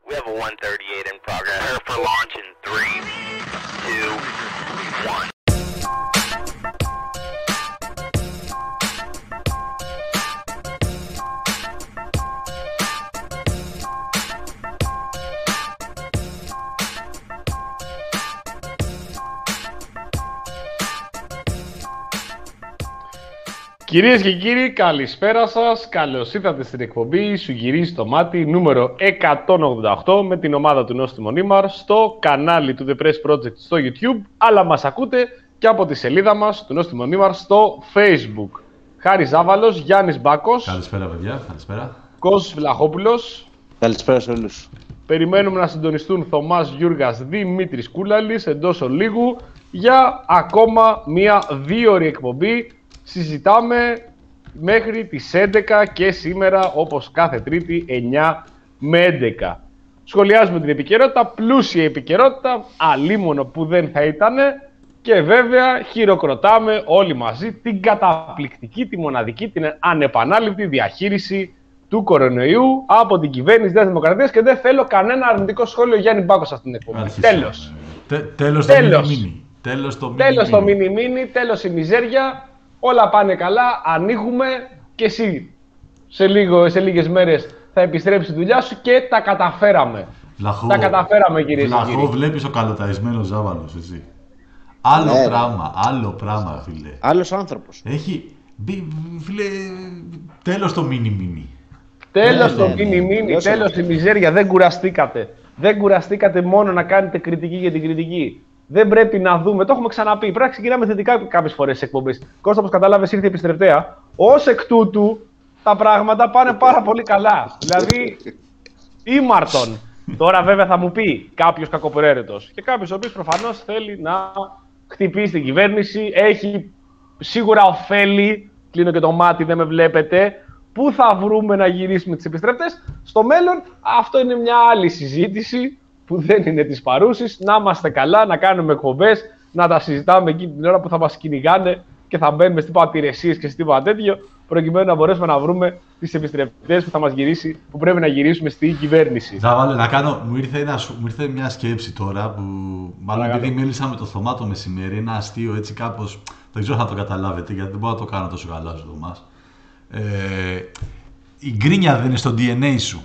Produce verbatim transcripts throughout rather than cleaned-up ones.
We have a one thirty-eight in progress. Prepare for launch in three, two, one. Κυρίες και κύριοι, καλησπέρα σας. Καλώς ήρθατε στην εκπομπή Σου γυρίζει το μάτι νούμερο εκατόν ογδόντα οκτώ με την ομάδα του Νόστιμο Νίμαρ στο κανάλι του The Press Project στο YouTube, αλλά μας ακούτε και από τη σελίδα μας του Νόστιμο Νίμαρ στο Facebook. Χάρης Ζάβαλος, Γιάννης Μπάκος. Καλησπέρα, παιδιά. Καλησπέρα. Κώστας Βλαχόπουλος. Καλησπέρα σε όλους. Περιμένουμε να συντονιστούν Θωμάς Γιούργας, Δημήτρης Κούλαλης εντός ολίγου για ακόμα μία δύο ώρη εκπομπή. Συζητάμε μέχρι τις έντεκα και σήμερα, όπως κάθε Τρίτη, εννιά με έντεκα. Σχολιάζουμε την επικαιρότητα, πλούσια επικαιρότητα, αλίμονο που δεν θα ήτανε. Και βέβαια χειροκροτάμε όλοι μαζί την καταπληκτική, τη μοναδική, την ανεπανάληπτη διαχείριση του κορονοϊού από την κυβέρνηση της Δημοκρατίας. Και δεν θέλω κανένα αρνητικό σχόλιο, Γιάννη Μπάκο, σε αυτήν την εκπομπή. Τέλος. Τε, τέλος το μινι-μίνι. Τέλος το μινι-μίνι, τέλος η μιζέρια. Όλα πάνε καλά, ανοίγουμε και εσύ σε, λίγο, σε λίγες μέρες θα επιστρέψει η δουλειά σου και τα καταφέραμε. Βλαχό, τα καταφέραμε, κυρίες και κύριοι. Βλαχό, βλέπεις ο καλοταϊσμένος Ζάβαλος, εσύ. Άλλο ναι, πράγμα, άλλο πράγμα, φίλε. Άλλος άνθρωπος. Έχει, φίλε, τέλος το μίνι-μίνι. Τέλος ναι, το ναι, μίνι-μίνι, ναι. τέλος η μιζέρια, δεν κουραστήκατε. Δεν κουραστήκατε μόνο να κάνετε κριτική για την κριτική. Δεν πρέπει να δούμε, το έχουμε ξαναπεί. Πρέπει να ξεκινάμε θετικά κάποιες φορές στις εκπομπές. Κώστα, όπως κατάλαβες, ήρθε επιστρεπτέα. Ως εκ τούτου, τα πράγματα πάνε πάρα πολύ καλά. Δηλαδή, ήμαρτον. Τώρα, βέβαια, θα μου πει κάποιος κακοπροαίρετος. Και κάποιος ο οποίος προφανώς θέλει να χτυπήσει την κυβέρνηση. Έχει σίγουρα ωφέλη. Κλείνω και το μάτι, δεν με βλέπετε. Πού θα βρούμε να γυρίσουμε τις επιστρεπτές στο μέλλον? Αυτό είναι μια άλλη συζήτηση που δεν είναι της παρούσης. Να είμαστε καλά, να κάνουμε εκπομπές, να τα συζητάμε εκεί την ώρα που θα μας κυνηγάνε και θα μπαίνουμε στις υπηρεσίες και σε τίποτα τέτοιο, προκειμένου να μπορέσουμε να βρούμε τις επιστρεπτές που θα μας γυρίσει, που πρέπει να γυρίσουμε στην κυβέρνηση. Ζάβαλε, να κάνω, μου ήρθε, ένα, μου ήρθε μια σκέψη τώρα που, μάλλον επειδή μίλησα με το Θωμά το μεσημέρι, ένα αστείο έτσι κάπως, δεν ξέρω αν θα το καταλάβετε γιατί δεν μπορώ να το κάνω τόσο καλά στο Θωμάς. Ε, η γκρίνια δεν είναι στο ντι εν έι σου,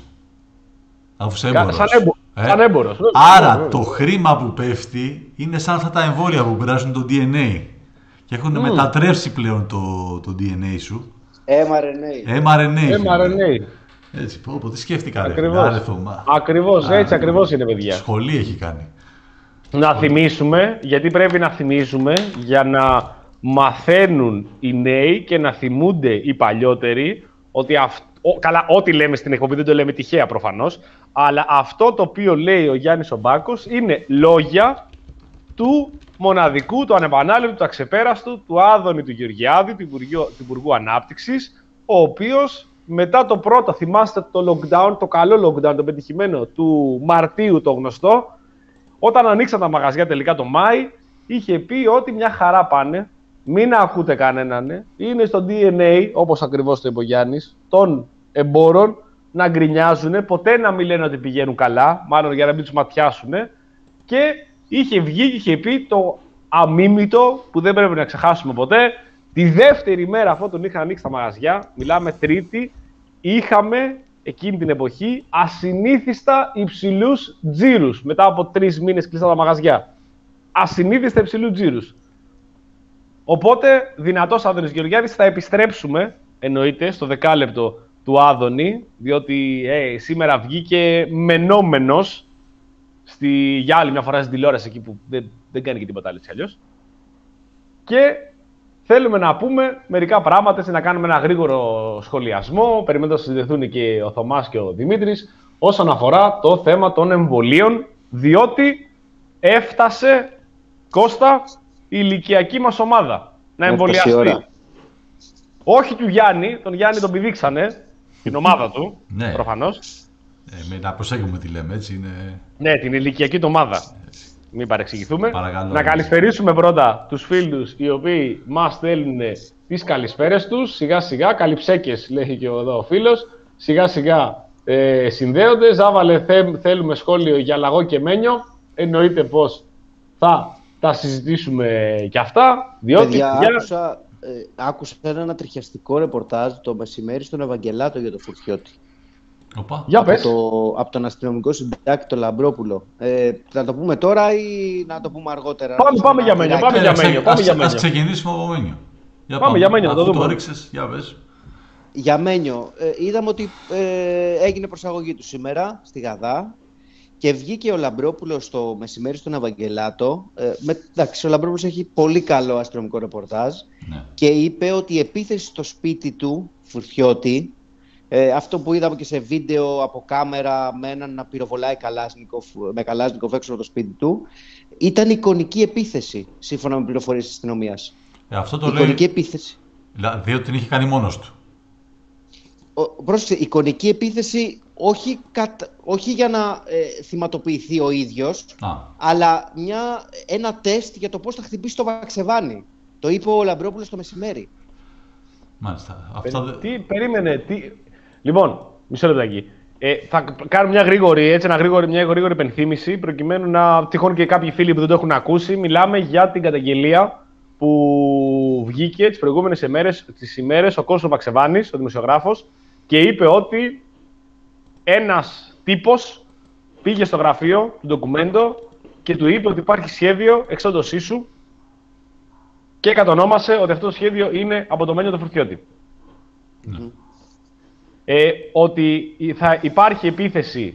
αφού είσαι έμπορος. Σαν, έμπο, ε? σαν έμπορος. Άρα ε, το χρήμα που πέφτει είναι σαν αυτά τα εμβόλια που περάσουν το ντι εν έι και έχουν mm. μετατρέψει πλέον το, το ντι εν έι σου. εμ αρ εν έι. εμ αρ εν έι. εμ αρ εν έι. Έτσι, πω, πω, τι σκέφτηκα ακριβώς. ρε Θωμά. Ακριβώς, Α, έτσι ακριβώς είναι, παιδιά. Σχολή έχει κάνει. Να θυμίσουμε, γιατί πρέπει να θυμίσουμε για να μαθαίνουν οι νέοι και να θυμούνται οι παλιότεροι ότι αυτό. Ο, καλά, ό,τι λέμε στην εκπομπή δεν το λέμε τυχαία προφανώς, αλλά αυτό το οποίο λέει ο Γιάννης ο Μπάκος είναι λόγια του μοναδικού, του ανεπανάληπτου, του αξεπέραστου, του Άδωνη του Γεωργιάδη, του Υπουργού, του Υπουργού Ανάπτυξης, ο οποίος μετά το πρώτο, θυμάστε το lockdown, το καλό lockdown, το πετυχημένο του Μαρτίου το γνωστό, όταν ανοίξαν τα μαγαζιά τελικά το Μάη, είχε πει ότι μια χαρά πάνε. Μην ακούτε κανέναν, είναι στο ντι εν έι, όπως ακριβώς το είπε ο Γιάννης, των εμπόρων να γκρινιάζουν, ποτέ να μην λένε ότι πηγαίνουν καλά, μάλλον για να μην τους ματιάσουν. Και είχε βγει και είχε πει το αμίμητο που δεν πρέπει να ξεχάσουμε ποτέ. Τη δεύτερη μέρα αφού τον είχαν ανοίξει τα μαγαζιά, μιλάμε Τρίτη, είχαμε εκείνη την εποχή ασυνήθιστα υψηλούς τζίρους μετά από τρεις μήνες κλειστά τα μαγαζιά. Ασυνήθιστα υψηλούς τζίρους. Οπότε, δυνατός Άδωνης Γεωργιάδης, θα επιστρέψουμε, εννοείται, στο δεκάλεπτο του Άδωνη, διότι ε, σήμερα βγήκε μενόμενος στη, για άλλη μια φορά στην τηλεόραση, εκεί που δεν, δεν κάνει και τίποτα άλλο έτσι αλλιώς. Και θέλουμε να πούμε μερικά πράγματα, έτσι, να κάνουμε ένα γρήγορο σχολιασμό, περιμένοντας να συνδεθούν και ο Θωμάς και ο Δημήτρης, όσον αφορά το θέμα των εμβολίων, διότι έφτασε, Κώστα, η ηλικιακή μας ομάδα να εμβολιαστεί. Όχι του Γιάννη, τον Γιάννη τον πηδήξανε, την ομάδα του, ναι. Προφανώς. Ε, με, να προσέχουμε τι λέμε, έτσι είναι. Ναι, την ηλικιακή του ομάδα. Έτσι. Μην παρεξηγηθούμε. Παρακαλώ, να καλησπερίσουμε πρώτα τους φίλους οι οποίοι μας στέλνουν τις καλησπέρες τους. Σιγά σιγά, καλυψέκες λέει και εδώ ο φίλος. Σιγά σιγά ε, συνδέοντες. Άβαλε θε, θέλουμε σχόλιο για Λαγό και Μένιο. Εννοείται πως θα τα συζητήσουμε κι αυτά. Διότι Παιδιά, για... άκουσα, ε, άκουσα ένα ανατριχιαστικό ρεπορτάζ το μεσημέρι στον Ευαγγελάτο για το Φουρτιώτη. Οπα. Για από, πες. το, από τον αστυνομικό συντάκτη, τον Λαμπρόπουλο. Ε, να το πούμε τώρα ή να το πούμε αργότερα? Πάμε, πάμε για Μένιο. Πάμε για Μένιο. Πάμε για Μένιο. Ας ξεκινήσουμε από Μένιο. Για πάμε για Μένιο, να το Αφού δούμε. το ρίξες, για πες. Για Μένιο, ε, είδαμε ότι ε, έγινε προσαγωγή του σήμερα στη Γαδά και βγήκε ο Λαμπρόπουλος το μεσημέρι στον Ευαγγελάτο. Ε, με, εντάξει, ο Λαμπρόπουλος έχει πολύ καλό αστυνομικό ρεπορτάζ, ναι, και είπε ότι η επίθεση στο σπίτι του, Φουρτιώτη, ε, αυτό που είδαμε και σε βίντεο από κάμερα με έναν να πυροβολάει Καλάσνικοφ, με Καλάσνικοφ έξω από το σπίτι του, ήταν εικονική επίθεση, σύμφωνα με πληροφορίες της αστυνομίας. Ε, αυτό το εικονική λέει... επίθεση. Δηλαδή ότι την είχε κάνει μόνος του. Πρόσεξε, εικονική επίθεση όχι, κατα... όχι για να ε, θυματοποιηθεί ο ίδιος, Α. αλλά μια... ένα τεστ για το πώς θα χτυπήσει το Βαξεβάνι. Το είπε ο Λαμπρόπουλος το μεσημέρι. Μάλιστα. Αυτά... Πε... Τι περίμενε, τι... Λοιπόν, μισό λεπτάκι. Ε, θα κάνω μια γρήγορη, έτσι, ένα γρήγορη, μια γρήγορη υπενθύμηση, προκειμένου να τυχόν και κάποιοι φίλοι που δεν το έχουν ακούσει. Μιλάμε για την καταγγελία που βγήκε τις προηγούμενες ημέρες, τις ημέρες ο Κώστας Βαξεβάνης, ο δημοσιογράφος, και είπε ότι ένας τύπος πήγε στο γραφείο του ντοκουμέντο και του είπε ότι υπάρχει σχέδιο εξόντωσής σου και κατονόμασε ότι αυτό το σχέδιο είναι από το Μένιο το Φουρτιώτη. Mm-hmm. Ε, ότι θα υπάρχει επίθεση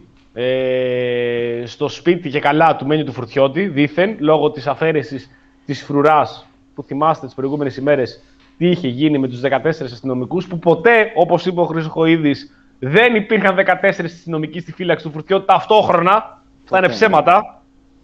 ε, στο σπίτι και καλά του Μένιου του Φουρτιώτη, δήθεν, λόγω της αφαίρεσης της φρουράς που θυμάστε τις προηγούμενες ημέρες τι είχε γίνει με τους δεκατέσσερις αστυνομικούς, που ποτέ, όπως είπε ο Χρυσοχοΐδης, δεν υπήρχαν δεκατέσσερις αστυνομικοί στη φύλαξη του Φουρτιώτη ταυτόχρονα. Αυτά είναι ψέματα.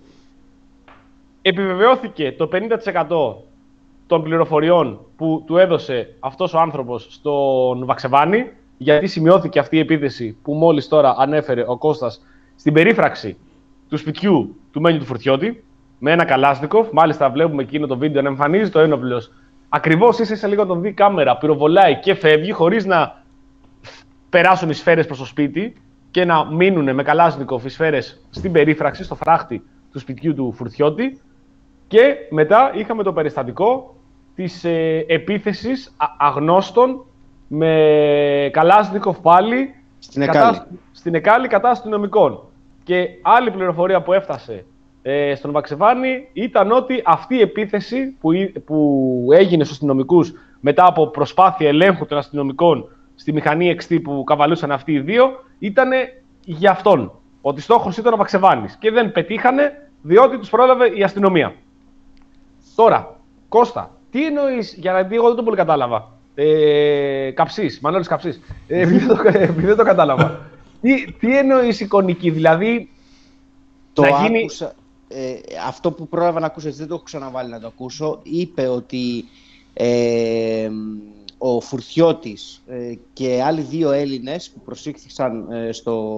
Επιβεβαιώθηκε το πενήντα τοις εκατό των πληροφοριών που του έδωσε αυτός ο άνθρωπος στον Βαξεβάνη, γιατί σημειώθηκε αυτή η επίθεση που μόλις τώρα ανέφερε ο Κώστας στην περίφραξη του σπιτιού του Μένιου του Φουρτιώτη, με ένα Καλάσνικοφ. Μάλιστα, βλέπουμε εκείνο το βίντεο να εμφανίζει το ένοπλος. Ακριβώς ίσα ίσα λίγο τον δει κάμερα, πυροβολάει και φεύγει, χωρίς να περάσουν οι σφαίρες προς το σπίτι και να μείνουν με Καλάσνικοφ οι σφαίρες στην περίφραξη, στο φράχτη του σπιτιού του Φουρτιώτη. Και μετά είχαμε το περιστατικό της ε, επίθεσης α, αγνώστων με Καλάσνικοφ πάλι στην Εκάλη. Κατά, στην Εκάλη κατά αστυνομικών. Και άλλη πληροφορία που έφτασε ε, στον Βαξεβάνη ήταν ότι αυτή η επίθεση που, που έγινε στους αστυνομικούς μετά από προσπάθεια ελέγχου των αστυνομικών στη μηχανή εξ τι που καβαλούσαν αυτοί οι δύο, ήταν για αυτόν. Ότι στόχος ήταν ο Βαξεβάνης. Και δεν πετύχανε διότι τους πρόλαβε η αστυνομία. Τώρα, Κώστα, τι εννοείς, για να δει, εγώ δεν το πολύ κατάλαβα. Ε, Καψής, Μανώλης Καψής. Ε, επειδή, το, επειδή δεν το κατάλαβα. τι, τι εννοείς εικονική, δηλαδή. Το να άκουσα, γίνει... ε, αυτό που πρόλαβα να ακούσω, δεν το έχω ξαναβάλει να το ακούσω, είπε ότι ε, ο Φουρτιώτης ε, και άλλοι δύο Έλληνες που προσήχθησαν ε, στο,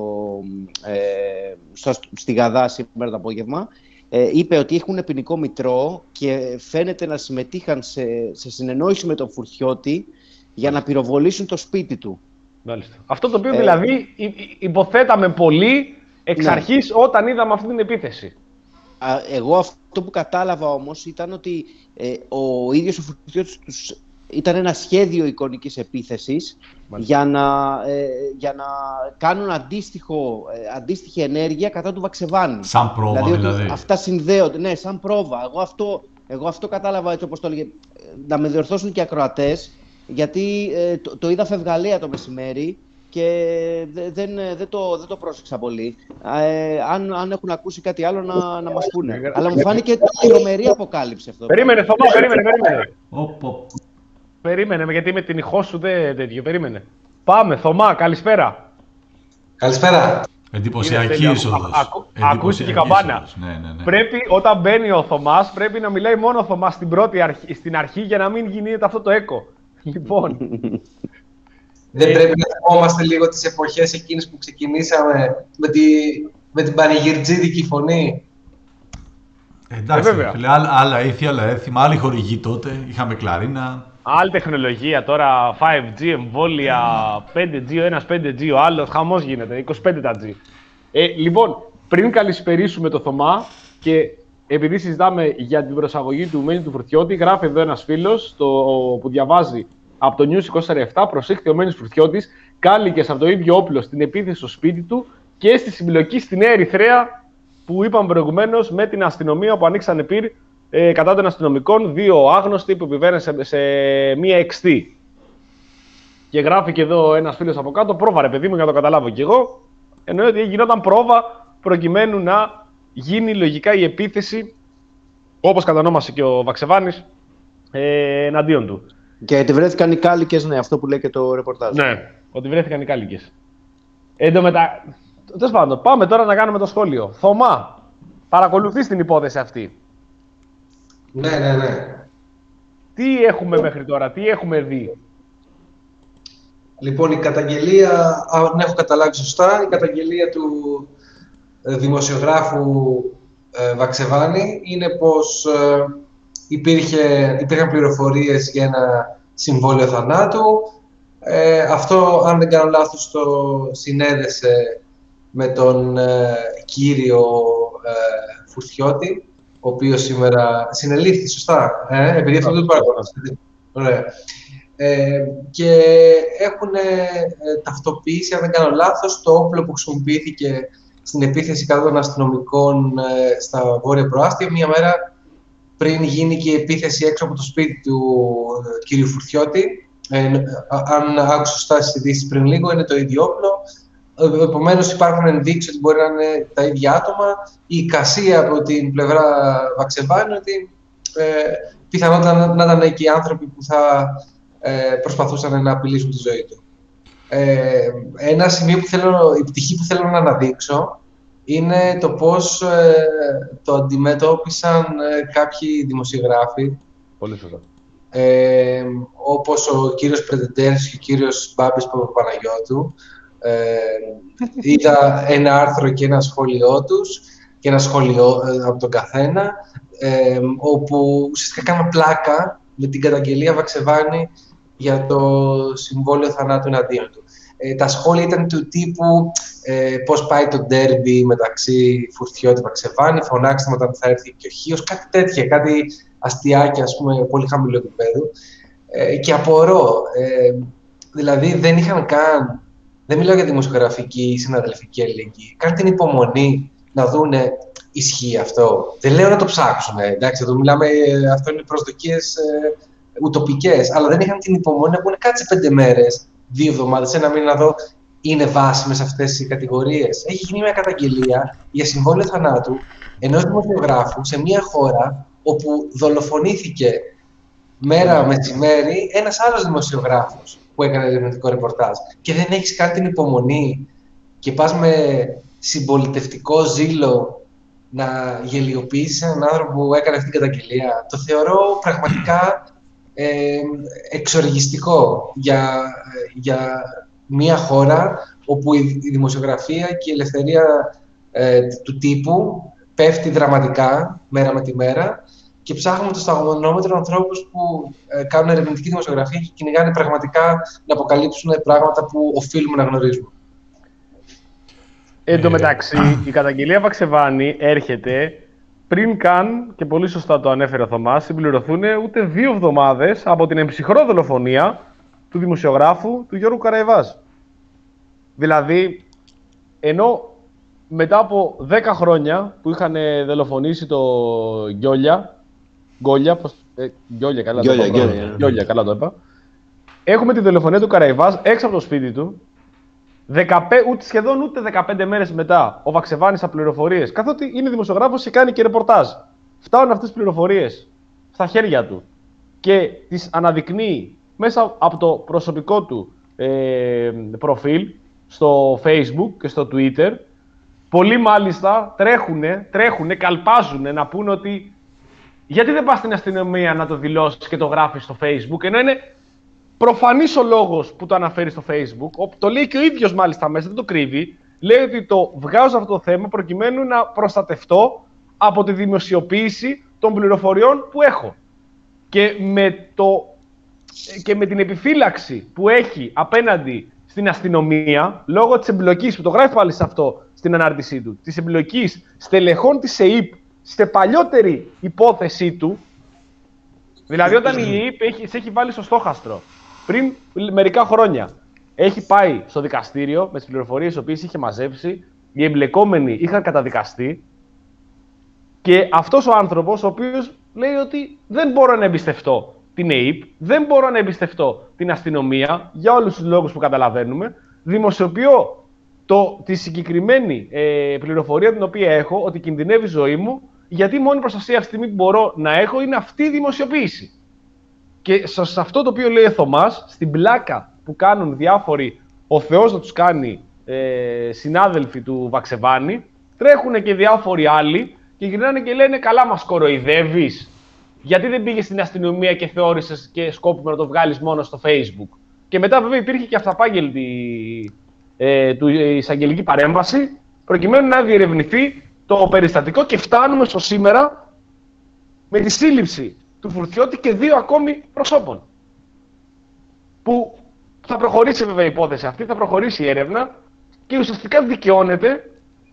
ε, στο, στη Γαδά σήμερα το απόγευμα, ε, είπε ότι έχουν ποινικό μητρό και φαίνεται να συμμετείχαν σε, σε συνεννόηση με τον Φουρτιώτη για να πυροβολήσουν το σπίτι του. Μάλιστα. Αυτό το οποίο ε, δηλαδή υποθέταμε πολύ εξ ναι. αρχής όταν είδαμε αυτή την επίθεση. Εγώ αυτό που κατάλαβα όμως ήταν ότι ε, ο ίδιος ο Φουρτιώτης τους ήταν ένα σχέδιο εικονικής επίθεσης για να, ε, για να κάνουν αντίστοιχο, ε, αντίστοιχη ενέργεια κατά του Βαξεβάνη. Σαν πρόβα δηλαδή. δηλαδή. Αυτά συνδέονται, ναι, σαν πρόβα. Εγώ αυτό, εγώ αυτό κατάλαβα έτσι όπως το έλεγε. Να με διορθώσουν και οι ακροατές, γιατί ε, το, το είδα φευγαλέα το μεσημέρι και δεν, δεν, το, δεν το πρόσεξα πολύ. Ε, αν, αν έχουν ακούσει κάτι άλλο να, να μας πούνε. Αλλά μου φάνηκε τρομερή αποκάλυψη αυτό. Περίμενε, Θωμά, περίμενε, περίμενε. Οπ, Περίμενε, γιατί με την ηχό σου δεν τέτοιο. Περίμενε. Πάμε, Θωμά, καλησπέρα. Καλησπέρα. Εντυπωσιακή είσοδος. Ακούστηκε η καμπάνα. Ναι, ναι, ναι. Πρέπει, όταν μπαίνει ο Θωμάς, πρέπει να μιλάει μόνο ο Θωμάς στην, πρώτη αρχή, στην αρχή για να μην γίνεται αυτό το έκο. Λοιπόν. Δεν πρέπει να θυμόμαστε λίγο τις εποχές εκείνες που ξεκινήσαμε με, τη, με την πανηγυρτζίδικη φωνή. Εντάξει, ε, φίλε, άλλα, άλλα ήθη, άλλα έθιμα, άλλη χορηγή τότε. Είχαμε κλαρίνα, Άλλη τεχνολογία τώρα, φάιβ τζι, εμβόλια, πέντε τζι ο ένας, πέντε τζι ο άλλος, χαμός γίνεται, είκοσι πέντε τα G. Ε, λοιπόν, πριν καλησπερίσουμε το Θωμά και επειδή συζητάμε για την προσαγωγή του Μένιου του Φουρτιώτη, γράφει εδώ ένας φίλος το, που διαβάζει από το News είκοσι επτά, προσήχθη ο Μένιος Φουρτιώτης, κάλικες από το ίδιο όπλο στην επίθεση στο σπίτι του και στη συμπλοκή στη Νέα Ερυθρέα που είπαμε προηγουμένως με την αστυνομία που ανοίξανε πυρ ε, κατά των αστυνομικών, δύο άγνωστοι που επιβαίνουν σε, σε μία εξτή. Και γράφει και εδώ ένας φίλος από κάτω, πρόβα ρε παιδί μου για να το καταλάβω κι εγώ, εννοεί ότι γινόταν πρόβα προκειμένου να γίνει λογικά η επίθεση, όπως κατανόμασε και ο Βαξεβάνης, ε, εναντίον του. Και ότι βρέθηκαν οι κάλικες, ναι, αυτό που λέει και το ρεπορτάζ. Ναι, ότι βρέθηκαν οι κάλικες. Εν τω μετα... Τέλος πάντων, πάμε τώρα να κάνουμε το σχόλιο. Θωμά, παρακολουθείς την υπόθεση αυτή. Ναι, ναι, ναι. Τι έχουμε μέχρι τώρα, τι έχουμε δει. Λοιπόν, η καταγγελία, αν έχω καταλάβει σωστά, η καταγγελία του ε, δημοσιογράφου ε, Βαξεβάνη είναι πως ε, υπήρχε, υπήρχαν πληροφορίες για ένα συμβόλαιο θανάτου. Ε, αυτό, αν δεν κάνω λάθος, το συνέδεσε με τον ε, κύριο ε, Φουρτιώτη, ο οποίος σήμερα συνελήφθη, σωστά, ε, επειδή αυτό το παρακολουθεί. Ωραία. Ε, και έχουν ε, ταυτοποιήσει, αν δεν κάνω λάθος, το όπλο που χρησιμοποιήθηκε στην επίθεση κατά των αστυνομικών ε, στα Βόρεια Προάστια, μία μέρα πριν γίνει και η επίθεση έξω από το σπίτι του ε, κ. Φουρτιώτη. Ε, αν άκουσα σωστά στις ειδήσεις πριν λίγο, είναι το ίδιο όπλο. Επομένως, υπάρχουν ενδείξεις ότι μπορεί να είναι τα ίδια άτομα. Η εικασία από την πλευρά Βαξεβάνη ότι ε, πιθανότατα να ήταν και οι άνθρωποι που θα ε, προσπαθούσαν να απειλήσουν τη ζωή του. Ε, ένα σημείο που θέλω, η πτυχή που θέλω να αναδείξω είναι το πώς ε, το αντιμετώπισαν ε, κάποιοι δημοσιογράφοι. Πολύ σωστά. Ε, όπως ο κύριος Πρετεντέρης και ο κύριος Μπάμπης Παπαπαναγιώτου. Ε, είδα ένα άρθρο και ένα σχόλιο τους και ένα σχόλιο ε, από τον καθένα, ε, όπου ουσιαστικά κάναμε πλάκα με την καταγγελία Βαξεβάνη για το συμβόλαιο θανάτου εναντίον του. Ε, τα σχόλια ήταν του τύπου ε, πώς πάει το ντέρμπι μεταξύ Φουρτιώτη και Βαξεβάνη, φωνάξτε με όταν θα έρθει και ο Χίος, κάτι τέτοια, κάτι αστιάκια, ας πούμε, πολύ χαμηλού επίπεδου. Ε, και απορώ, ε, δηλαδή δεν είχαν καν, δεν μιλάω για δημοσιογραφική ή συναδελφική αλληλεγγύη, καν την υπομονή να δούνε ισχύει αυτό. Δεν λέω να το ψάξουν, εντάξει, εδώ μιλάμε, αυτό είναι προσδοκίες ε, ουτοπικές, αλλά δεν είχαν την υπομονή να πούνε κάτσε πέντε μέρες, δύο εβδομάδες, ένα μήνα να δω, είναι βάσιμες αυτές οι κατηγορίες. Έχει γίνει μια καταγγελία για συμβόλαιο θανάτου ενός δημοσιογράφου σε μια χώρα όπου δολοφονήθηκε μέρα μεσημέρι ένας άλλος δημοσιογράφος που έκανε ερευνητικό ρεπορτάζ. Και δεν έχεις καν την υπομονή και πας με συμπολιτευτικό ζήλο να γελιοποιήσεις έναν άνθρωπο που έκανε αυτή την καταγγελία. Το θεωρώ πραγματικά ε, εξοργιστικό για, για μια χώρα όπου η, η δημοσιογραφία και η ελευθερία ε, του τύπου πέφτει δραματικά μέρα με τη μέρα και ψάχνουμε το σταγονόμετρο ανθρώπους που ε, κάνουν ερευνητική δημοσιογραφία και κυνηγάνε πραγματικά να αποκαλύψουν πράγματα που οφείλουμε να γνωρίζουμε. Εν τω μεταξύ, η καταγγελία Βαξεβάνη έρχεται πριν καν, και πολύ σωστά το ανέφερε ο Θωμάς, συμπληρωθούν ούτε δύο εβδομάδες από την εμψυχρό δολοφονία του δημοσιογράφου του Γιώργου Καραϊβάζ. Δηλαδή, ενώ μετά από δέκα χρόνια που είχαν δολοφονήσει το Γκιόλια, Γκόλια, πώς, ε, Γκιόλια, καλά Γκιόλια, το είπα, Γκιόλια. Γκιόλια, καλά το είπα, έχουμε τη δολοφονία του Καραϊβάζ έξω από το σπίτι του, δεκαπέντε, ούτε, σχεδόν ούτε δεκαπέντε μέρες μετά, ο Βαξεβάνης από πληροφορίες, καθότι είναι δημοσιογράφος και κάνει και ρεπορτάζ. Φτάνουν αυτές τις πληροφορίες στα χέρια του και τις αναδεικνύει μέσα από το προσωπικό του ε, προφίλ, στο Facebook και στο Twitter. Πολλοί μάλιστα τρέχουνε, τρέχουνε, καλπάζουνε να πούνε ότι γιατί δεν πας στην αστυνομία να το δηλώσεις και το γράφεις στο Facebook, ενώ είναι προφανής ο λόγος που το αναφέρει στο Facebook. Το λέει και ο ίδιος μάλιστα μέσα, δεν το κρύβει. Λέει ότι το βγάζω αυτό το θέμα προκειμένου να προστατευτώ από τη δημοσιοποίηση των πληροφοριών που έχω. Και με το και με την επιφύλαξη που έχει απέναντι στην αστυνομία, λόγω της εμπλοκής, που το γράφει πάλι σε αυτό στην ανάρτησή του, της εμπλοκής στελεχών της ΕΥΠ σε παλιότερη υπόθεσή του, δηλαδή όταν η ΕΥΠ έχει, σε έχει βάλει στο στόχαστρο πριν μερικά χρόνια, έχει πάει στο δικαστήριο με τις πληροφορίες τις οποίες είχε μαζέψει, οι εμπλεκόμενοι είχαν καταδικαστεί και αυτός ο άνθρωπος ο οποίος λέει ότι δεν μπορώ να εμπιστευτώ την ΕΥΠ, δεν μπορώ να εμπιστευτώ την αστυνομία για όλους τους λόγους που καταλαβαίνουμε, δημοσιοποιώ το, τη συγκεκριμένη ε, πληροφορία την οποία έχω ότι κινδυνεύει η ζωή μου, γιατί η μόνη προστασία αυτή τη στιγμή που μπορώ να έχω είναι αυτή η δημοσιοποίηση. Και σε αυτό το οποίο λέει ο Θωμάς, στην πλάκα που κάνουν διάφοροι, ο Θεός να τους κάνει ε, συνάδελφοι του Βαξεβάνη, τρέχουν και διάφοροι άλλοι και γυρνάνε και λένε καλά μας κοροϊδεύεις. Γιατί δεν πήγες στην αστυνομία και θεώρησες και σκόπιμο να το βγάλεις μόνο στο Facebook. Και μετά βέβαια υπήρχε και αυταπάγγελτη ε, του, η εισαγγελική παρέμβαση προκειμένου να διερευνηθεί το περιστατικό και φτάνουμε στο σήμερα με τη σύλληψη του Φουρτιώτη και δύο ακόμη προσώπων. Που θα προχωρήσει βέβαια η υπόθεση αυτή, θα προχωρήσει η έρευνα και ουσιαστικά δικαιώνεται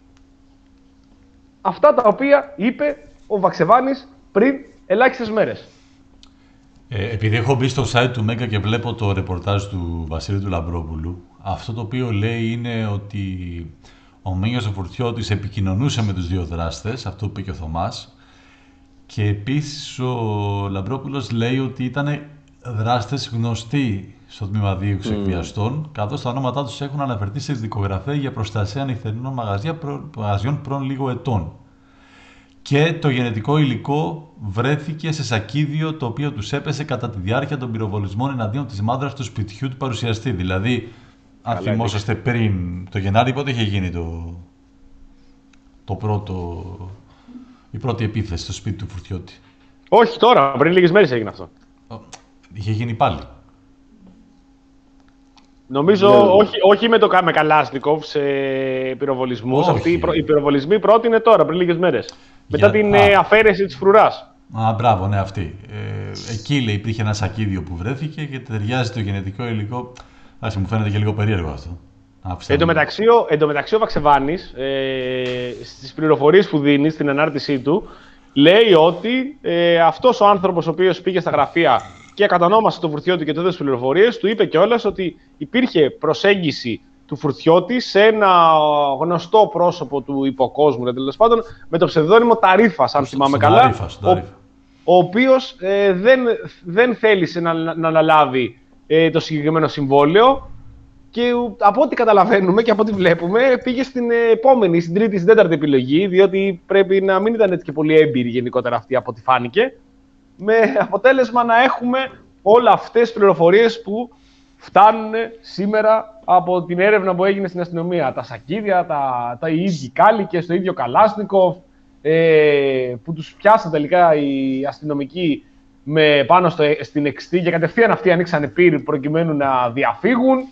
αυτά τα οποία είπε ο Βαξεβάνης πριν ελάχιστες μέρες. Ε, επειδή έχω μπει στο site του Μέγκα και βλέπω το ρεπορτάζ του Βασίλη του Λαμπρόπουλου, αυτό το οποίο λέει είναι ότι ο Μίνιος ο Φουρτιώτης επικοινωνούσε με τους δύο δράστες, αυτό που είπε και ο Θωμάς, και επίσης ο Λαμπρόπουλος λέει ότι ήταν δράστες γνωστοί στο τμήμα δίωξης mm. εκβιαστών, καθώς τα ονόματά τους έχουν αναφερθεί σε δικογραφία για προστασία νυχτερινών μαγαζιών πρώην λίγο ετών. Και το γενετικό υλικό βρέθηκε σε σακίδιο το οποίο τους έπεσε κατά τη διάρκεια των πυροβολισμών εναντίον της μάνδρας του σπιτιού του παρουσιαστή. Δηλαδή, αν Καλά, θυμόσαστε έτσι. Πριν το Γενάρη, πότε είχε γίνει το, το πρώτο, η πρώτη επίθεση στο σπίτι του Φουρτιώτη? Όχι τώρα, πριν λίγες μέρες έγινε αυτό. Είχε γίνει πάλι. Νομίζω yeah. όχι, όχι με το με Καλάσνικοφ σε πυροβολισμούς. Αυτοί οι, οι πυροβολισμοί πρώτοι είναι τώρα, πριν λίγες μέρες. Για... Μετά την Α. αφαίρεση της φρουράς. Α, μπράβο, ναι, αυτή. Ε, εκεί λέει υπήρχε ένα σακίδιο που βρέθηκε και ταιριάζει το γενετικό υλικό. Άσy, μου φαίνεται και λίγο περίεργο αυτό. Εν τω μεταξύ, μεταξύ ο Βαξεβάνης, ε, στις πληροφορίες που δίνει στην ανάρτησή του, λέει ότι ε, αυτός ο άνθρωπος ο οποίος πήγε στα γραφεία και κατανόμασε τον Φουρτιώτη και τότε στις πληροφορίες, του είπε κιόλας ότι υπήρχε προσέγγιση του Φουρτιώτη σε ένα γνωστό πρόσωπο του υποκόσμου, τέλος πάντων, με το ψευδόνυμο Ταρίφας, αν θυμάμαι καλά, Ταρίφας, ο, ο οποίος ε, δεν, δεν θέλησε να, να αναλάβει ε, το συγκεκριμένο συμβόλαιο και από ό,τι καταλαβαίνουμε και από ό,τι βλέπουμε πήγε στην επόμενη, στην τρίτη, στην τέταρτη επιλογή, διότι πρέπει να μην ήταν έτσι και πολύ έμπειροι γενικότερα αυτοί από ό,τι φάνηκε, με αποτέλεσμα να έχουμε όλα αυτές τις πληροφορίες που φτάνουν σήμερα από την έρευνα που έγινε στην αστυνομία. Τα σακίδια, τα, τα οι ίδιοι κάλικες, το ίδιο Καλάσνικοφ, ε, που τους πιάσαν τελικά οι αστυνομικοί με, πάνω στο, στην εξτή και κατευθείαν αυτοί ανοίξανε πύρ προκειμένου να διαφύγουν.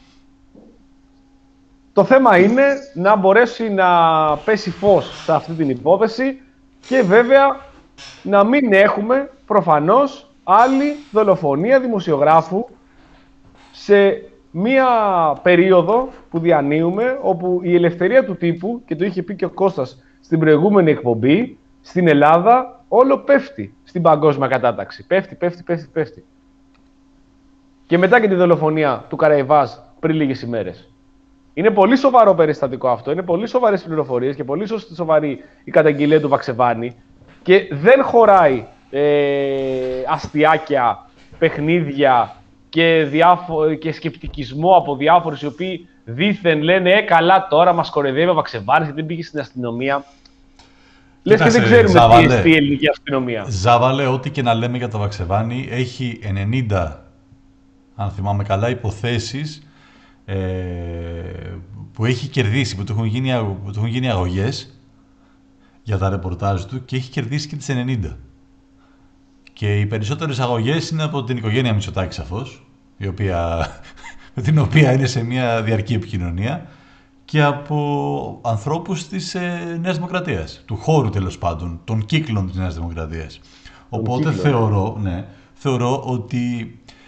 Το θέμα είναι να μπορέσει να πέσει φως σε αυτή την υπόθεση και βέβαια να μην έχουμε προφανώς άλλη δολοφονία δημοσιογράφου σε μία περίοδο που διανύουμε, όπου η ελευθερία του τύπου, και το είχε πει και ο Κώστας στην προηγούμενη εκπομπή, στην Ελλάδα όλο πέφτει στην παγκόσμια κατάταξη. Πέφτει, πέφτει, πέφτει, πέφτει. Και μετά και τη δολοφονία του Καραϊβάζ πριν λίγες ημέρες. Είναι πολύ σοβαρό περιστατικό αυτό, είναι πολύ σοβαρές πληροφορίες και πολύ σοβαρή η καταγγελία του Βαξεβάνη και δεν χωράει ε, αστιάκια, παιχνίδια και, διάφο- και σκεπτικισμό από διάφορους οι οποίοι δήθεν λένε «Ε, καλά τώρα μας κοροϊδεύει ο Βαξεβάνης γιατί δεν πήγε στην αστυνομία». Λες και δεν ξέρουμε τι είναι η ελληνική αστυνομία. Ζάβαλε, ό,τι και να λέμε για το Βαξεβάνη, έχει ενενήντα, αν θυμάμαι καλά, υποθέσεις ε, που έχει κερδίσει, που του έχουν γίνει, που του έχουν γίνει αγωγές για τα ρεπορτάζ του και έχει κερδίσει και τις ενενήντα. Και οι περισσότερες αγωγές είναι από την οικογένεια Μητσοτάκη σαφώς, η οποία, με την οποία είναι σε μια διαρκή επικοινωνία, και από ανθρώπους της ε, Νέας Δημοκρατίας, του χώρου τέλος πάντων, των κύκλων της Νέας Δημοκρατίας. Οπότε θεωρώ, ναι, θεωρώ ότι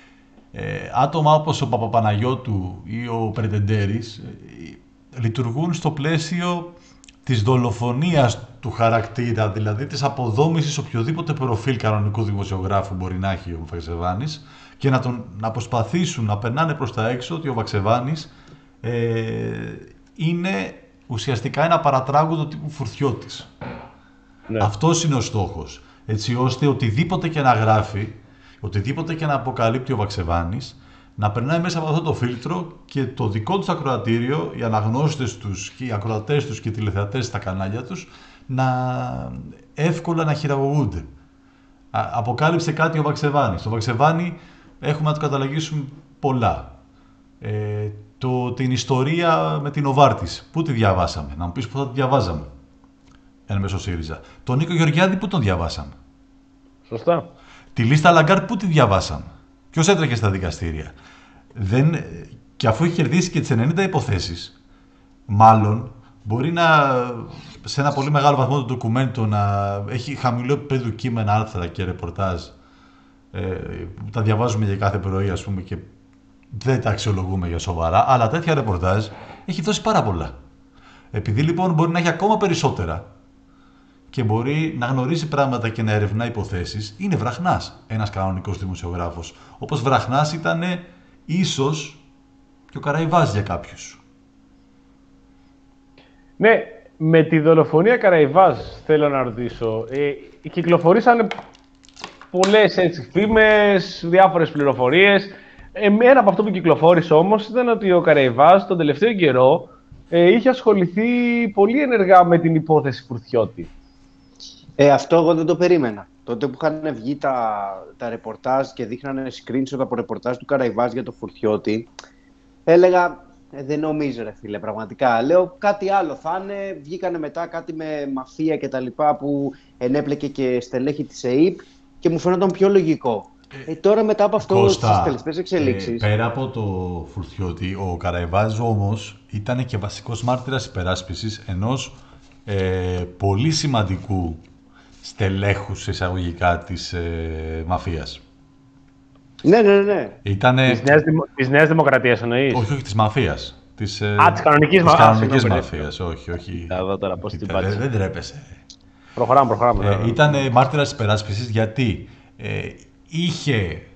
Ε, άτομα όπως ο Παπαπαναγιώτου ή ο Πρετεντέρης ε, λειτουργούν στο πλαίσιο της δολοφονίας του χαρακτήρα, δηλαδή της αποδόμησης οποιοδήποτε προφίλ κανονικού δημοσιογράφου μπορεί να έχει ο Βαξεβάνης και να, τον, να προσπαθήσουν να περνάνε προς τα έξω ότι ο Βαξεβάνης ε, είναι ουσιαστικά ένα παρατράγουδο τύπου Φουρτιώτης. Ναι. Αυτός είναι ο στόχος. Έτσι ώστε οτιδήποτε και να γράφει, οτιδήποτε και να αποκαλύπτει ο Βαξεβάνης, να περνάει μέσα από αυτό το φίλτρο και το δικό τους ακροατήριο, οι αναγνώστες τους και οι ακροατές τους και οι τηλεθεατές στα κανάλια τους, να εύκολα να χειραγωγούνται. Αποκάλυψε κάτι ο Βαξεβάνης. Το Βαξεβάνη έχουμε να το καταλαγίσουμε πολλά. Ε, το, την ιστορία με την Οβάρτης, πού τη διαβάσαμε, να μου πεις πού θα τη διαβάζαμε. Εν μέσω ΣΥΡΙΖΑ. Τον Νίκο Γεωργιάδη πού τον διαβάσαμε. Σωστά. Τη λίστα Λαγκάρτ πού τη διαβάσαμε. Ποιος έτρεχε στα δικαστήρια. Δεν, και αφού έχει κερδίσει και τις ενενήντα υποθέσεις, μάλλον μπορεί να, σε ένα πολύ μεγάλο βαθμό το ντοκουμέντο να έχει χαμηλό επίπεδο κείμενα, άρθρα και ρεπορτάζ. Ε, τα διαβάζουμε για κάθε πρωί, ας πούμε, και δεν τα αξιολογούμε για σοβαρά, αλλά τέτοια ρεπορτάζ έχει δώσει πάρα πολλά. Επειδή λοιπόν μπορεί να έχει ακόμα περισσότερα και μπορεί να γνωρίζει πράγματα και να ερευνά υποθέσεις, είναι βραχνάς ένας κανονικός δημοσιογράφος. Όπως βραχνάς ήταν ίσως και ο Καραϊβάς για κάποιους. Ναι, με τη δολοφονία Καραϊβάς θέλω να ρωτήσω. Ε, κυκλοφορήσαν πολλές έτσι φήμες, διάφορες πληροφορίες. Ένα από αυτό που κυκλοφόρησε όμως ήταν ότι ο Καραϊβάς τον τελευταίο καιρό ε, είχε ασχοληθεί πολύ ενεργά με την υπόθεση Φουρτιώτη. Ε, αυτό εγώ δεν το περίμενα. Τότε που είχαν βγει τα, τα ρεπορτάζ και δείχνανε screenshot από ρεπορτάζ του Καραϊβάς για το Φουρτιώτη, έλεγα, ε, δεν νομίζω ρε φίλε, πραγματικά. Λέω κάτι άλλο θα είναι, βγήκανε μετά κάτι με μαφία και τα λοιπά που ενέπλεκε και στελέχη της ΕΥΠ και μου φαίνονταν πιο λογικό. Ε, τώρα μετά από αυτό στις τελευταίες εξελίξεις... Ε, πέρα από το Φουρτιώτη, ο Καραϊβάς όμως ήταν και βασικός μάρτυρας υπεράσπισης ενός ε, πολύ σημαντικού στελέχους εισαγωγικά της ε, μαφίας. Ναι, ναι, ναι. Ήτανε... Της Νέας, Δημο... της Νέας Δημοκρατίας εννοείς. Όχι, όχι, της μαφίας. Της, Α, της κανονικής, της μα... κανονικής μαφίας, όχι, όχι. Εδώ τώρα, πώς την δεν, δεν τρέπεσαι. Προχωράμε, προχωράμε. Ε, ήταν μάρτυρας υπεράσπισης γιατί ε, είχε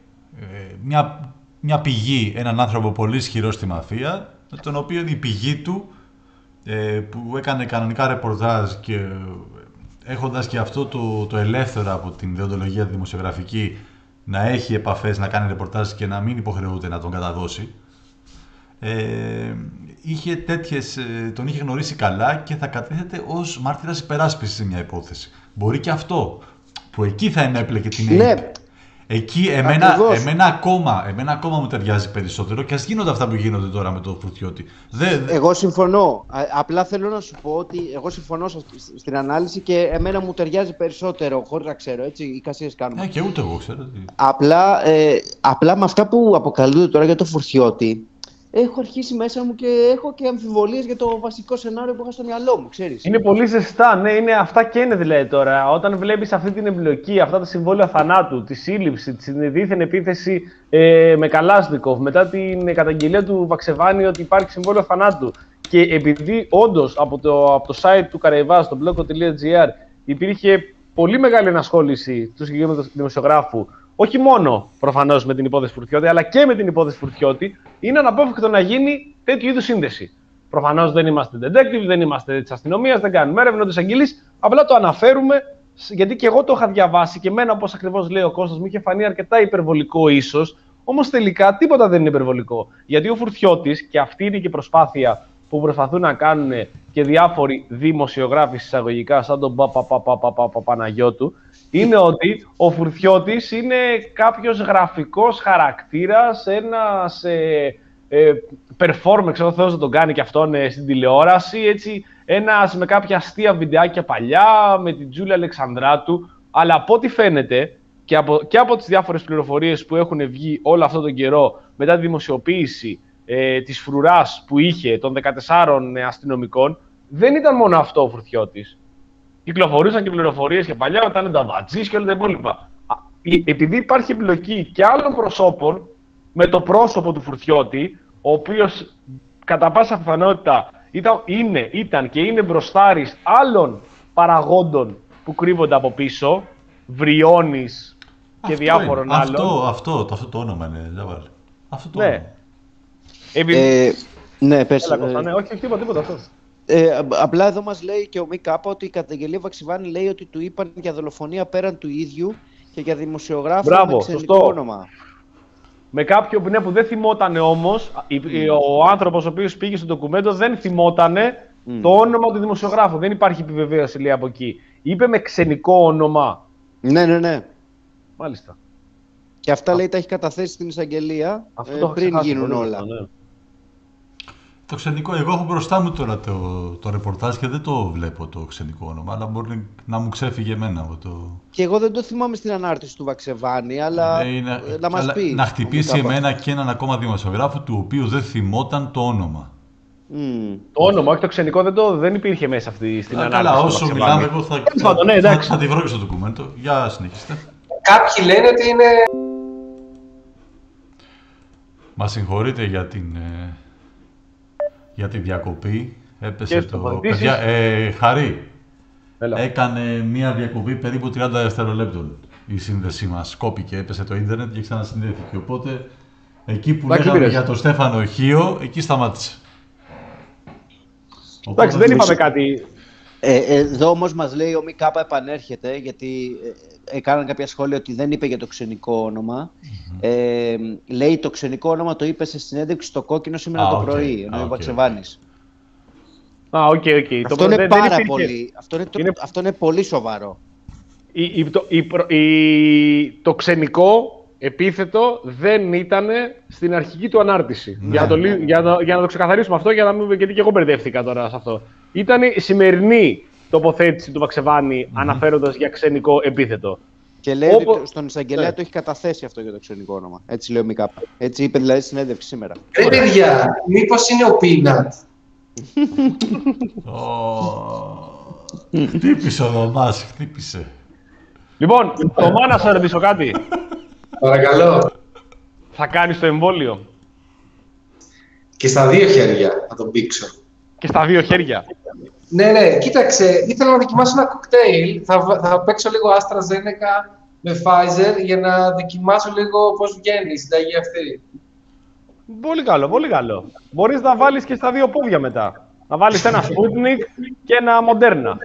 ε, μια, μια πηγή, έναν άνθρωπο πολύ ισχυρό στη μαφία, με τον οποίο η πηγή του, ε, που έκανε κανονικά ρεπορτάζ και έχοντας και αυτό το, το ελεύθερο από την δεοντολογία δημοσιογραφική να έχει επαφές, να κάνει ρεπορτάζ και να μην υποχρεούται να τον καταδώσει, ε, είχε τέτοιες, τον είχε γνωρίσει καλά και θα κατέθεται ως μάρτυρας υπεράσπισης σε μια υπόθεση. Μπορεί και αυτό, που εκεί θα ενέπλεκε την ΕΥΠ. Ναι. Εκεί εμένα, εμένα, ακόμα, εμένα ακόμα μου ταιριάζει περισσότερο και ας γίνονται αυτά που γίνονται τώρα με το Φουρτιώτη. Δε, δε... Εγώ συμφωνώ. Απλά θέλω να σου πω ότι εγώ συμφωνώ στην ανάλυση και εμένα μου ταιριάζει περισσότερο, χωρίς να ξέρω, έτσι, οι εικασίες κάνουμε. Ναι, και ούτε εγώ ξέρω. Απλά, ε, απλά με αυτά που αποκαλούνται τώρα για το Φουρτιώτη, έχω αρχίσει μέσα μου και έχω και αμφιβολίες για το βασικό σενάριο που είχα στο μυαλό μου, ξέρεις. Είναι πολύ ζεστά, ναι, είναι αυτά και είναι δηλαδή τώρα. Όταν βλέπεις αυτή την εμπλοκή, αυτά τα συμβόλαια θανάτου, τη σύλληψη, την δίθεν επίθεση ε, με Καλάσνικοφ, μετά την καταγγελία του Βαξεβάνη ότι υπάρχει συμβόλαιο θανάτου. Και επειδή όντως από το, από το site του Καραϊβάς, το blog τελεία gr, υπήρχε πολύ μεγάλη ενασχόληση του συγκεκριμένου δημοσιογράφου, όχι μόνο προφανώς με την υπόθεση Φουρτιώτη, αλλά και με την υπόθεση Φουρτιώτη, είναι αναπόφευκτο να γίνει τέτοιου είδους σύνδεση. Προφανώς δεν είμαστε detective, δεν είμαστε της αστυνομίας, δεν κάνουμε έρευνα, της αγγελής, απλά το αναφέρουμε, γιατί και εγώ το είχα διαβάσει και εμένα, όπως ακριβώς λέει ο Κώστας, μου είχε φανεί αρκετά υπερβολικό ίσως, όμως τελικά τίποτα δεν είναι υπερβολικό. Γιατί ο Φουρτιώτης, και αυτή είναι και η προσπάθεια που προσπαθούν να κάνουν και διάφοροι δημοσιογράφοι εισαγωγικά, σαν τον Παπαπαναγιώτου, είναι ότι ο Φουρτιώτης είναι κάποιος γραφικός χαρακτήρας, ένας ε, ε, performer, ξέρω Θεός να τον κάνει και αυτόν ε, στην τηλεόραση, έτσι, ένας με κάποια αστεία βιντεάκια παλιά, με την Τζούλια Αλεξανδράτου, αλλά από ό,τι φαίνεται και από, και από τις διάφορες πληροφορίες που έχουν βγει όλο αυτόν τον καιρό μετά τη δημοσιοποίηση ε, της φρουράς που είχε των δεκατεσσάρων ε, αστυνομικών, δεν ήταν μόνο αυτό ο Φουρτιώτης. Κυκλοφορούσαν και πληροφορίες και παλιά όταν ήταν τα βατζής και όλα τα υπόλοιπα. Επειδή υπάρχει εμπλοκή και άλλων προσώπων, με το πρόσωπο του Φουρτιώτη, ο οποίος κατά πάσα πιθανότητα ήταν, είναι, ήταν και είναι μπροστάρης άλλων παραγόντων που κρύβονται από πίσω, Βριώνης και αυτό διάφορων είναι. άλλων. Αυτό, αυτό, αυτό το όνομα είναι, Τζαβάλ. Αυτό το Ναι. όνομα. Επειδή... Ε, ναι, πες. Έλα, Κώστα, ε, ναι, όχι, όχι, τίποτα, τίποτα αυτό. Ε, απλά εδώ μας λέει και ο Μη Κάπα ότι η καταγγελία Βαξιβάνη λέει ότι του είπαν για δολοφονία πέραν του ίδιου και για δημοσιογράφο Μπράβο, με ξενικό σωστό. όνομα. Με κάποιον που, ναι, που δεν θυμότανε όμως, mm. ο άνθρωπος ο οποίος πήγε στο ντοκουμέντο δεν θυμότανε mm. το όνομα του δημοσιογράφου. Δεν υπάρχει επιβεβαίωση, λέει, από εκεί. Είπε με ξενικό όνομα. Ναι, ναι, ναι. Μάλιστα. Και αυτά, Α. λέει, τα έχει καταθέσει στην εισαγγελία ε, το πριν ξεχάσει, γίνουν όλα. Αυτό, ναι. Το ξενικό, εγώ έχω μπροστά μου τώρα το, το ρεπορτάζ και δεν το βλέπω το ξενικό όνομα, αλλά μπορεί να μου ξέφυγε εμένα από το... Και εγώ δεν το θυμάμαι στην ανάρτηση του Βαξεβάνη, αλλά ε, είναι, να μας πει. Να χτυπήσει εμένα και έναν ακόμα δημοσιογράφο του οποίου δεν θυμόταν το όνομα. Mm. Το όνομα, όχι το ξενικό, δεν, το, δεν υπήρχε μέσα αυτή στην ανάρτηση. Καλά, όσο μιλάμε, εγώ θα, θα, ναι, θα, θα τη βρω και στο ντοκουμέντο. Για συνεχίστε. Κάποιοι λένε ότι είναι... Μας συγχωρείτε για την... Ε... για τη διακοπή, έπεσε και το... Παιδιά, ε, Χαρή, Έλα. έκανε μία διακοπή περίπου τριάντα δευτερολέπτων η σύνδεσή μας. Κόπηκε, έπεσε το ίντερνετ και ξανασυνδέθηκε. Οπότε, εκεί που Λάκη λέγαμε πήρες. για τον Στέφανο Χίο, εκεί σταμάτησε. Εντάξει, δεν είπαμε κάτι... Ε, εδώ όμως μας λέει ο Μη Κάπα επανέρχεται, γιατί ε, έκαναν κάποια σχόλια ότι δεν είπε για το ξενικό όνομα. Mm-hmm. Ε, λέει το ξενικό όνομα το είπε σε συνέντευξη στο Κόκκινο σήμερα ah, το okay. πρωί, ενώ ο Βαξεβάνης. Α, οκ, οκ. Αυτό είναι δεν, πάρα δεν πολύ, αυτό είναι, είναι... αυτό είναι πολύ σοβαρό. Η, η, το, η, η, το ξενικό επίθετο δεν ήταν στην αρχική του ανάρτηση. Ναι, για, να το, ναι, ναι. Για, να, για να το ξεκαθαρίσουμε αυτό, για να μην, γιατί και εγώ μπερδεύτηκα τώρα σε αυτό. Ήταν η σημερινή τοποθέτηση του Βαξεβάνη mm-hmm. αναφέροντας για ξενικό επίθετο. Και λέει Όπο... ότι στον εισαγγελέα ναι. το έχει καταθέσει αυτό για το ξενικό όνομα. Έτσι λέει ο Μη Κάπα. Έτσι είπε δηλαδή στη συνέντευξη σήμερα. Ρε παιδιά, μήπως είναι ο Πίνατ. Χτύπησε ο Δωμάς, χτύπησε. Λοιπόν, Θωμά, να σε ρωτήσω κάτι. Παρακαλώ. Θα κάνεις το εμβόλιο? Και στα δύο χέρια θα τον πήξω. Και στα δύο χέρια. Ναι, ναι, κοίταξε, ήθελα να δοκιμάσω ένα κοκτέιλ. Θα, θα παίξω λίγο AstraZeneca με Pfizer για να δοκιμάσω λίγο πώς βγαίνει η συνταγή αυτή. Πολύ καλό, πολύ καλό. Μπορείς να βάλεις και στα δύο πόδια μετά. Να βάλεις ένα Sputnik και ένα Moderna.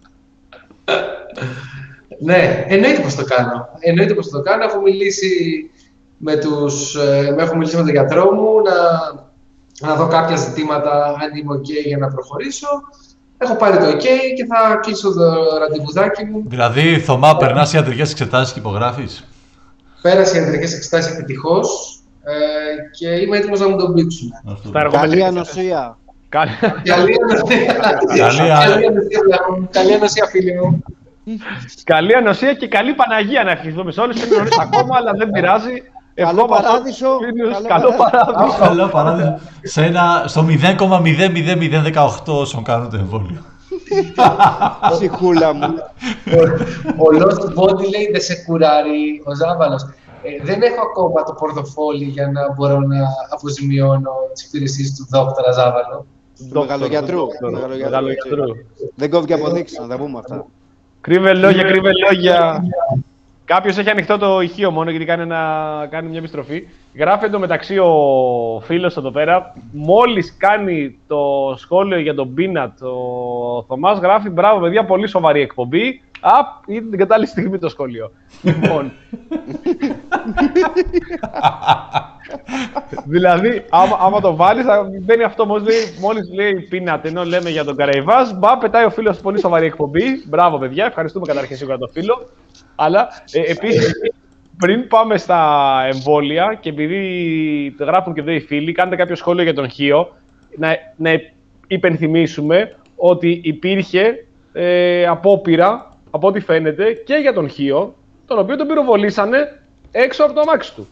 Ναι, εννοείται πως το κάνω. Εννοείται πως το κάνω. Έχω μιλήσει με, τους, ε, έχω μιλήσει με τον γιατρό μου να, να δω κάποια ζητήματα αν είμαι ok για να προχωρήσω. Έχω πάρει το ok και θα κλείσω το ραντεβουδάκι μου. Δηλαδή, Θωμά, περνάς ιατρικές εξετάσεις και υπογράφεις? Πέρασε ιατρικές εξετάσεις επιτυχώς. Ε, και είμαι έτοιμος να μου τον πήξουν. Καλή ανοσία. Καλή ανοσία. Καλή ανοσία, φίλοι μου. Καλή ανοσία και καλή Παναγία να ευχηθούμε σε όλους. Είναι νωρίς ακόμα, αλλά δεν πειράζει. Καλό παράδεισο. Καλό παράδεισο. Καλό παράδεισο. Σε ένα, στο μηδέν κόμμα μηδέν μηδέν μηδέν δεκαοκτώ όσων κάνουν το εμβόλιο. Ψυχούλα μου. Ο Lost Body λέει δεν σε κουράρει ο Ζάβαλος. Ε, δεν έχω ακόμα το πορτοφόλι για να μπορώ να αποζημιώνω τις υπηρεσίες του δόκτωρα Ζάβαλο. Του μεγαλογιατρού. Δεν κόβει και αποδείξεις, να τα πούμε αυτά. Κρύβε λόγια, κρύβε λόγια. Κάποιος έχει ανοιχτό το ηχείο μόνο γιατί κάνει, ένα, κάνει μια επιστροφή. Γράφει εντωμεταξύ ο φίλος εδώ πέρα. Μόλις κάνει το σχόλιο για τον Πίνατ, ο Θωμάς γράφει μπράβο παιδιά, πολύ σοβαρή εκπομπή. Απ, είναι την κατάλληλη στιγμή το σχόλιο. Λοιπόν. Δηλαδή, άμα, άμα το βάλεις, θα μπαίνει αυτό μόλις λέει, μόλις λέει Πίνατ, ενώ λέμε για τον Καραϊβάς, μπα, πετάει ο φίλος πολύ σοβαρή εκπομπή. Μπράβο παιδιά, ευχαριστούμε καταρχήν σίγουρα τον φίλο. Αλλά ε, επίσης, πριν πάμε στα εμβόλια και επειδή το γράφουν και εδώ οι φίλοι, κάντε κάποιο σχόλιο για τον Χίο, να, να υπενθυμίσουμε ότι υπήρχε ε, απόπειρα, από ό,τι φαίνεται, και για τον Χίο, τον οποίο τον πυροβολήσανε έξω από το αμάξι του.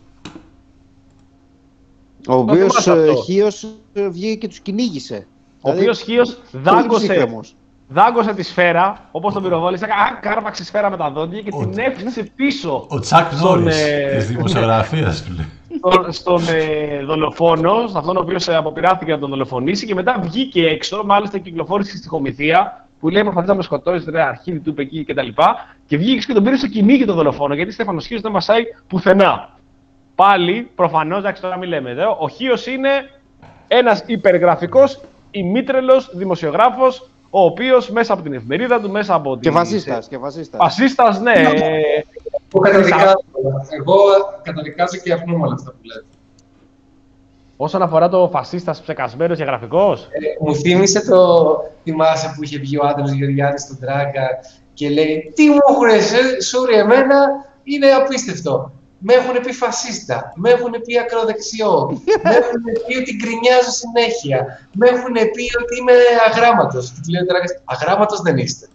Ο οποίος Χίος βγήκε και τους κυνήγησε. Ο δηλαδή, οποίος Χίος δάγκωσε, δάγκωσε τη σφαίρα, όπως τον πυροβόλησε, κάρβαξε σφαίρα με τα δόντια και ο, την έφτιαξε πίσω. Ο Τσακ Νόρις ε... της δημοσιογραφίας του λέει. στον, στον ε, δολοφόνο, σε αυτόν ο οποίος αποπειράστηκε να τον δολοφονήσει, και μετά βγήκε έξω, μάλιστα κυκλοφόρησε στη Χομηθεία, που λέει: προσπαθείς να με σκοτώσεις, ρε αρχίδι του είπε εκεί κτλ. Και βγήκε και τον πήρε στο κυνήγι τον δολοφόνο, γιατί Στέφανος Χίος δεν μασάει πουθενά. Πάλι, προφανώς, εντάξει, τώρα μην λέμε εδώ, ο Χίος είναι ένας υπεργραφικός, ημίτρελος δημοσιογράφος, ο οποίος μέσα από την εφημερίδα του, μέσα από την. Και φασίστας, και φασίστας. Φασίστας, ναι. Εγώ καταδικάζω, εγώ καταδικάζω και αφήνω όλα αυτά που λέτε. Όσον αφορά το φασίστας ψεκασμένος και γραφικός. Ε, μου θύμισε το θυμάσαι που είχε βγει ο Άντρος Γεωργιάδης στον Τράγκα και λέει: τι μου έχουνε σούρι εμένα, είναι απίστευτο. Με έχουν πει φασίστα, με έχουν πει ακροδεξιό, με έχουν πει ότι γκρινιάζω συνέχεια, με έχουν πει ότι είμαι αγράμματος. Και του λέει ο Τράγκας: αγράμματος δεν είστε.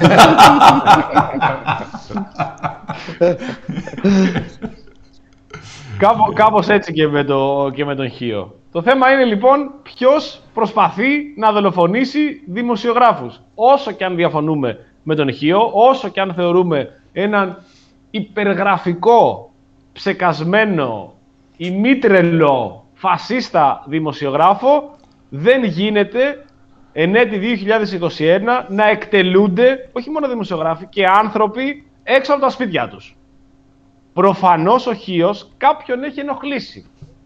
Κάπω, κάπως έτσι και με, το, και με τον Χίο. Το θέμα είναι λοιπόν ποιος προσπαθεί να δολοφονήσει δημοσιογράφους. Όσο και αν διαφωνούμε με τον Χίο, όσο και αν θεωρούμε έναν υπεργραφικό, ψεκασμένο, ημίτρελο, φασίστα δημοσιογράφο, δεν γίνεται εν έτη δύο χιλιάδες είκοσι ένα να εκτελούνται όχι μόνο δημοσιογράφοι και άνθρωποι έξω από τα σπίτια τους. Προφανώς ο Χίος κάποιον έχει ενοχλήσει.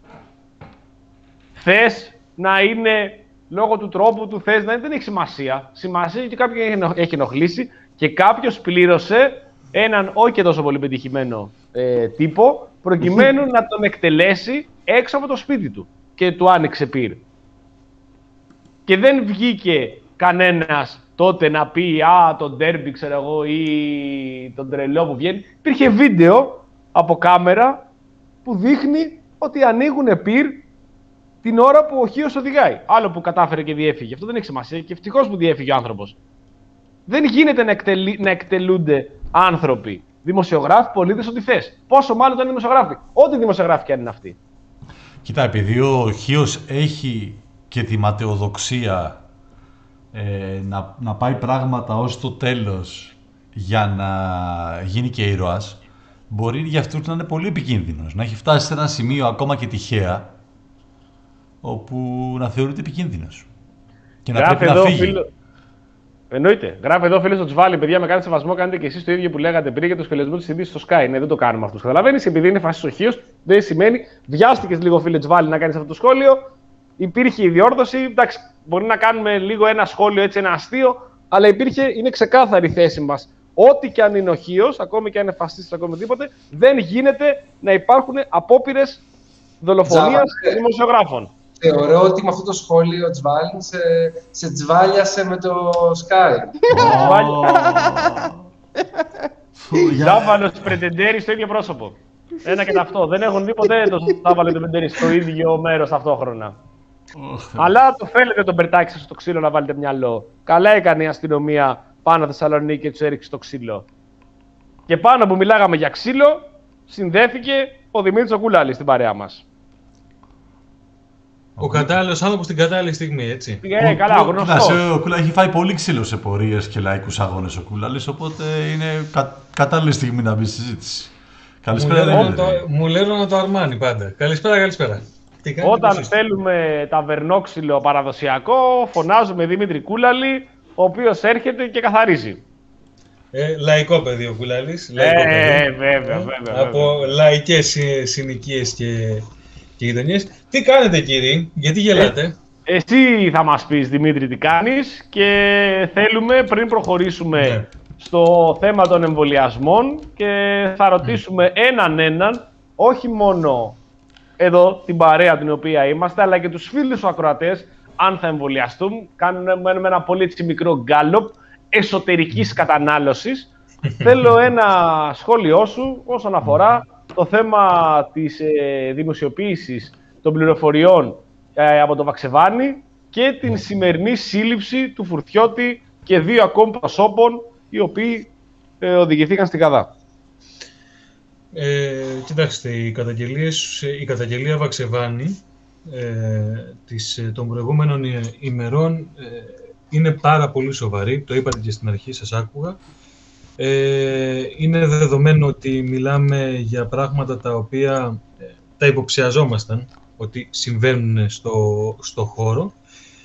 Θες να είναι λόγω του τρόπου του, θες να είναι, δεν έχει σημασία. Σημασία ότι κάποιον έχει ενοχλήσει και κάποιος πλήρωσε έναν όχι και τόσο πολύ πετυχημένο ε, τύπο προκειμένου να τον εκτελέσει έξω από το σπίτι του και του άνοιξε πυρ. Και δεν βγήκε κανένας τότε να πει «Α, τον ντέρμπι, ξέρω εγώ, ή τον τρελό που βγαίνει». Υπήρχε βίντεο από κάμερα που δείχνει ότι ανοίγουν πυρ την ώρα που ο Χίος οδηγάει. Άλλο που κατάφερε και διέφυγε. Αυτό δεν έχει σημασία και ευτυχώς που διέφυγε ο άνθρωπος. Δεν γίνεται να, εκτελεί, να εκτελούνται άνθρωποι, δημοσιογράφοι, πολίτες, ό,τι θες. Πόσο μάλλον όταν είναι δημοσιογράφοι. Ό,τι δημοσιογράφοι και αν είναι αυτοί. Κοίτα, επειδή ο Χίος έχει και τη ματαιοδοξία ε, να, να πάει πράγματα ως το τέλος για να γίνει και ήρωας, μπορεί για αυτούς να είναι πολύ επικίνδυνος. Να έχει φτάσει σε ένα σημείο ακόμα και τυχαία όπου να θεωρείται επικίνδυνος και να Γράφει πρέπει εδώ, να φύγει. Φίλο... Εννοείται. Γράφει εδώ φίλος ο Τσβάλι, παιδιά, με κάνετε σεβασμό, κάνετε και εσείς το ίδιο που λέγατε πριν για το σχολιασμό της ειδήσης στο Sky. Ναι, δεν το κάνουμε αυτούς. Καταλαβαίνεις, επειδή είναι φασιστός ο Χίος, δεν σημαίνει. Βιάστηκες λίγο, φίλε Τσβάλι, να κάνεις αυτό το σχόλιο. Υπήρχε η διόρθωση. Εντάξει, μπορεί να κάνουμε λίγο ένα σχόλιο, έτσι, ένα αστείο, αλλά υπήρχε, είναι ξεκάθαρη η θέση μας. Ό,τι και αν είναι ο Χίος, ακόμη και αν είναι φασιστής, ακόμη τίποτε, δεν γίνεται να υπάρχουν απόπειρες δολοφονίας δημοσιογράφων. Θεωρώ ότι με αυτό το σχόλιο ο Τσβάλιν σε, σε τσβάλιασε με το Sky. Ζάβαλος Πρετεντέρη στο ίδιο πρόσωπο. Ένα και ταυτό. Δεν έχουν δει ποτέ το Ζάβαλο και το Πρετεντέρη στο ίδιο μέρος ταυτόχρονα. Αλλά το θέλετε τον Μπερτάκη σας στο ξύλο να βάλετε μυαλό. Καλά έκανε η αστυνομία πάνω Θεσσαλονίκη και τους έριξε στο ξύλο. Και πάνω που μιλάγαμε για ξύλο, συνδέθηκε ο Δημήτρης ο Κούλαλης στην παρέα μας. Ο κατάλληλος άνθρωπος στην κατάλληλη στιγμή, έτσι. Ε, καλά, γνωστός. Ο Κούλαλης έχει φάει πολύ ξύλο σε πορείες και λαϊκούς αγώνες ο Κούλαλης, οπότε είναι κα, κατάλληλη στιγμή να μπει στη συζήτηση. Καλησπέρα, μου, το, μου λένε το Αρμάνι πάντα. Καλησπέρα, καλησπέρα. Τι κάνετε, όταν θέλουμε ταβερνόξυλο παραδοσιακό, φωνάζουμε Δημήτρη Κούλαλη, ο οποίος έρχεται και καθαρίζει. Ε, λαϊκό παιδί ο Κούλαλης. Ε, ε, βέβαια, βέβαια, βέβαια. Από λαϊκές συνοικίες και, και γειτονιές. Τι κάνετε, κύριοι, γιατί γελάτε? Ε, εσύ θα μας πεις, Δημήτρη, τι κάνεις, και θέλουμε πριν προχωρήσουμε ναι. στο θέμα των εμβολιασμών και θα ρωτήσουμε mm. έναν έναν, όχι μόνο εδώ την παρέα την οποία είμαστε, αλλά και τους φίλους του ακροατές, αν θα εμβολιαστούν. Κάνουμε ένα πολύ έτσι μικρό γκάλωπ εσωτερικής κατανάλωσης. Θέλω ένα σχόλιο σου όσον αφορά το θέμα της ε, δημοσιοποίησης των πληροφοριών ε, από το Βαξεβάνι και την σημερινή σύλληψη του Φουρτιώτη και δύο ακόμη προσώπων οι οποίοι ε, οδηγηθήκαν στην Καδά. Ε, κοιτάξτε, οι καταγγελίες, η καταγγελία Βαξεβάνι ε, της, των προηγούμενων ημερών ε, είναι πάρα πολύ σοβαρή, το είπατε και στην αρχή, σας άκουγα. Ε, είναι δεδομένο ότι μιλάμε για πράγματα τα οποία ε, τα υποψιαζόμασταν ότι συμβαίνουν στο, στο χώρο.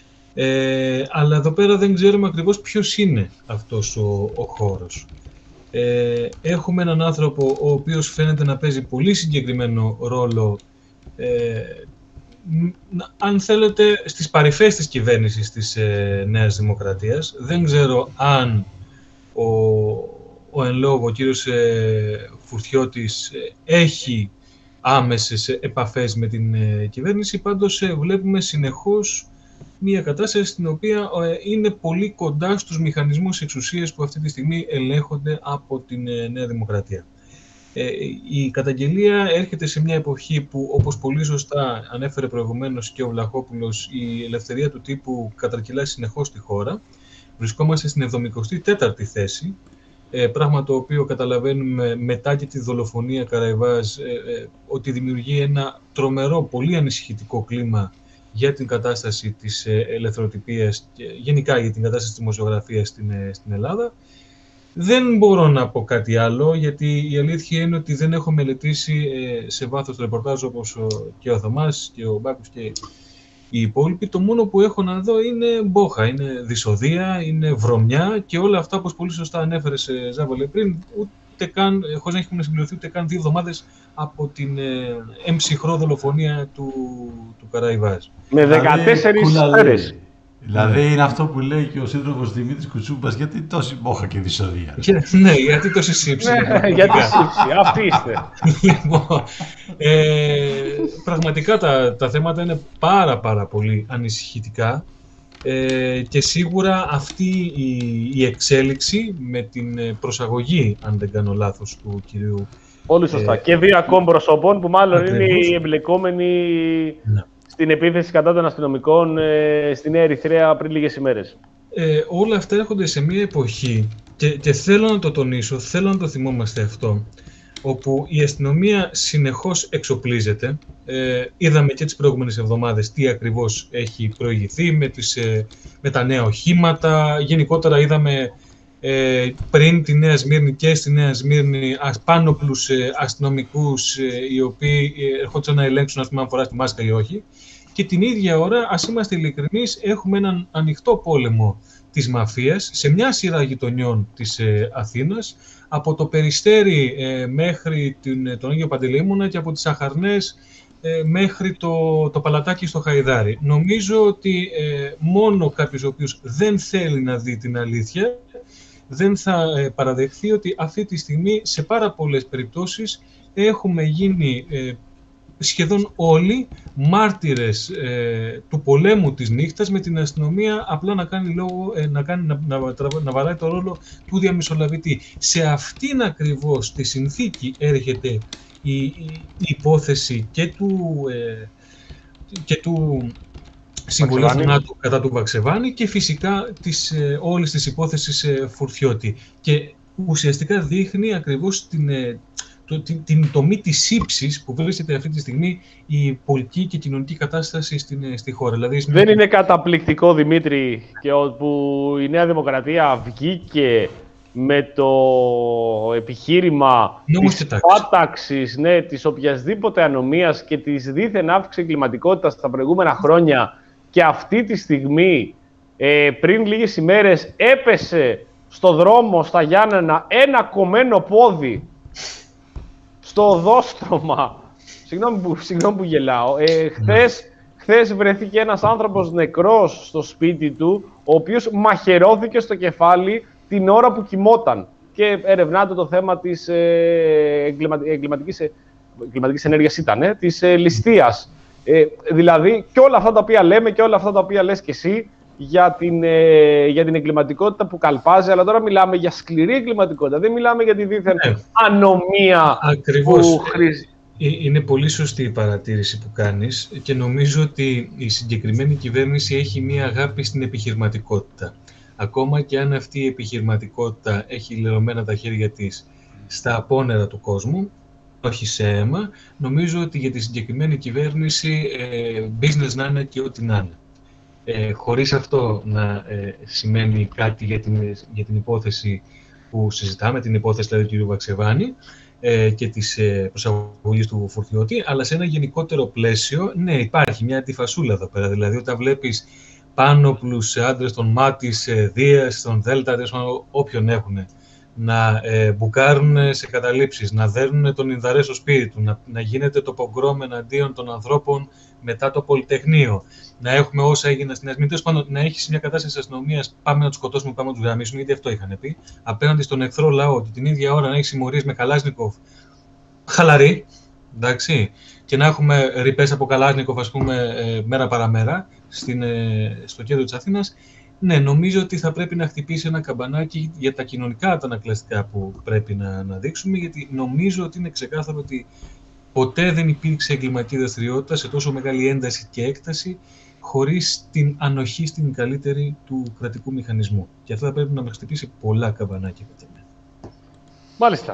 Ε, αλλά εδώ πέρα δεν ξέρουμε ακριβώς ποιος είναι αυτός ο, ο χώρος. Ε, έχουμε έναν άνθρωπο ο οποίος φαίνεται να παίζει πολύ συγκεκριμένο ρόλο, ε, αν θέλετε, στις παρυφές της κυβέρνησης της ε, Νέας Δημοκρατίας. Δεν ξέρω αν ο, ο εν λόγω, ο κύριος ε, Φουρτιώτης ε, έχει άμεσες επαφές με την ε, κυβέρνηση, πάντως ε, βλέπουμε συνεχώς μια κατάσταση στην οποία ε, είναι πολύ κοντά στους μηχανισμούς εξουσίας που αυτή τη στιγμή ελέγχονται από την ε, Νέα Δημοκρατία. Ε, η καταγγελία έρχεται σε μια εποχή που, όπως πολύ σωστά ανέφερε προηγουμένως και ο Βλαχόπουλος, η ελευθερία του τύπου κατρακυλάει συνεχώς στη χώρα. Βρισκόμαστε στην εβδομηκοστή τέταρτη θέση, ε, πράγμα το οποίο καταλαβαίνουμε μετά και τη δολοφονία Καραϊβάζ, ε, ε, ότι δημιουργεί ένα τρομερό, πολύ ανησυχητικό κλίμα για την κατάσταση της ελευθεροτυπίας και γενικά για την κατάσταση της δημοσιογραφίας στην, στην Ελλάδα. Δεν μπορώ να πω κάτι άλλο, γιατί η αλήθεια είναι ότι δεν έχω μελετήσει ε, σε βάθος το ρεπορτάζ όπως ο, και ο Θωμάς και ο Μπάκος και οι υπόλοιποι. Το μόνο που έχω να δω είναι μπόχα, είναι δυσοδεία, είναι βρωμιά και όλα αυτά, όπως πολύ σωστά ανέφερε σε Ζάβολε πριν, ούτε καν, χωρίς να έχουμε συμπληρωθεί ούτε καν δύο εβδομάδες από την ε, εμψυχρό δολοφονία του, του Καραϊβάζ. Με δεκατέσσερις μέρες. Δηλαδή είναι αυτό που λέει και ο σύντροφος Δημήτρης Κουτσούμπας, γιατί τόση μπόχα και δυσοδεία. Ναι, γιατί τόση σύψη. Γιατί σύψη, αυτοί είστε. Λοιπόν, ε, πραγματικά τα, τα θέματα είναι πάρα πάρα πολύ ανησυχητικά ε, και σίγουρα αυτή η, η εξέλιξη με την προσαγωγή, αν δεν κάνω λάθος, του κυρίου... Πολύ σωστά. Ε, και δύο ακόμη προσωπών που μάλλον ακριβώς είναι οι εμπλεκόμενοι... Ναι. Στην επίθεση κατά των αστυνομικών ε, στη Νέα Ερυθρέα πριν λίγες ημέρες. Ε, όλα αυτά έρχονται σε μια εποχή και, και θέλω να το τονίσω, θέλω να το θυμόμαστε αυτό, όπου η αστυνομία συνεχώς εξοπλίζεται. Ε, είδαμε και τις προηγούμενες εβδομάδες τι ακριβώς έχει προηγηθεί με, τις, ε, με τα νέα οχήματα. Γενικότερα είδαμε ε, πριν τη Νέα Σμύρνη και στη Νέα Σμύρνη πανόπλους ε, αστυνομικούς ε, οι οποίοι ε, ερχόντουσαν να ελέγξουν ας πούμε, αν φοράς τη μάσκα ή όχι. Και την ίδια ώρα, ας είμαστε ειλικρινείς, έχουμε έναν ανοιχτό πόλεμο της μαφίας σε μια σειρά γειτονιών της ε, Αθήνας, από το Περιστέρι ε, μέχρι την, τον Άγιο Παντελεήμονα και από τις Αχαρνές ε, μέχρι το, το Παλατάκι στο Χαϊδάρι. Νομίζω ότι ε, μόνο κάποιος ο οποίος δεν θέλει να δει την αλήθεια δεν θα ε, παραδεχθεί ότι αυτή τη στιγμή σε πάρα πολλές περιπτώσεις έχουμε γίνει ε, σχεδόν όλοι μάρτυρες ε, του πολέμου της νύχτας, με την αστυνομία απλά να κάνει λόγο, ε, να, κάνει, να, να, να βαράει το ρόλο του διαμεσολαβητή. Σε αυτήν ακριβώς τη συνθήκη έρχεται η, η, η υπόθεση και του, ε, και του συμβουλίου θανάτου κατά του Βαξεβάνη και φυσικά της, ε, όλης της υπόθεσης ε, Φουρτιώτη. Και ουσιαστικά δείχνει ακριβώς την... Ε, Το, την, την τομή της ύψης που βρίσκεται αυτή τη στιγμή η πολιτική και κοινωνική κατάσταση στην, στη χώρα. Δηλαδή, δεν είναι καταπληκτικό, Δημήτρη, και όπου η Νέα Δημοκρατία βγήκε με το επιχείρημα Νόμος της πάταξης, ναι, της οποιασδήποτε ανομίας και της δίθεν αύξησης εγκληματικότητας τα προηγούμενα χρόνια και αυτή τη στιγμή, ε, πριν λίγες ημέρες, έπεσε στο δρόμο στα Γιάννενα ένα κομμένο πόδι στο οδόστρωμα. Συγγνώμη που, συγγνώμη που γελάω. Ε, χθες, χθες βρέθηκε ένας άνθρωπος νεκρός στο σπίτι του, ο οποίος μαχαιρώθηκε στο κεφάλι την ώρα που κοιμόταν. Και ερευνάται το θέμα της ε, εγκληματικής, εγκληματικής, εγκληματικής ενέργειας ήταν, ε, της ε, ληστείας. Ε, δηλαδή, και όλα αυτά τα οποία λέμε και όλα αυτά τα οποία λες και εσύ, για την, ε, για την εγκληματικότητα που καλπάζει, αλλά τώρα μιλάμε για σκληρή εγκληματικότητα. Δεν μιλάμε για τη δίθεν ναι. ανομία. Ακριβώς. Που χρήζει. Είναι πολύ σωστή η παρατήρηση που κάνεις και νομίζω ότι η συγκεκριμένη κυβέρνηση έχει μία αγάπη στην επιχειρηματικότητα. Ακόμα και αν αυτή η επιχειρηματικότητα έχει λερωμένα τα χέρια της στα απόνερα του κόσμου, όχι σε αίμα, νομίζω ότι για τη συγκεκριμένη κυβέρνηση ε, business να είναι και ό,τι να είναι. Ε, χωρίς αυτό να ε, σημαίνει κάτι για την, για την υπόθεση που συζητάμε, την υπόθεση δηλαδή, του κ. Βαξεβάνη ε, και της ε, προσαγωγής του Φουρτιώτη, αλλά σε ένα γενικότερο πλαίσιο, ναι, υπάρχει μια αντιφασούλα εδώ πέρα. Δηλαδή, όταν βλέπεις πάνωπλους άντρες των Μάτης, Δίας, των Δέλτα, όποιον έχουν, να ε, μπουκάρουν σε καταλήψεις, να δέρνουν τον Ινδαρέ στο σπίτι του, να, να γίνεται το πογκρόμ εναντίον των ανθρώπων μετά το Πολυτεχνείο, να έχουμε όσα έγιναν στην αστυνομία, τέλος πάντων να έχεις μια κατάσταση της αστυνομίας, πάμε να τους σκοτώσουμε, πάμε να τους γραμμίσουμε, γιατί αυτό είχαν πει, απέναντι στον εχθρό λαό, ότι την ίδια ώρα να έχει συμμορίες με Καλάσνικοφ, χαλαρή, εντάξει, και να έχουμε ρηπές από Καλάσνικοφ, ας πούμε, ε, μέρα παραμέρα, στην, ε, στο κέντρο της Αθήνας. Ναι, νομίζω ότι θα πρέπει να χτυπήσει ένα καμπανάκι για τα κοινωνικά αντανακλαστικά που πρέπει να, να δείξουμε, γιατί νομίζω ότι είναι ξεκάθαρο ότι ποτέ δεν υπήρξε εγκληματική δραστηριότητα σε τόσο μεγάλη ένταση και έκταση χωρίς την ανοχή στην καλύτερη του κρατικού μηχανισμού. Και αυτό θα πρέπει να μας χτυπήσει πολλά καμπανάκια. Μάλιστα.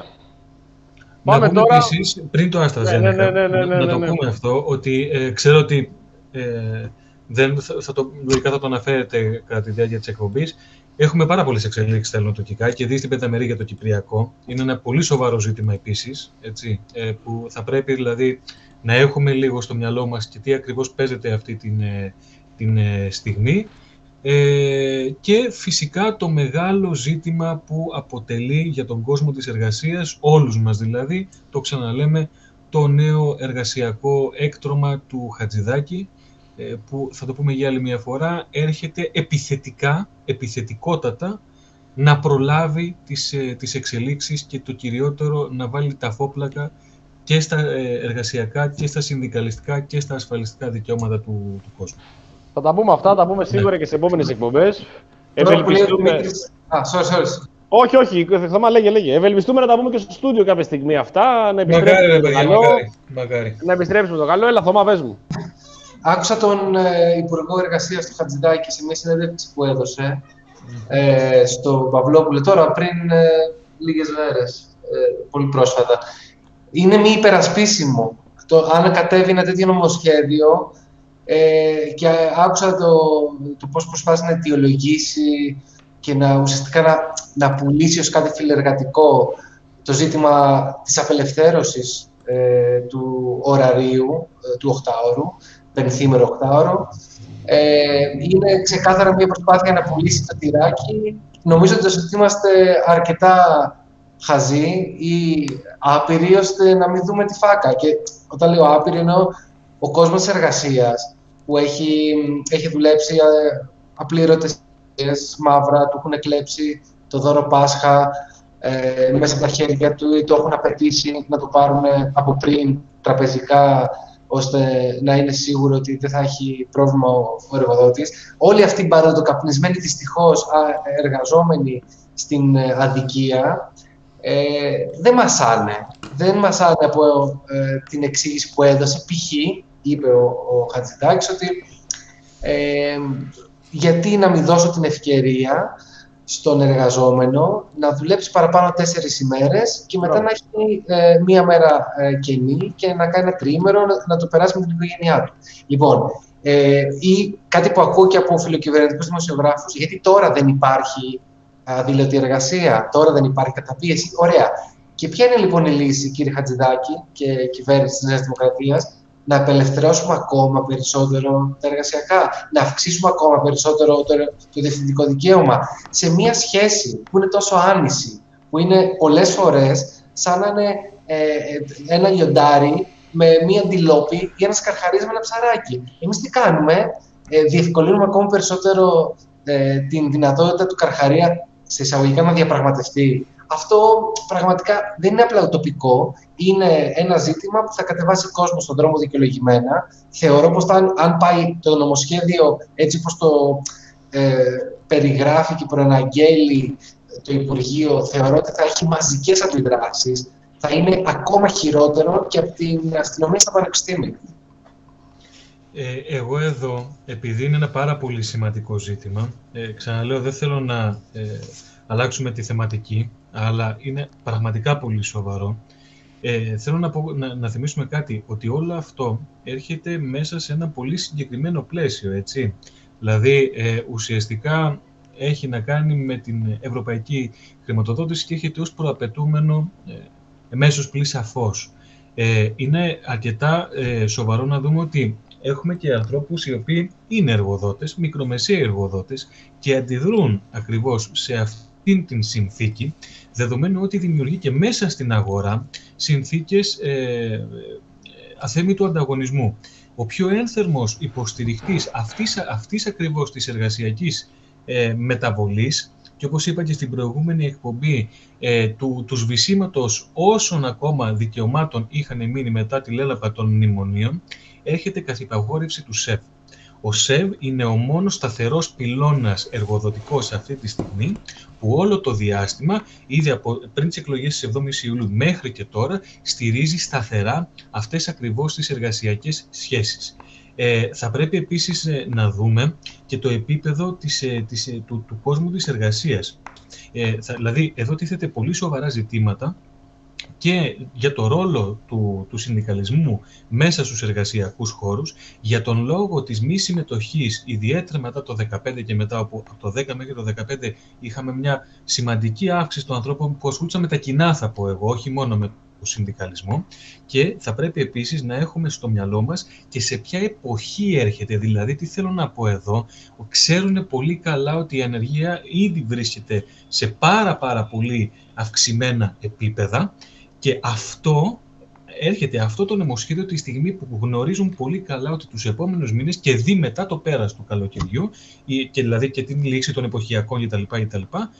Να Πάμε πούμε τώρα... επίσης, πριν το AstraZeneca, ναι, ναι, ναι, ναι, ναι, να το ναι, ναι. πούμε αυτό, ότι ε, ξέρω ότι ε, δεν, θα, θα το, λογικά θα το αναφέρετε κατά τη διάρκεια της εκπομπής. Έχουμε πάρα πολλές εξελίξεις στα ελληνοτουρκικά και δει στην Πενταμερή για το Κυπριακό. Είναι ένα πολύ σοβαρό ζήτημα επίσης, έτσι, ε, που θα πρέπει δηλαδή να έχουμε λίγο στο μυαλό μας και τι ακριβώς παίζεται αυτή την, ε, την ε, στιγμή. Ε, και φυσικά το μεγάλο ζήτημα που αποτελεί για τον κόσμο της εργασίας, όλους μας δηλαδή, το ξαναλέμε, το νέο εργασιακό έκτρωμα του Χατζηδάκη, που θα το πούμε για άλλη μια φορά, έρχεται επιθετικά, επιθετικότατα, να προλάβει τις, τις εξελίξεις και το κυριότερο να βάλει τα φόπλακα και στα εργασιακά και στα συνδικαλιστικά και στα ασφαλιστικά δικαιώματα του, του κόσμου. Θα τα πούμε αυτά, θα τα πούμε σίγουρα ναι. και σε επόμενες εκπομπές. Ευελπιστούμε... Α, sorry, sorry. Όχι, όχι, θα λέγε, λέγε. Ευελπιστούμε να τα πούμε και στο στούντιο κάποια στιγμή αυτά, να επιστρέψουμε μακάρι, το καλό. Μακάρι, μακάρι. Να επιστρέψουμε το καλό. Έλα, Θωμά, πες μου. Άκουσα τον ε, Υπουργό Εργασίας του Χατζηδάκη σε μια συνέντευξη που έδωσε ε, στο Παυλόπουλο τώρα πριν ε, λίγες μέρες, ε, πολύ πρόσφατα. Είναι μη υπερασπίσιμο. Το, αν κατέβει ένα τέτοιο νομοσχέδιο ε, και άκουσα το, το πώς προσπάθησε να αιτιολογήσει και να ουσιαστικά να, να πουλήσει ως κάτι φιλεργατικό το ζήτημα της απελευθέρωσης ε, του ωραρίου, ε, του οχτάωρου, πενθήμερο οκτάωρο. Ε, είναι ξεκάθαρα μια προσπάθεια να πουλήσει το τυράκι. Νομίζω ότι είμαστε αρκετά χαζοί ή άπειροι ώστε να μην δούμε τη φάκα. Και όταν λέω άπειροι εννοώ ο κόσμος της εργασίας που έχει, έχει δουλέψει απλήρωτες μαύρα, του έχουν κλέψει το δώρο Πάσχα ε, μέσα από τα χέρια του ή το έχουν απαιτήσει να το πάρουν από πριν τραπεζικά, ώστε να είναι σίγουρο ότι δεν θα έχει πρόβλημα ο εργοδότης. Όλοι αυτοί οι παροδοκαπνισμένοι δυστυχώς εργαζόμενοι στην αδικία ε, δεν μασάνε. Δεν μασάνε από ε, την εξήγηση που έδωσε. Π.χ. είπε ο, ο Χατζηδάκης ότι ε, γιατί να μην δώσω την ευκαιρία στον εργαζόμενο να δουλέψει παραπάνω τέσσερις ημέρες και μετά να έχει ε, μία μέρα ε, κενή και να κάνει ένα τριήμερο να, να το περάσει με την οικογένειά του. Λοιπόν, ε, ή κάτι που ακούω και από φιλοκυβερνητικούς δημοσιογράφους, γιατί τώρα δεν υπάρχει αδήλωτη εργασία, τώρα δεν υπάρχει καταπίεση. Ωραία. Και ποια είναι λοιπόν η λύση, κύριε Χατζηδάκη και η κυβέρνηση της Νέας Δημοκρατίας? Να απελευθερώσουμε ακόμα περισσότερο τα εργασιακά, να αυξήσουμε ακόμα περισσότερο το, το διευθυντικό δικαίωμα σε μια σχέση που είναι τόσο άνηση, που είναι πολλές φορές σαν να είναι ε, ένα λιοντάρι με μια αντιλόπη ή ένα σκαρχαρίας με ένα ψαράκι. Εμείς τι κάνουμε? Ε, διευκολύνουμε ακόμα περισσότερο ε, την δυνατότητα του καρχαρία σε εισαγωγικά να διαπραγματευτεί. Αυτό πραγματικά δεν είναι απλά ουτοπικό, είναι ένα ζήτημα που θα κατεβάσει κόσμο στον δρόμο δικαιολογημένα. Θεωρώ πως θα, αν πάει το νομοσχέδιο έτσι όπως το ε, περιγράφει και προαναγγέλει το Υπουργείο, θεωρώ ότι θα έχει μαζικές αντιδράσεις, θα είναι ακόμα χειρότερο και από την αστυνομία στα πανεπιστήμια. Ε, εγώ εδώ, επειδή είναι ένα πάρα πολύ σημαντικό ζήτημα, ε, ξαναλέω δεν θέλω να ε, αλλάξουμε τη θεματική, αλλά είναι πραγματικά πολύ σοβαρό. Ε, θέλω να, πω, να, να θυμίσουμε κάτι, ότι όλο αυτό έρχεται μέσα σε ένα πολύ συγκεκριμένο πλαίσιο, έτσι. Δηλαδή, ε, ουσιαστικά έχει να κάνει με την ευρωπαϊκή χρηματοδότηση και έχετε ως προαπαιτούμενο ε, εμέσως πλην σαφώς. Ε, είναι αρκετά ε, σοβαρό να δούμε ότι έχουμε και ανθρώπους οι οποίοι είναι εργοδότες, μικρομεσαίοι εργοδότες και αντιδρούν ακριβώς σε αυτήν την συνθήκη, δεδομένου ότι δημιουργεί και μέσα στην αγορά συνθήκες ε, αθέμητου ανταγωνισμού. Ο πιο ένθερμος υποστηρικτής αυτής, αυτής ακριβώς της εργασιακής ε, μεταβολής και όπως είπα και στην προηγούμενη εκπομπή ε, του, του σβησίματος όσων ακόμα δικαιωμάτων είχαν μείνει μετά τη λέλαπα των μνημονίων, έρχεται καθ' υπαγόρευση του ΣΕΒ. Ο ΣΕΒ είναι ο μόνος σταθερός πυλώνας εργοδοτικός αυτή τη στιγμή που όλο το διάστημα, ήδη από πριν τις εκλογές της εβδόμης Ιουλίου μέχρι και τώρα, στηρίζει σταθερά αυτές ακριβώς τις εργασιακές σχέσεις. Ε, θα πρέπει επίσης ε, να δούμε και το επίπεδο της, ε, της, ε, του, του κόσμου της εργασίας. Ε, θα, δηλαδή, εδώ τίθεται πολύ σοβαρά ζητήματα και για το ρόλο του, του συνδικαλισμού μέσα στους εργασιακούς χώρους, για τον λόγο της μη συμμετοχής, ιδιαίτερα μετά το δεκαπέντε και μετά, όπου από το δέκα μέχρι το δεκαπέντε είχαμε μια σημαντική αύξηση των ανθρώπων που ασχολούνταν με τα κοινά, θα πω εγώ, όχι μόνο με το συνδικαλισμό, και θα πρέπει επίσης να έχουμε στο μυαλό μας και σε ποια εποχή έρχεται. Δηλαδή, τι θέλω να πω εδώ, ξέρουν πολύ καλά ότι η ανεργία ήδη βρίσκεται σε πάρα πάρα πολύ αυξημένα επίπεδα και αυτό έρχεται αυτό το νομοσχέδιο τη στιγμή που γνωρίζουν πολύ καλά ότι τους επόμενους μήνες και δει μετά το πέρας του καλοκαιριού, και δηλαδή και την λήξη των εποχιακών κτλ, κτλ,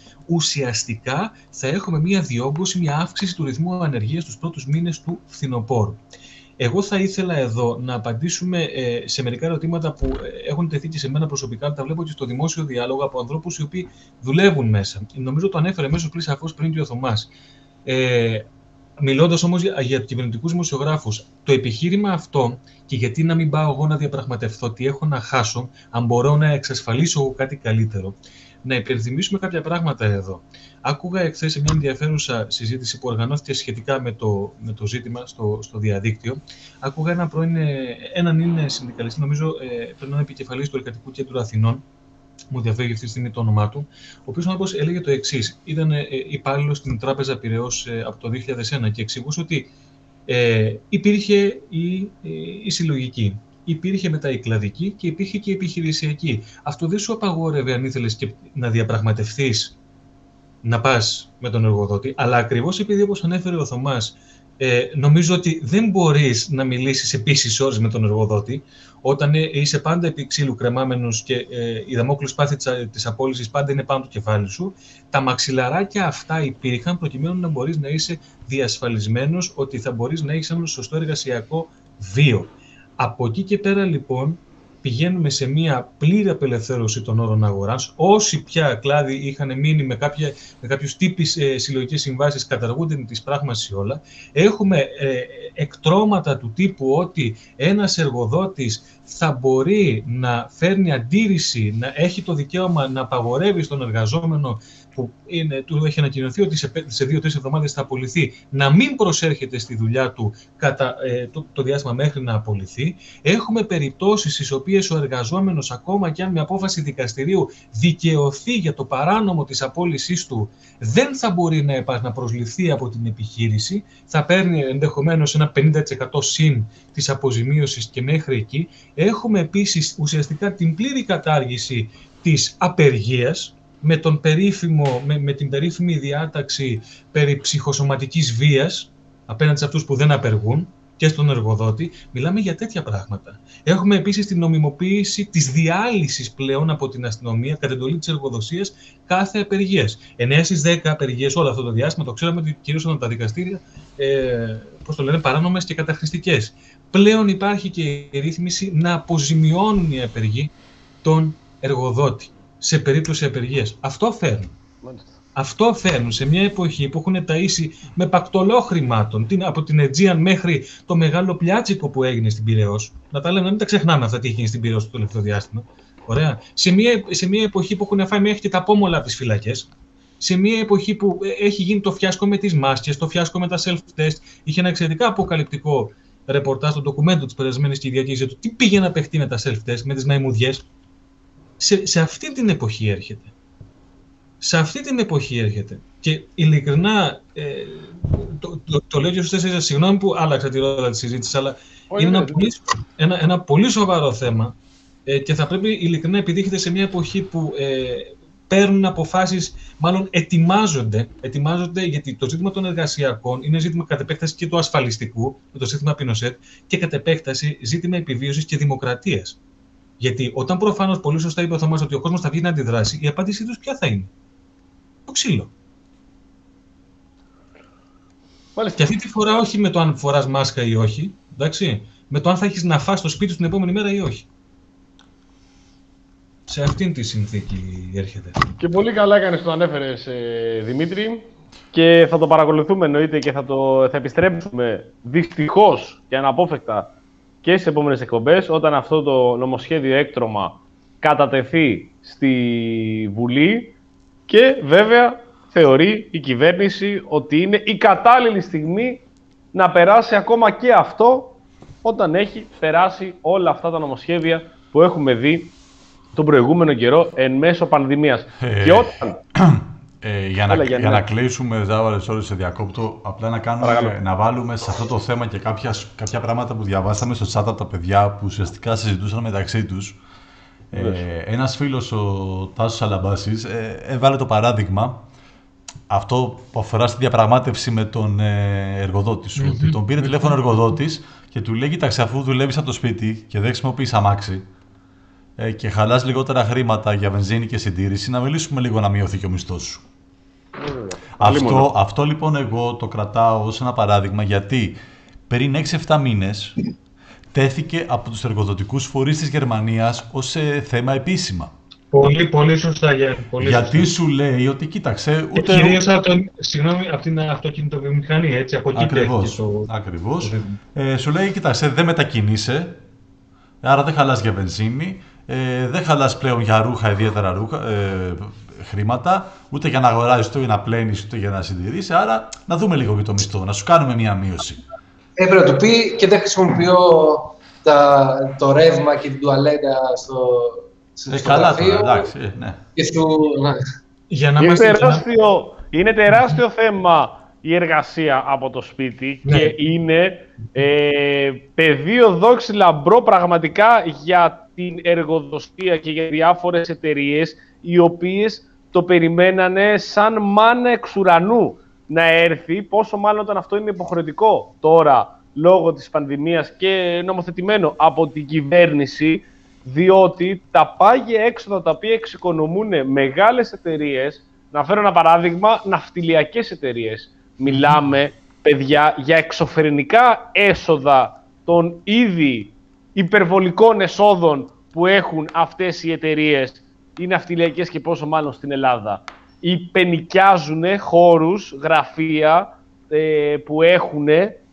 ουσιαστικά θα έχουμε μια διόγκωση, μια αύξηση του ρυθμού ανεργίας στους πρώτους μήνες του φθινοπόρου. Εγώ θα ήθελα εδώ να απαντήσουμε ε, σε μερικά ερωτήματα που έχουν τεθεί και σε μένα προσωπικά, τα βλέπω και στο δημόσιο διάλογο από ανθρώπους οι οποίοι δουλεύουν μέσα. Νομίζω το ανέφερε μέσω πλήρης σαφώς πριν και ο Θωμάς. Ε, Μιλώντας όμως για, για κυβερνητικούς δημοσιογράφους, το επιχείρημα αυτό, και γιατί να μην πάω εγώ να διαπραγματευθώ, τι έχω να χάσω, αν μπορώ να εξασφαλίσω εγώ κάτι καλύτερο, να υπενθυμίσουμε κάποια πράγματα εδώ. Άκουγα εχθές σε μια ενδιαφέρουσα συζήτηση που οργανώθηκε σχετικά με το, με το ζήτημα στο, στο διαδίκτυο. Άκουγα έναν πρώην, έναν είναι συνδικαλιστή, νομίζω ε, πρέπει να είναι επικεφαλής του Εργατικού Κέντρου Αθηνών, μου διαφεύγει αυτή τη στιγμή το όνομά του, ο οποίος άνθρωπος έλεγε το εξής. Ήταν ε, υπάλληλος στην Τράπεζα Πειραιώς ε, από το δύο χιλιάδες ένα και εξηγούσε ότι ε, υπήρχε η, ε, η συλλογική, υπήρχε μετά η κλαδική και υπήρχε και η επιχειρησιακή. Αυτό δεν σου απαγόρευε, αν ήθελες και να διαπραγματευτείς, να πας με τον εργοδότη, αλλά ακριβώς επειδή, όπως ανέφερε ο Θωμάς, Ε, νομίζω ότι δεν μπορείς να μιλήσεις επίσης ώρες με τον εργοδότη όταν ε, είσαι πάντα επί ξύλου κρεμάμενος και ε, η δαμόκλειο σπάθη της, της απόλυσης πάντα είναι πάνω του κεφάλι σου. Τα μαξιλαράκια αυτά υπήρχαν προκειμένου να μπορείς να είσαι διασφαλισμένος ότι θα μπορείς να έχεις ένα σωστό εργασιακό βίο. Από εκεί και πέρα λοιπόν πηγαίνουμε σε μια πλήρη απελευθέρωση των όρων αγοράς. Όσοι πια κλάδοι είχαν μείνει με, κάποια, με κάποιους τύπους ε, συλλογικές συμβάσεις, καταργούνται τις πράγματι όλα. Έχουμε ε, εκτρώματα του τύπου ότι ένας εργοδότης θα μπορεί να φέρνει αντίρρηση, να έχει το δικαίωμα να απαγορεύει στον εργαζόμενο που είναι, του έχει ανακοινωθεί ότι σε, σε δύο-τρεις εβδομάδες θα απολυθεί, να μην προσέρχεται στη δουλειά του κατά ε, το, το διάστημα μέχρι να απολυθεί. Έχουμε περιπτώσεις στις οποίες ο εργαζόμενος, ακόμα και αν με απόφαση δικαστηρίου δικαιωθεί για το παράνομο της απόλυσής του, δεν θα μπορεί να, επα, να προσληφθεί από την επιχείρηση, θα παίρνει ενδεχομένως ένα πενήντα τοις εκατό συν της αποζημίωσης και μέχρι εκεί. Έχουμε επίσης ουσιαστικά την πλήρη κατάργηση της απεργίας, με, τον περίφημο, με, με την περίφημη διάταξη περί ψυχοσωματικής βίας απέναντι σε αυτούς που δεν απεργούν και στον εργοδότη. Μιλάμε για τέτοια πράγματα. Έχουμε επίσης την νομιμοποίηση της διάλυσης πλέον από την αστυνομία κατ' εντολή της εργοδοσίας κάθε απεργίας. εννέα στις δέκα απεργίες όλο αυτό το διάστημα, το ξέραμε ότι κυρίως ήταν τα δικαστήρια, ε, πώς το λένε, παράνομες και καταχρηστικές. Πλέον υπάρχει και η ρύθμιση να αποζημιώνουν οι απεργοί τον εργοδότη σε περίπτωση απεργίας. Αυτό φέρνουν. Αυτό φέρνουν σε μια εποχή που έχουν ταΐσει με πακτολό χρημάτων, από την Αιτζίαν μέχρι το μεγάλο πλιάτσικο που έγινε στην Πειραιώς. Να τα λέμε, να μην τα ξεχνάμε αυτά τι έχει γίνει στην Πειραιώς το τελευταίο διάστημα. Ωραία. Σε μια, σε μια εποχή που έχουν φάει μέχρι και τα πόμολα από τις φυλακές. Σε μια εποχή που έχει γίνει το φιάσκο με τις μάσκες, το φιάσκο με τα self-test. Είχε ένα εξαιρετικά αποκαλυπτικό ρεπορτάζ στο ντοκουμέντο της περασμένης Κυριακής για το τι πήγε να παιχτεί με τα self-test, με τις μαϊμουδιές. Σε, σε αυτή την εποχή έρχεται. σε αυτή την εποχή έρχεται. Και ειλικρινά, ε, το, το, το λέω και στους τέσσερις, συγγνώμη που άλλαξα τη ρόδα της συζήτησης, αλλά oh, είναι yeah, ένα, yeah. Πολύ, ένα, ένα πολύ σοβαρό θέμα ε, και θα πρέπει ειλικρινά, επειδή έχετε σε μια εποχή που ε, παίρνουν αποφάσεις, μάλλον ετοιμάζονται, ετοιμάζονται, γιατί το ζήτημα των εργασιακών είναι ζήτημα κατ' επέκταση και του ασφαλιστικού, με το σύστημα Πινοσέτ, και κατ' επέκταση ζήτημα επιβίωσης και δημοκρατίας. Γιατί όταν προφανώς πολύ σωστά είπε ο Θωμάς ότι ο κόσμος θα βγει να αντιδράσει, η απάντησή τους ποια θα είναι? Το ξύλο. Μάλιστα. Και αυτή τη φορά όχι με το αν φοράς μάσκα ή όχι, εντάξει, με το αν θα έχεις να φας στο σπίτι σου την επόμενη μέρα ή όχι. Σε αυτήν τη συνθήκη έρχεται. Και πολύ καλά έκανες το ανέφερες, ε, Δημήτρη, και θα το παρακολουθούμε εννοείται και θα, το, θα επιστρέψουμε δυστυχώς και αναπόφευκτα και στις επόμενες εκπομπές, όταν αυτό το νομοσχέδιο έκτρωμα κατατεθεί στη Βουλή και βέβαια θεωρεί η κυβέρνηση ότι είναι η κατάλληλη στιγμή να περάσει ακόμα και αυτό, όταν έχει περάσει όλα αυτά τα νομοσχέδια που έχουμε δει τον προηγούμενο καιρό εν μέσω πανδημίας. Ε, και όταν... Ε, για, να, για να κλείσουμε, Ζάβαρες, όλες σε διακόπτω, απλά να, κάνουμε, να βάλουμε σε αυτό το θέμα και κάποια, κάποια πράγματα που διαβάσαμε στο chat από τα παιδιά που ουσιαστικά συζητούσαν μεταξύ τους. Ε, ένας φίλος, ο Τάσος Αλαμπάσης, ε, έβαλε το παράδειγμα αυτό που αφορά στη διαπραγμάτευση με τον ε, εργοδότη σου. Mm-hmm. Ότι τον πήρε τηλέφωνο ο εργοδότης και του λέει: κοίταξε, αφού δουλεύεις από το σπίτι και δεν χρησιμοποιείς αμάξι ε, και χαλάς λιγότερα χρήματα για βενζίνη και συντήρηση, να μιλήσουμε λίγο να μειωθεί και ο μισθός σου. Mm. Αυτό, αυτό λοιπόν εγώ το κρατάω ως ένα παράδειγμα, γιατί πριν έξι εφτά μήνες τέθηκε από τους εργοδοτικούς φορείς της Γερμανίας ως ε, θέμα επίσημα. Πολύ, πολύ σωστά, Γιάννη. Πολύ γιατί σωστά. Σου λέει ότι κοίταξε... Ούτε... Και κυρίως από, τον, συγγνώμη, από την αυτοκινητοβιομηχανία, έτσι, από εκεί ακριβώς, το... Ακριβώς. Το... Ε, σου λέει, κοίταξε, δεν μετακινείσαι, άρα δεν χαλάς για βενζίνη, ε, δεν χαλάς πλέον για ρούχα, ιδιαίτερα ρούχα, ε, χρήματα, ούτε για να αγοράζεις, ούτε για να πλένεις, ούτε για να συντηρείς, άρα να δούμε λίγο για το μισθό, να σου κάνουμε μία μείωση. Έπρεπε να του πει και δεν χρησιμοποιώ τα, το ρεύμα και την τουαλέτα στο... Ε, καλά τώρα, εντάξει, ναι. Σου... Για να είναι, τεράστιο, είναι τεράστιο θέμα η εργασία από το σπίτι, ναι. Και είναι ε, πεδίο δόξη λαμπρό πραγματικά για την εργοδοσία και για διάφορες εταιρείες οι οποίες το περιμένανε σαν μάνα εξ ουρανού να έρθει, πόσο μάλλον όταν αυτό είναι υποχρεωτικό τώρα λόγω της πανδημίας και νομοθετημένο από την κυβέρνηση, διότι τα πάγια έξοδα τα οποία εξοικονομούν μεγάλες εταιρείες, να φέρω ένα παράδειγμα, ναυτιλιακές εταιρείες. Μιλάμε, παιδιά, για εξωφρενικά έσοδα των ήδη υπερβολικών εσόδων που έχουν αυτές οι εταιρείες, οι ναυτιλιακές και πόσο μάλλον στην Ελλάδα. Υπενοικιάζουν χώρους, γραφεία ε, που έχουν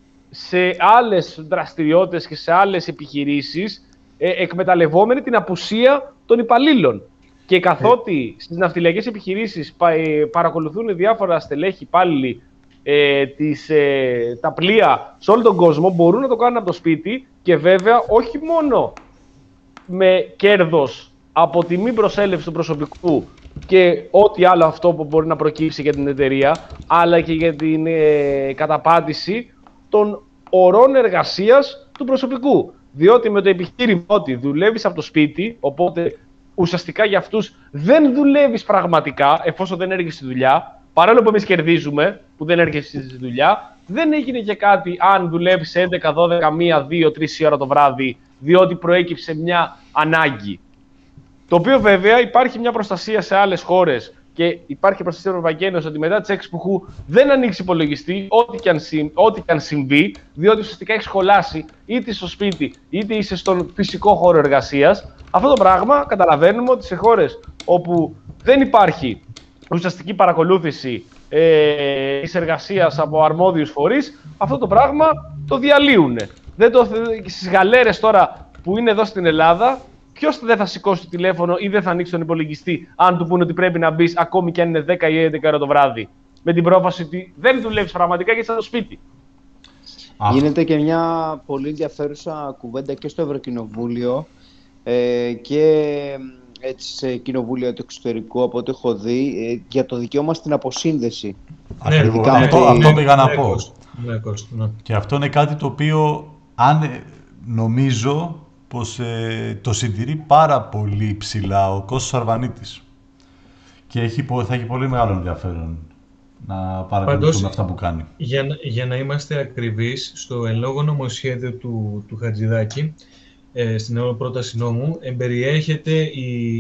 σε άλλες δραστηριότητες και σε άλλες επιχειρήσεις, εκμεταλλευόμενοι την απουσία των υπαλλήλων. Και καθότι στις ναυτιλιακές επιχειρήσεις παρακολουθούν διάφορα στελέχη υπάλληλοι ε, τις, ε, τα πλοία σε όλο τον κόσμο, μπορούν να το κάνουν από το σπίτι και βέβαια όχι μόνο με κέρδος από τη μη προσέλευση του προσωπικού και ό,τι άλλο αυτό που μπορεί να προκύψει για την εταιρεία, αλλά και για την ε, καταπάτηση των ωρών εργασίας του προσωπικού. Διότι με το επιχείρημα ότι δουλεύεις από το σπίτι, οπότε ουσιαστικά για αυτούς δεν δουλεύεις πραγματικά, εφόσον δεν έρχεσαι στη δουλειά, παρόλο που εμείς κερδίζουμε, που δεν έρχεσαι στη δουλειά, δεν έγινε και κάτι αν δουλεύεις έντεκα, δώδεκα, μία, δύο, τρεις ώρα το βράδυ, διότι προέκυψε μια ανάγκη. Το οποίο βέβαια υπάρχει μια προστασία σε άλλες χώρες και υπάρχει προστασία στην Ευρωπαϊκή Ένωση ότι μετά τις έξι πουχού δεν ανοίξει υπολογιστή, ό,τι και αν, ό,τι και αν συμβεί, διότι ουσιαστικά έχει σχολάσει είτε στο σπίτι είτε είσαι στον φυσικό χώρο εργασίας. Αυτό το πράγμα καταλαβαίνουμε ότι σε χώρες όπου δεν υπάρχει ουσιαστική παρακολούθηση ε, της εργασίας από αρμόδιους φορείς, αυτό το πράγμα το διαλύουν. Δεν το, στις γαλέρες τώρα που είναι εδώ στην Ελλάδα, ποιος δεν θα σηκώσει το τηλέφωνο ή δεν θα ανοίξει τον υπολογιστή αν του πούνε ότι πρέπει να μπει ακόμη και αν είναι δέκα ή έντεκα ώρα το βράδυ. Με την πρόφαση ότι δεν δουλεύεις πραγματικά και είσαι στο σπίτι. Γίνεται και μια πολύ ενδιαφέρουσα κουβέντα και στο Ευρωκοινοβούλιο ε, και έτσι, σε κοινοβούλια του εξωτερικού, από ό,τι έχω δει, ε, για το δικαίωμα στην αποσύνδεση. Ακριβώς. Ναι, αυτό, τη... αυτό πήγα να πω. Ναι, Κώστα, ναι. Και αυτό είναι κάτι το οποίο, αν νομίζω, πως ε, το συντηρεί πάρα πολύ ψηλά ο Κώστας Αρβανίτης. Και έχει, θα έχει πολύ μεγάλο ενδιαφέρον να παρακολουθούμε αυτά που κάνει. Για, για να είμαστε ακριβείς, στο εν λόγω νομοσχέδιο του, του Χατζηδάκη, ε, στην όλη πρόταση νόμου, εμπεριέχεται η,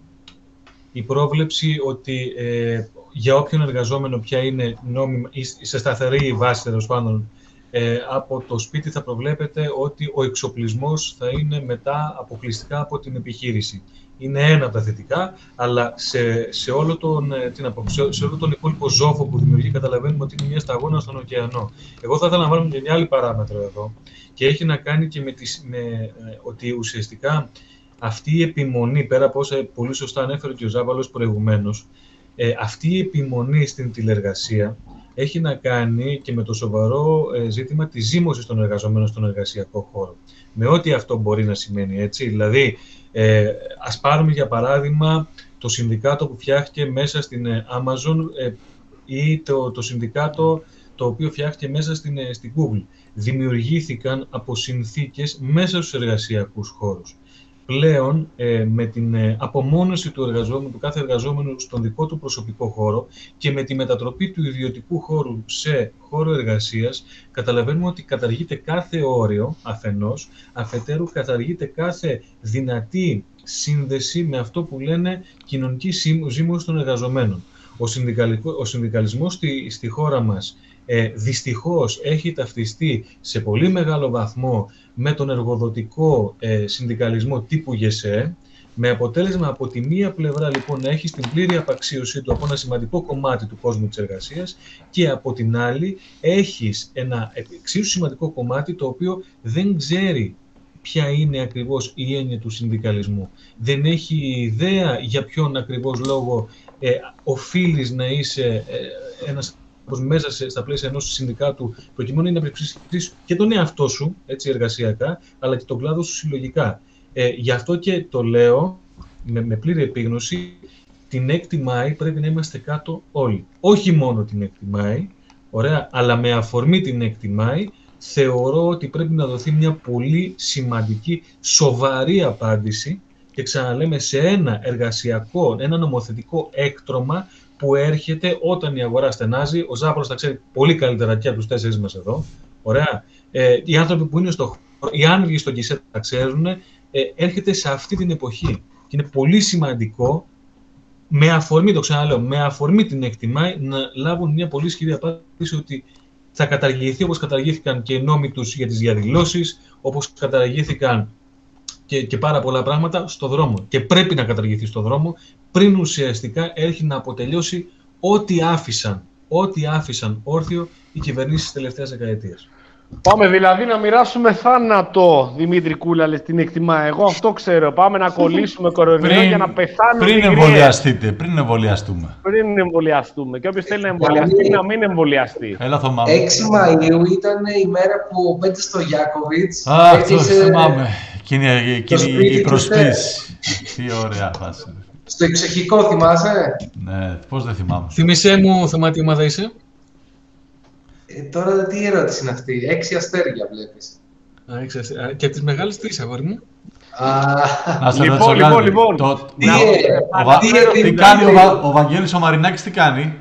η πρόβλεψη ότι ε, για όποιον εργαζόμενο πια είναι νόμιμα ή σε σταθερή βάση, τέλος πάντων, ε, από το σπίτι θα προβλέπεται ότι ο εξοπλισμός θα είναι μετά αποκλειστικά από την επιχείρηση. Είναι ένα από τα θετικά, αλλά σε, σε, όλο τον, τι να πω, σε, σε όλο τον υπόλοιπο ζόφο που δημιουργεί, καταλαβαίνουμε ότι είναι μια σταγόνα στον ωκεανό. Εγώ θα ήθελα να βάλουμε και μια άλλη παράμετρο εδώ, και έχει να κάνει και με, τις, με ε, ότι ουσιαστικά αυτή η επιμονή, πέρα από όσα πολύ σωστά ανέφερε και ο Ζάβαλος προηγουμένως, ε, αυτή η επιμονή στην τηλεργασία έχει να κάνει και με το σοβαρό ε, ζήτημα της ζήμωσης των εργαζομένων στον εργασιακό χώρο. Με ό,τι αυτό μπορεί να σημαίνει, έτσι. Δηλαδή, ε, ας πάρουμε για παράδειγμα το συνδικάτο που φτιάχτηκε μέσα στην Amazon ε, ή το, το συνδικάτο το οποίο φτιάχτηκε μέσα στην, στην Google. Δημιουργήθηκαν από συνθήκες μέσα στους εργασιακούς χώρους. Πλέον, ε, με την ε, απομόνωση του, εργαζόμενου, του κάθε εργαζόμενου στον δικό του προσωπικό χώρο και με τη μετατροπή του ιδιωτικού χώρου σε χώρο εργασίας, καταλαβαίνουμε ότι καταργείται κάθε όριο αφενός, αφετέρου καταργείται κάθε δυνατή σύνδεση με αυτό που λένε κοινωνική ζήμωση των εργαζομένων. Ο, ο συνδικαλισμός στη, στη χώρα μας ε, δυστυχώς έχει ταυτιστεί σε πολύ μεγάλο βαθμό με τον εργοδοτικό ε, συνδικαλισμό τύπου ΓΕΣΕ, με αποτέλεσμα από τη μία πλευρά λοιπόν να έχει την πλήρη απαξίωσή του από ένα σημαντικό κομμάτι του κόσμου της εργασίας και από την άλλη έχεις ένα εξίσου σημαντικό κομμάτι το οποίο δεν ξέρει ποια είναι ακριβώς η έννοια του συνδικαλισμού. Δεν έχει ιδέα για ποιον ακριβώς λόγο ε, οφείλεις να είσαι ε, ένας μέσα σε, στα πλαίσια ενός συνδικάτου, προκειμένου να υπερψηφίσεις και τον εαυτό σου, έτσι, εργασιακά, αλλά και τον κλάδο σου συλλογικά. Ε, γι' αυτό και το λέω με, με πλήρη επίγνωση, την έκτη Μάη πρέπει να είμαστε κάτω όλοι. Όχι μόνο την έκτη Μάη, ωραία, αλλά με αφορμή την έκτη Μάη, θεωρώ ότι πρέπει να δοθεί μια πολύ σημαντική, σοβαρή απάντηση και ξαναλέμε σε ένα εργασιακό, ένα νομοθετικό έκτρωμα που έρχεται όταν η αγορά στενάζει. Ο Ζάπρος τα ξέρει πολύ καλύτερα και από τους τέσσερις μας εδώ. Ωραία. Ε, οι άνθρωποι που είναι στο χώρο, οι άνεργοι στο ΚΙΣΕ τα ξέρουν, ε, έρχεται σε αυτή την εποχή. Και είναι πολύ σημαντικό, με αφορμή, το ξαναλέω, με αφορμή την έκτη Μάη, να λάβουν μια πολύ ισχυρή απάντηση ότι θα καταργηθεί όπως καταργήθηκαν και οι νόμοι τους για τις διαδηλώσεις, όπως καταργήθηκαν και, και πάρα πολλά πράγματα στο δρόμο. Και πρέπει να καταργηθεί στο δρόμο πριν ουσιαστικά έρχει να αποτελειώσει ό,τι άφησαν, ό,τι άφησαν όρθιο οι κυβερνήσεις της τελευταίας δεκαετίας. Πάμε δηλαδή να μοιράσουμε θάνατο, Δημήτρη Κούλαλε, την εκτιμά. Εγώ αυτό ξέρω. Πάμε να κολλήσουμε κορονοϊό για να πεθάνουμε. Πριν εμβολιαστείτε, πριν εμβολιαστούμε. Πριν εμβολιαστούμε. Και όποιος θέλει να εμβολιαστεί, να μην εμβολιαστεί. Έλα, Θωμά. έξι Μαΐου ήταν η μέρα που ο Πέτρος Στογιάκοβιτς Α, το θυμάμαι. Εκείνη η προσπίση. Τι ωραία φάση. Στο εξοχικό, θυμάσαι? Ναι, πώς δεν θυμάμαι. Θυμήσέ μου, Θωμά, τι ομάδα είσαι? Ε, τώρα τι ερώτηση είναι αυτή? Έξι αστέρια βλέπεις. Α, έξι αστέρια. Και από τις μεγάλες τρεις, αγόρι μου. Λοιπόν, λοιπόν, λοιπόν. Τι κάνει ο Βαγγέλης ο Μαρινάκης, τι κάνει?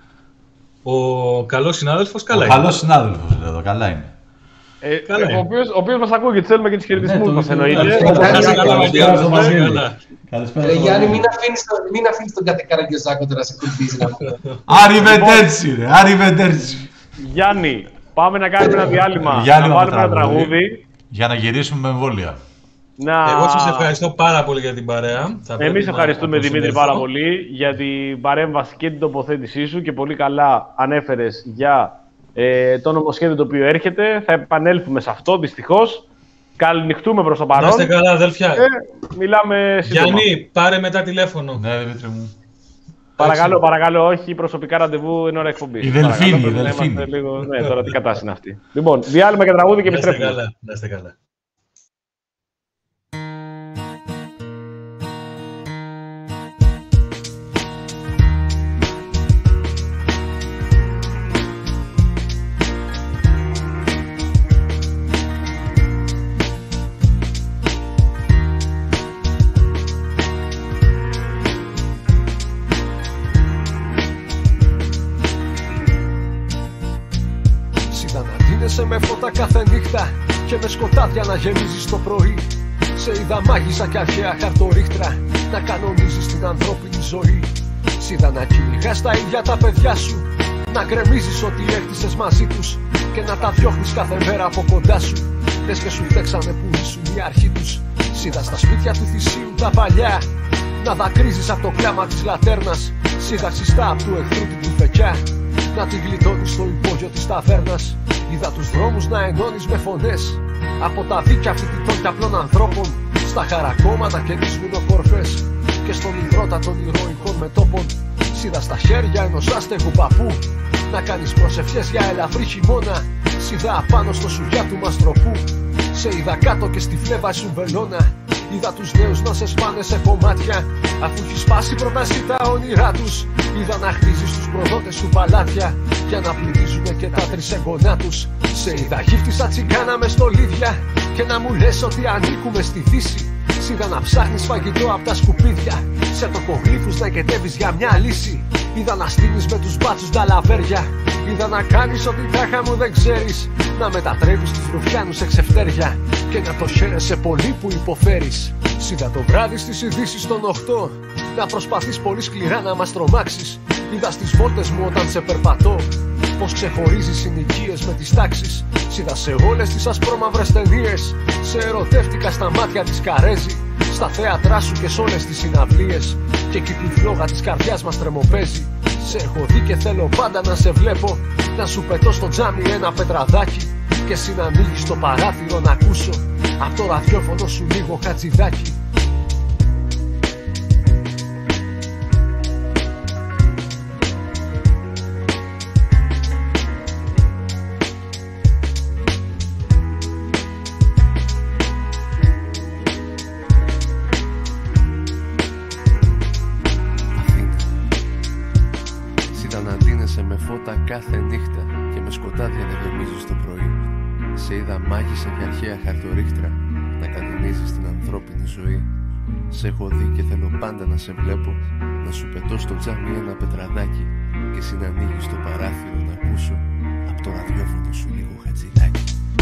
Ο καλός συνάδελφος καλά είναι. Ο καλός συνάδελφος εδώ, καλά είναι. Ο οποίος μας ακούει και θέλουμε και τις χαιρετισμούς μας, εννοείται. Γιάννη, μην αφήνεις τον κάθε Καραγκιόζάκο τώρα σε κουρδίζει να πω. Αριβεντέρτσι ρε, αριβεντέρτσι. Γιάννη, πάμε να κάνουμε ένα διάλειμμα, να βάλουμε ένα τραγούδι. Για να γυρίσουμε με εμβόλια. Να... Εγώ σας ευχαριστώ πάρα πολύ για την παρέα. Εμείς ευχαριστούμε, Δημήτρη, πάρα πολύ για την παρέμβαση και την τοποθέτησή σου και πολύ καλά ανέφερες για ε, το νομοσχέδιο το οποίο έρχεται. Θα επανέλθουμε σε αυτό, δυστυχώς. Καληνυχτούμε προς το παρόν. Να είστε καλά, αδέλφια. Ε, μιλάμε σύντομα. Γιάννη, πάρε μετά τηλέφωνο. Ναι, Δημήτρη μου. Παρακαλώ, παρακαλώ, όχι προσωπικά ραντεβού εν ώρα εκπομπής. Η Δελφίνη, η Δελφίνη. Λίγο... ναι, τώρα τι κατάσταση είναι αυτή. Λοιπόν, διάλειμμα και τραγούδι και επιστρέφουμε. Να είστε καλά. δίνεσαι με φώτα κάθε νύχτα και με σκοτάδια να γεμίζεις το πρωί. Σε είδα μάγισσα κι αρχαία χαρτορίχτρα να κανονίζεις την ανθρώπινη ζωή. Σ' είδα να κυνηγάς τα ίδια τα παιδιά σου, να γκρεμίζεις ό,τι έκτισες μαζί τους και να τα διώχνεις κάθε μέρα από κοντά σου. Λες και σου φταίξανε που ήσουν η αρχή τους. Σ' είδα στα σπίτια του θυσίου τα παλιά να δακρύζεις από το κλάμα της λατέρνας. Σ' είδα ξιστά απ' του εχθρού την τουφεκιά να την γλιτώνεις στο υπόγειο της ταβέρνας. Είδα τους δρόμους να ενώνεις με φωνές από τα δίκια φοιτητών και απλών ανθρώπων στα χαρακόμματα και τις βουνοκορφές και στον υδρότα των ηρωικών μετώπων. Σ' είδα στα χέρια ενός άστεγου παππού να κάνεις προσευχές για ελαφρύ χειμώνα. Σ' είδα απάνω στο σουγιά του μαστροπού. Σε είδα κάτω και στη φλέβα σου βελόνα. Είδα τους νέους να σε σπάνε σε κομμάτια αφού έχει σπάσει προτάσει τα όνειρά τους. Είδα να χτίζεις τους προδότες σου παλάτια για να πλουτίζουνε και τα τρισεγγονά τους. Σε είδα γύφτισα τσιγκάνα με στολίδια και να μου λες ότι ανήκουμε στη Δύση. Σ' είδα να ψάχνεις φαγητό απ' τα σκουπίδια, σε τοκογλύφους να κετεύεις για μια λύση. Είδα να στείνεις με τους μπάτσους τα λαβέρια. Είδα να κάνεις ό,τι τάχα μου δεν ξέρεις, να μετατρέπεις τους ρουφιάνους σε ξεφτέρια και να το χαίρεσαι πολύ που υποφέρεις. Σ' είδα το βράδυ στις ειδήσεις των οχτώ να προσπαθείς πολύ σκληρά να μας τρομάξεις. Είδα στις βόλτες μου όταν σε περπατώ πως ξεχωρίζεις συνοικίες με τις τάξεις. Σ' είδα σε όλες τις ασπρόμαυρες ταινίες, σε ερωτεύτηκα στα μάτια της Καρέζη, στα θέατρά σου και σ' όλες τις συναυλίες. Και εκεί που η φλόγα της καρδιάς μας τρεμοπαίζει, σε έχω δει και θέλω πάντα να σε βλέπω, να σου πετώ στο τζάμι ένα πετραδάκι και εσύ να ανοίγεις το παράθυρο να ακούσω απ' το ραδιόφωνο σου λίγο χατζηδάκι. Κάθε νύχτα και με σκοτάδια να γεμίζεις το πρωί. Σε είδα μάγισσα και αρχαία χαρτορίχτρα να κανονίζεις την ανθρώπινη ζωή. Σε έχω δει και θέλω πάντα να σε βλέπω, να σου πετώ στο τζάμι ένα πετραδάκι και εσύ να ανοίγεις το παράθυρο να ακούσω απ' το ραδιόφωνο σου λίγο χατζηδάκι.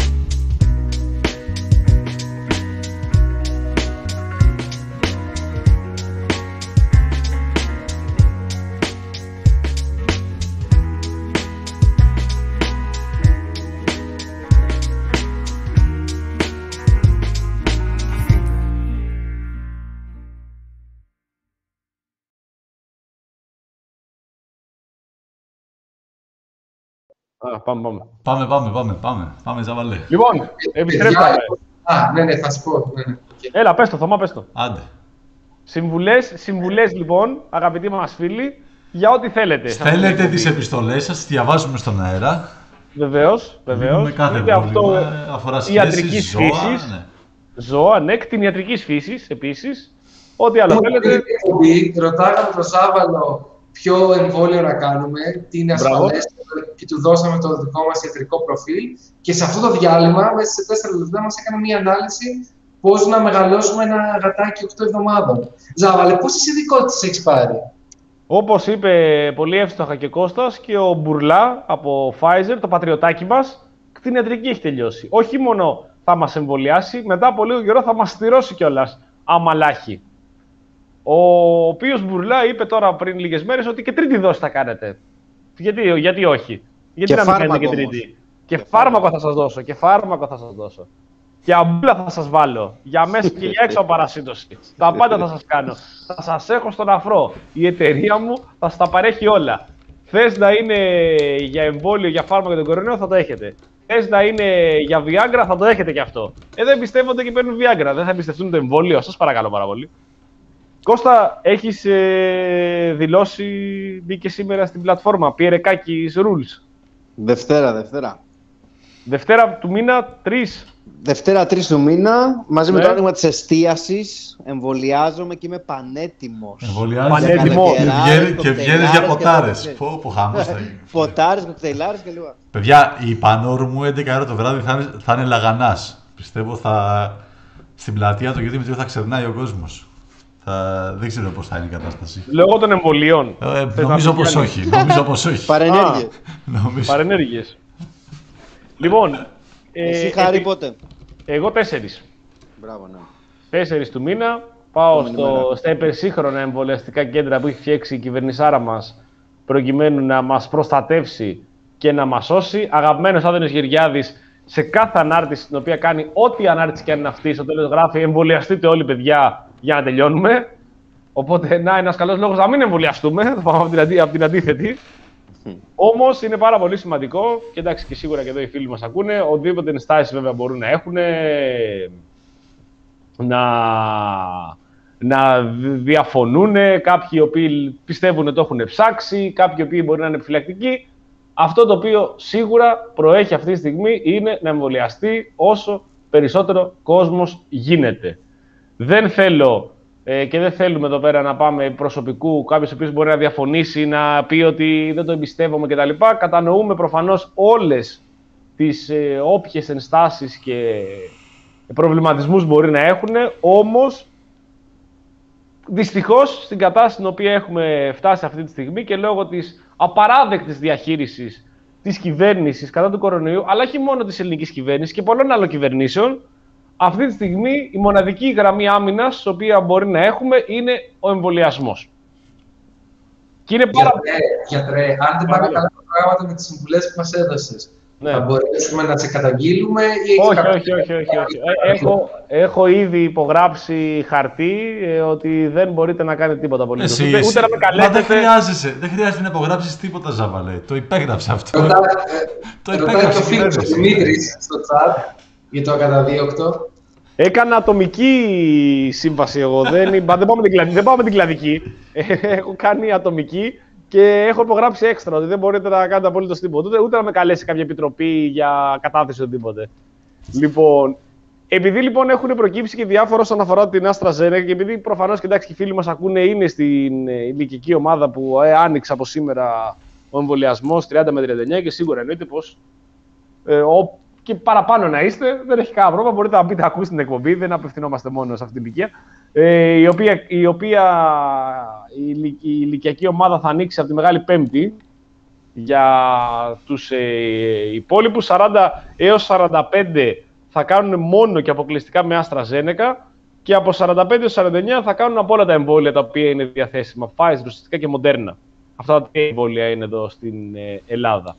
Α, πάμε, πάμε. Πάμε, πάμε, πάμε, πάμε. Πάμε, Ζαβαλέ. Λοιπόν, επιστρέψαμε. Α, ναι, ναι, θα σου πω. Ναι, ναι. Έλα, πες το, Θωμά, πες το. Άντε. Συμβουλές, συμβουλές λοιπόν, αγαπητοί μας φίλοι, για ό,τι θέλετε. Στέλνετε τις επιστολές σας, τις διαβάζουμε στον αέρα. Βεβαίως, βεβαίως. Με κάθε πρόβλημα, αφορά σχέσεις, ζώα. Φύσης, ναι. Ζώα, ναι, κτηνιατρικής φύσης, επίσης. Ό,τι άλλο θέλετε. Ρωτάγαμε τον Ζάβαλο ποιο εμβόλιο να κάνουμε, τι είναι ασφαλές και του δώσαμε το δικό μας ιατρικό προφίλ και σε αυτό το διάλειμμα, μέσα σε τέσσερα λεπτά, μας έκανε μια ανάλυση πώς να μεγαλώσουμε ένα γατάκι οκτώ εβδομάδων. Ζάβαλε, πόσες ειδικότητες έχεις πάρει? Όπως είπε πολύ εύστοχα και Κώστας, και ο Μπουρλά από Pfizer, το πατριωτάκι μας, κτηνιατρική έχει τελειώσει. Όχι μόνο θα μας εμβολιάσει, μετά από λίγο καιρό θα μας στηρώσει κιόλας, άμα λάχει. Ο οποίος Μπουρλά είπε τώρα πριν λίγες μέρες ότι και τρίτη δόση θα κάνετε. Γιατί, γιατί όχι. Γιατί και να μην κάνετε και τρίτη. Και, και φάρμακο θα σας δώσω. Και φάρμακο θα σας δώσω. Και αμπούλα θα σας βάλω. Για μέσα και για έξω παρασύντωση. Τα πάντα θα σας κάνω. Θα σας έχω στον αφρό. Η εταιρεία μου θα σας τα παρέχει όλα. Θες να είναι για εμβόλιο, για φάρμακο για τον κορονοϊό, θα το έχετε. Θες να είναι για Viagra, θα το έχετε κι αυτό. Ε, δεν πιστεύονται και παίρνουν Viagra. Δεν θα εμπιστευτούν το εμβόλιο. Σας παρακαλώ πάρα πολύ. Κώστα, έχεις ε, δηλώσει, μπήκε σήμερα στην πλατφόρμα, Πιερεκάκης Rules. Δευτέρα, Δευτέρα. Δευτέρα του μήνα, τρεις. Δευτέρα τρεις του μήνα, μαζί ναι. με το άνοιγμα της εστίασης, εμβολιάζομαι και είμαι πανέτοιμος. Εμβολιάζομαι και βγαίνεις για ποτάρες. Πω, πω, χαμός θα γίνει. Ποτάρες, κοκτέιλάρες και λοιπά. Παιδιά, η πανόρου μου έντεκα ώρα το βράδυ θα είναι, θα είναι λαγανάς. Πιστεύω θα στην πλατεία του γιατί θα ξερνάει ο κόσμος. Θα... Δεν ξέρω πώς θα είναι η κατάσταση. Λόγω των εμβολίων. Ε, νομίζω πως όχι. Νομίζω πως όχι. Παρενέργειες. Παρενέργειες. Λοιπόν. Εσύ, ε, Χάρη, ε, πότε? Εγώ τέσσερις. Μπράβο, ναι. Τέσσερις του μήνα. Πάω στο, στα υπερσύγχρονα εμβολιαστικά κέντρα που έχει φτιάξει η κυβερνησάρα μας, προκειμένου να μας προστατεύσει και να μας σώσει. Αγαπημένος Άδωνης Γεωργιάδης, σε κάθε ανάρτηση την οποία κάνει, ό,τι ανάρτηση και αν είναι αυτή, στο τέλος γράφει εμβολιαστείτε όλοι, παιδιά, για να τελειώνουμε. Οπότε, να, ένας καλός λόγος να μην εμβολιαστούμε. Θα πάμε από την, αντί, από την αντίθετη. Όμως είναι πάρα πολύ σημαντικό, και εντάξει, και σίγουρα και εδώ οι φίλοι μας ακούνε, οτιδήποτε ενστάσεις βέβαια μπορούν να έχουν, να, να διαφωνούν, κάποιοι οι οποίοι πιστεύουν ότι το έχουν ψάξει, κάποιοι οι οποίοι μπορεί να είναι επιφυλακτικοί. Αυτό το οποίο σίγουρα προέχει αυτή τη στιγμή είναι να εμβολιαστεί όσο περισσότερο κόσμος γίνεται. Δεν θέλω ε, και δεν θέλουμε εδώ πέρα να πάμε προσωπικού, κάποιος ο οποίος μπορεί να διαφωνήσει, να πει ότι δεν το εμπιστεύομαι κτλ. Κατανοούμε προφανώς όλες τις ε, όποιες ενστάσεις και προβληματισμούς μπορεί να έχουν, όμως δυστυχώς στην κατάσταση στην οποία έχουμε φτάσει αυτή τη στιγμή και λόγω της απαράδεκτης διαχείρισης της κυβέρνησης κατά του κορονοϊού, αλλά όχι μόνο της ελληνικής κυβέρνησης και πολλών άλλων κυβερνήσεων, αυτή τη στιγμή η μοναδική γραμμή άμυνας την οποία μπορεί να έχουμε είναι ο εμβολιασμός. Και είναι πάρα... Γιατρέ, γιατρέ, αν δεν πάνε καλά τα πράγματα με τις συμβουλές που μας έδωσες, ναι, θα μπορέσουμε να σε καταγγείλουμε ή... Όχι, όχι, όχι, όχι, όχι. Έχω, έχω ήδη υπογράψει χαρτί ε, ότι δεν μπορείτε να κάνετε τίποτα απολύτως. Ούτε, ούτε να με καλέσετε. Μα δεν χρειάζεσαι, δεν χρειάζεται να υπογράψεις τίποτα, Ζάβαλε. Το υπέγραψε αυτό. Ρωτάει, το ρωτάει το φίλο του Δημήτρης στο chat για το ακαταδίωκτο. Έκανα ατομική σύμβαση εγώ, δεν, δεν, πάω με την, δεν πάω με την κλαδική. Έχω κάνει ατομική και έχω υπογράψει έξτρα ότι δεν μπορείτε να κάνετε απολύτως τίποτα. Ούτε, ούτε να με καλέσει κάποια επιτροπή για κατάθεση οτιδήποτε. Λοιπόν, επειδή λοιπόν έχουν προκύψει και διάφορα όσον αφορά την AstraZeneca και επειδή προφανώς και εντάξει, οι φίλοι μας ακούνε, είναι στην ηλικική ομάδα που ε, άνοιξε από σήμερα ο εμβολιασμός τριάντα με τριάντα εννιά και σίγουρα εννοείται πως ε, ο, και παραπάνω να είστε, δεν έχει κανένα πρόβλημα. Μπορείτε να μπείτε να ακούσετε την εκπομπή, δεν απευθυνόμαστε μόνο σε αυτή την ηλικία. Ε, η, οποία, η οποία η, η ηλικιακή ομάδα θα ανοίξει από τη Μεγάλη Πέμπτη για τους ε, υπόλοιπους. σαράντα έως σαράντα πέντε θα κάνουν μόνο και αποκλειστικά με AstraZeneca και από σαράντα πέντε έως σαράντα εννιά θα κάνουν από όλα τα εμβόλια τα οποία είναι διαθέσιμα. Pfizer, ουσιαστικά και Moderna. Αυτά τα εμβόλια είναι εδώ στην ε, Ελλάδα.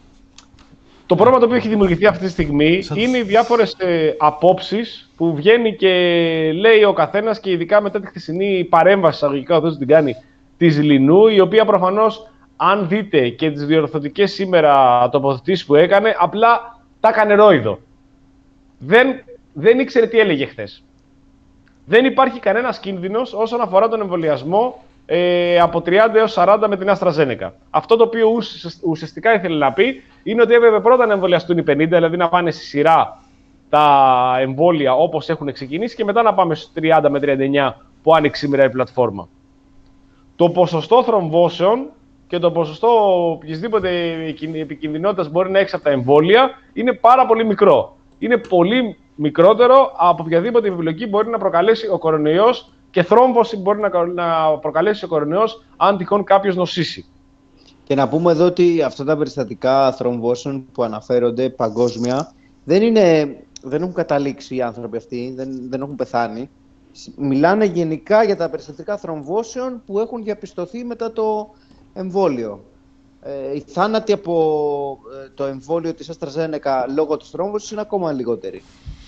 Το πρόβλημα το οποίο έχει δημιουργηθεί αυτή τη στιγμή Σας... είναι οι διάφορες ε, απόψεις που βγαίνει και λέει ο καθένας και ειδικά μετά τη χθεσινή παρέμβαση εισαγωγικά ο την κάνει της Λινού, η οποία προφανώς αν δείτε και τις διορθωτικές σήμερα τοποθετήσεις που έκανε, απλά τα έκανε ρόιδο. Δεν, δεν ήξερε τι έλεγε χθες. Δεν υπάρχει κανένας κίνδυνος όσον αφορά τον εμβολιασμό ε, από τριάντα έως σαράντα με την AstraZeneca. Αυτό το οποίο ουσιαστικά ήθελε να πει είναι ότι έπρεπε πρώτα να εμβολιαστούν οι πενήντα, δηλαδή να πάνε στη σειρά τα εμβόλια όπως έχουν ξεκινήσει και μετά να πάμε στους τριάντα με τριάντα εννιά που άνοιξε σήμερα η πλατφόρμα. Το ποσοστό θρομβώσεων και το ποσοστό οποιασδήποτε επικινδυνότητας μπορεί να έχει από τα εμβόλια είναι πάρα πολύ μικρό. Είναι πολύ μικρότερο από οποιαδήποτε επιπλοκή μπορεί να προκαλέσει ο κορονοϊός και θρόμβωση μπορεί να προκαλέσει ο κορονοϊός αν τυχόν κάποιος νοσήσει. Και να πούμε εδώ ότι αυτά τα περιστατικά θρομβώσεων που αναφέρονται παγκόσμια δεν, είναι, δεν έχουν καταλήξει οι άνθρωποι αυτοί, δεν, δεν έχουν πεθάνει. Μιλάνε γενικά για τα περιστατικά θρομβώσεων που έχουν διαπιστωθεί μετά το εμβόλιο. Ε, οι θάνατοι από ε, το εμβόλιο της AstraZeneca λόγω της θρόμβωσης είναι ακόμα λιγότεροι.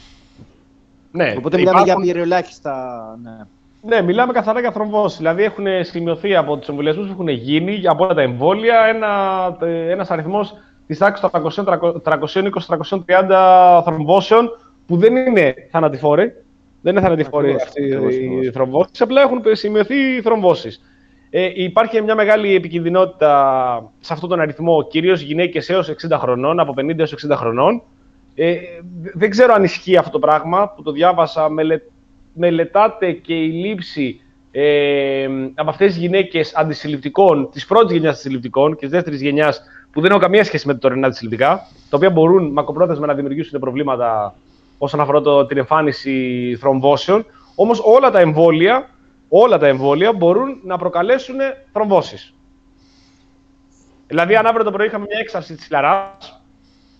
Ναι, οπότε μιλάμε υπάρχουν... για περιολάχιστα... Ναι. Ναι, μιλάμε καθαρά για θρομβώσεις. Δηλαδή έχουν σημειωθεί από τους εμβολιασμούς που έχουν γίνει από όλα τα εμβόλια ένα, ένας αριθμός της τάξης των τριακόσια είκοσι με τριακόσια τριάντα θρομβώσεων που δεν είναι θανατηφόροι. Δεν είναι θανατηφόροι αυτοί οι θρομβώσεις, απλά έχουν σημειωθεί θρομβώσεις. Ε, υπάρχει μια μεγάλη επικινδυνότητα σε αυτόν τον αριθμό, κυρίως γυναίκες έως εξήντα χρονών, από πενήντα έως εξήντα χρονών. Ε, δεν ξέρω αν ισχύει αυτό το πράγμα που το διάβασα. Μελε, μελετάται και η λήψη ε, από αυτές τις γυναίκες αντισυλληπτικών, της πρώτης γενιάς αντισυλληπτικών και της δεύτερης γενιάς που δεν έχουν καμία σχέση με τα τωρινά αντισυλληπτικά, τα οποία μπορούν μακροπρόθεσμα να δημιουργήσουν προβλήματα όσον αφορά το, την εμφάνιση θρομβώσεων. Όμως όλα τα εμβόλια, όλα τα εμβόλια μπορούν να προκαλέσουν θρομβώσεις. Δηλαδή, αν αύριο το πρωί είχαμε μια έξαρση της χλαράς,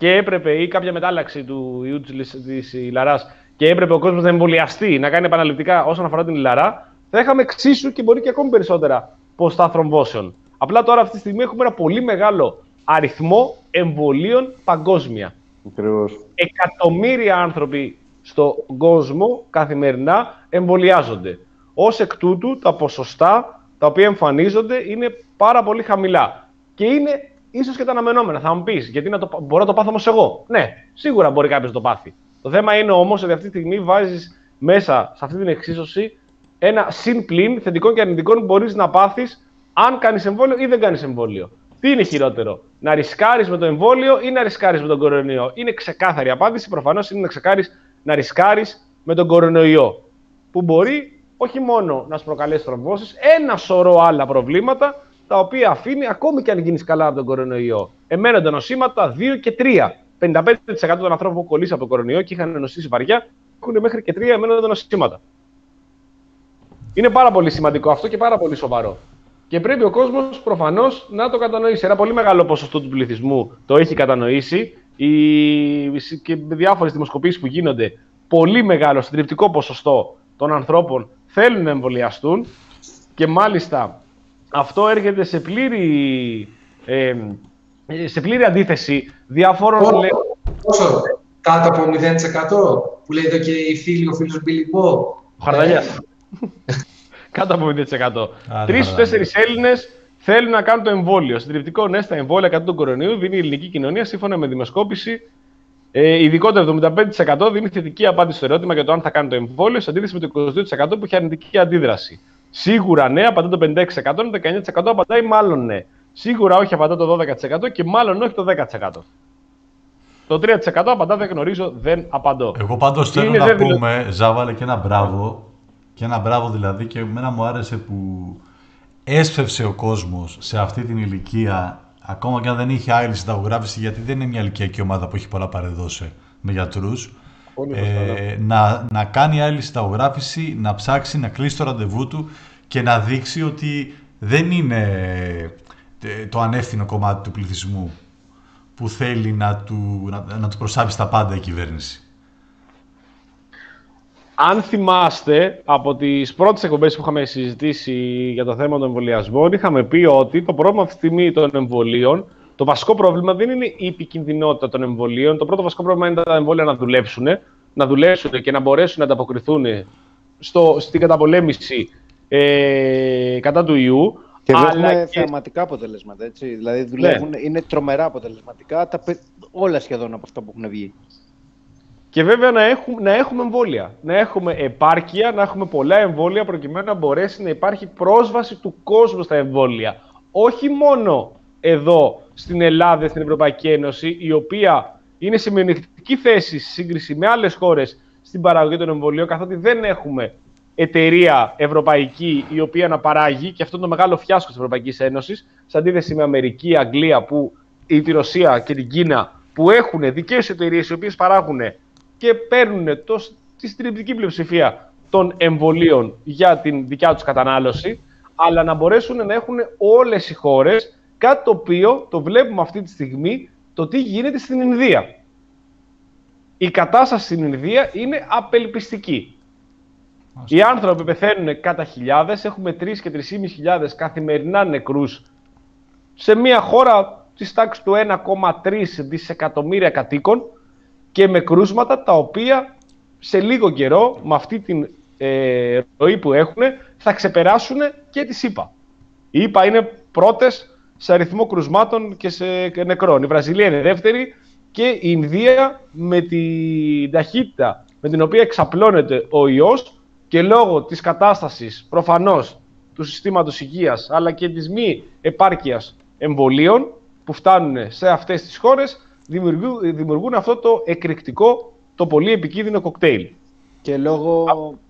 και έπρεπε, ή κάποια μετάλλαξη του ιού της Ιλαράς, και έπρεπε ο κόσμος να εμβολιαστεί, να κάνει επαναληπτικά όσον αφορά την Ιλαρά, θα είχαμε εξίσου και μπορεί και ακόμη περισσότερα ποστά θρομβώσεων. Απλά τώρα αυτή τη στιγμή έχουμε ένα πολύ μεγάλο αριθμό εμβολίων παγκόσμια. Ακριβώς. Εκατομμύρια άνθρωποι στον κόσμο καθημερινά εμβολιάζονται. Ως εκ τούτου, τα ποσοστά τα οποία εμφανίζονται είναι πάρα πολύ χαμηλά. Και είναι ίσως και τα αναμενόμενα. Θα μου πεις, γιατί να το, μπορώ να το πάθω όμως εγώ. Ναι, σίγουρα μπορεί κάποιος να το πάθει. Το θέμα είναι όμως ότι αυτή τη στιγμή βάζεις μέσα σε αυτή την εξίσωση ένα συν-πλην θετικών και αρνητικών που μπορείς να πάθεις αν κάνεις εμβόλιο ή δεν κάνεις εμβόλιο. Τι είναι χειρότερο, να ρισκάρεις με το εμβόλιο ή να ρισκάρεις με τον κορονοϊό? Είναι ξεκάθαρη απάντηση. Προφανώς είναι να ξεκάρεις να ρισκάρεις με τον κορονοϊό. Που μπορεί όχι μόνο να σου προκαλέσει θρομβώσεις, ένα σωρό άλλα προβλήματα τα οποία αφήνει ακόμη και αν γίνεις καλά από τον κορονοϊό. Εμένονται νοσήματα δύο και τρία. πενήντα πέντε τοις εκατό των ανθρώπων που κολλήσει από τον κορονοϊό και είχαν νοσήσει βαριά έχουν μέχρι και τρία εμένοντα νοσήματα. Είναι πάρα πολύ σημαντικό αυτό και πάρα πολύ σοβαρό. Και πρέπει ο κόσμος προφανώς να το κατανοήσει. Ένα πολύ μεγάλο ποσοστό του πληθυσμού το έχει κατανοήσει. Οι... και διάφορες δημοσκοπήσεις που γίνονται, πολύ μεγάλο συντριπτικό ποσοστό των ανθρώπων θέλουν να εμβολιαστούν και μάλιστα αυτό έρχεται σε πλήρη, ε, σε πλήρη αντίθεση διαφόρων... Πόσο, πόσο, κάτω από μηδέν τοις εκατό που λέει εδώ και η φίλη, ο φίλος Μπιλιμπό. Ο Χαρδαλιάς. Κάτω από μηδέν τοις εκατό. Τρεις στους τέσσερις Έλληνες θέλουν να κάνουν το εμβόλιο. Συντριπτικό ναι στα εμβόλια κατά τον κορονοϊού δίνει η ελληνική κοινωνία σύμφωνα με δημοσκόπηση. Ε, ειδικότερα εβδομήντα πέντε τοις εκατό δίνει θετική απάντηση στο ερώτημα για το αν θα κάνει το εμβόλιο, σε αντίθεση με το είκοσι δύο τοις εκατό που έχει αρνητική αντίδραση. Σίγουρα ναι, απαντά το πενήντα έξι τοις εκατό, το δεκαεννιά τοις εκατό απαντάει μάλλον ναι. Σίγουρα όχι, απαντά το δώδεκα τοις εκατό και μάλλον όχι το δέκα τοις εκατό. Το τρία τοις εκατό απαντά δεν γνωρίζω, δεν απαντώ. Εγώ πάντως θέλω να δεν πούμε, δηλω... Ζάβαλε, και ένα μπράβο. Και ένα μπράβο δηλαδή, και εμένα μου άρεσε που έσφευσε ο κόσμος σε αυτή την ηλικία, ακόμα και αν δεν είχε άειλη συνταγογράφηση, γιατί δεν είναι μια ηλικιακή ομάδα που έχει πολλά παρεδώσει με γιατρούς, ε, να, να κάνει άειλη συνταγογράφηση, να ψάξει, να κλείσει το ραντεβού του και να δείξει ότι δεν είναι το ανεύθυνο κομμάτι του πληθυσμού που θέλει να του, να, να του προσάψει τα πάντα η κυβέρνηση. Αν θυμάστε, από τις πρώτες εκπομπές που είχαμε συζητήσει για το θέμα των εμβολιασμών, είχαμε πει ότι το πρόβλημα αυτή τη στιγμή των εμβολίων, το βασικό πρόβλημα δεν είναι η επικινδυνότητα των εμβολίων. Το πρώτο βασικό πρόβλημα είναι τα εμβόλια να δουλέψουν, να δουλέψουν και να μπορέσουν να ανταποκριθούν στο, στην καταπολέμηση ε, κατά του ιού. Και βλέπουμε και... θεαματικά αποτελέσματα, έτσι. Δηλαδή δουλεύουν, ναι. Είναι τρομερά αποτελεσματικά τα, όλα σχεδόν από αυτά που έχουν βγει. Και βέβαια να έχουμε, να έχουμε εμβόλια, να έχουμε επάρκεια, να έχουμε πολλά εμβόλια προκειμένου να μπορέσει να υπάρχει πρόσβαση του κόσμου στα εμβόλια. Όχι μόνο εδώ στην Ελλάδα, στην Ευρωπαϊκή Ένωση, η οποία είναι σε μειονεκτική θέση σε σύγκριση με άλλες χώρες στην παραγωγή των εμβολίων, καθότι δεν έχουμε εταιρεία ευρωπαϊκή η οποία να παράγει, και αυτό είναι το μεγάλο φιάσκο της Ευρωπαϊκής Ένωσης, σε αντίθεση με Αμερική, Αγγλία που, ή τη Ρωσία και την Κίνα, που έχουν δικές εταιρείες οι οποίες παράγουν και παίρνουν το, τη συντριπτική πλειοψηφία των εμβολίων για την δικιά τους κατανάλωση, αλλά να μπορέσουν να έχουν όλες οι χώρες κάτι το οποίο το βλέπουμε αυτή τη στιγμή, το τι γίνεται στην Ινδία. Η κατάσταση στην Ινδία είναι απελπιστική. Οι άνθρωποι πεθαίνουν κατά χιλιάδες, έχουμε τρεις και τρεις χιλιάδες πεντακόσιους καθημερινά νεκρούς σε μια χώρα της τάξης του ένα κόμμα τρία δισεκατομμύρια κατοίκων, και με κρούσματα τα οποία σε λίγο καιρό, με αυτή την ε, ροή που έχουν, θα ξεπεράσουν και τις ΗΠΑ. Οι ΗΠΑ είναι πρώτες σε αριθμό κρουσμάτων και σε νεκρών. Η Βραζιλία είναι δεύτερη και η Ινδία, με την ταχύτητα με την οποία εξαπλώνεται ο ιός και λόγω της κατάστασης προφανώς του συστήματος υγείας, αλλά και της μη επάρκειας εμβολίων που φτάνουν σε αυτές τις χώρες, Δημιουργούν, δημιουργούν αυτό το εκρηκτικό, το πολύ επικίνδυνο κοκτέιλ. Και λόγω,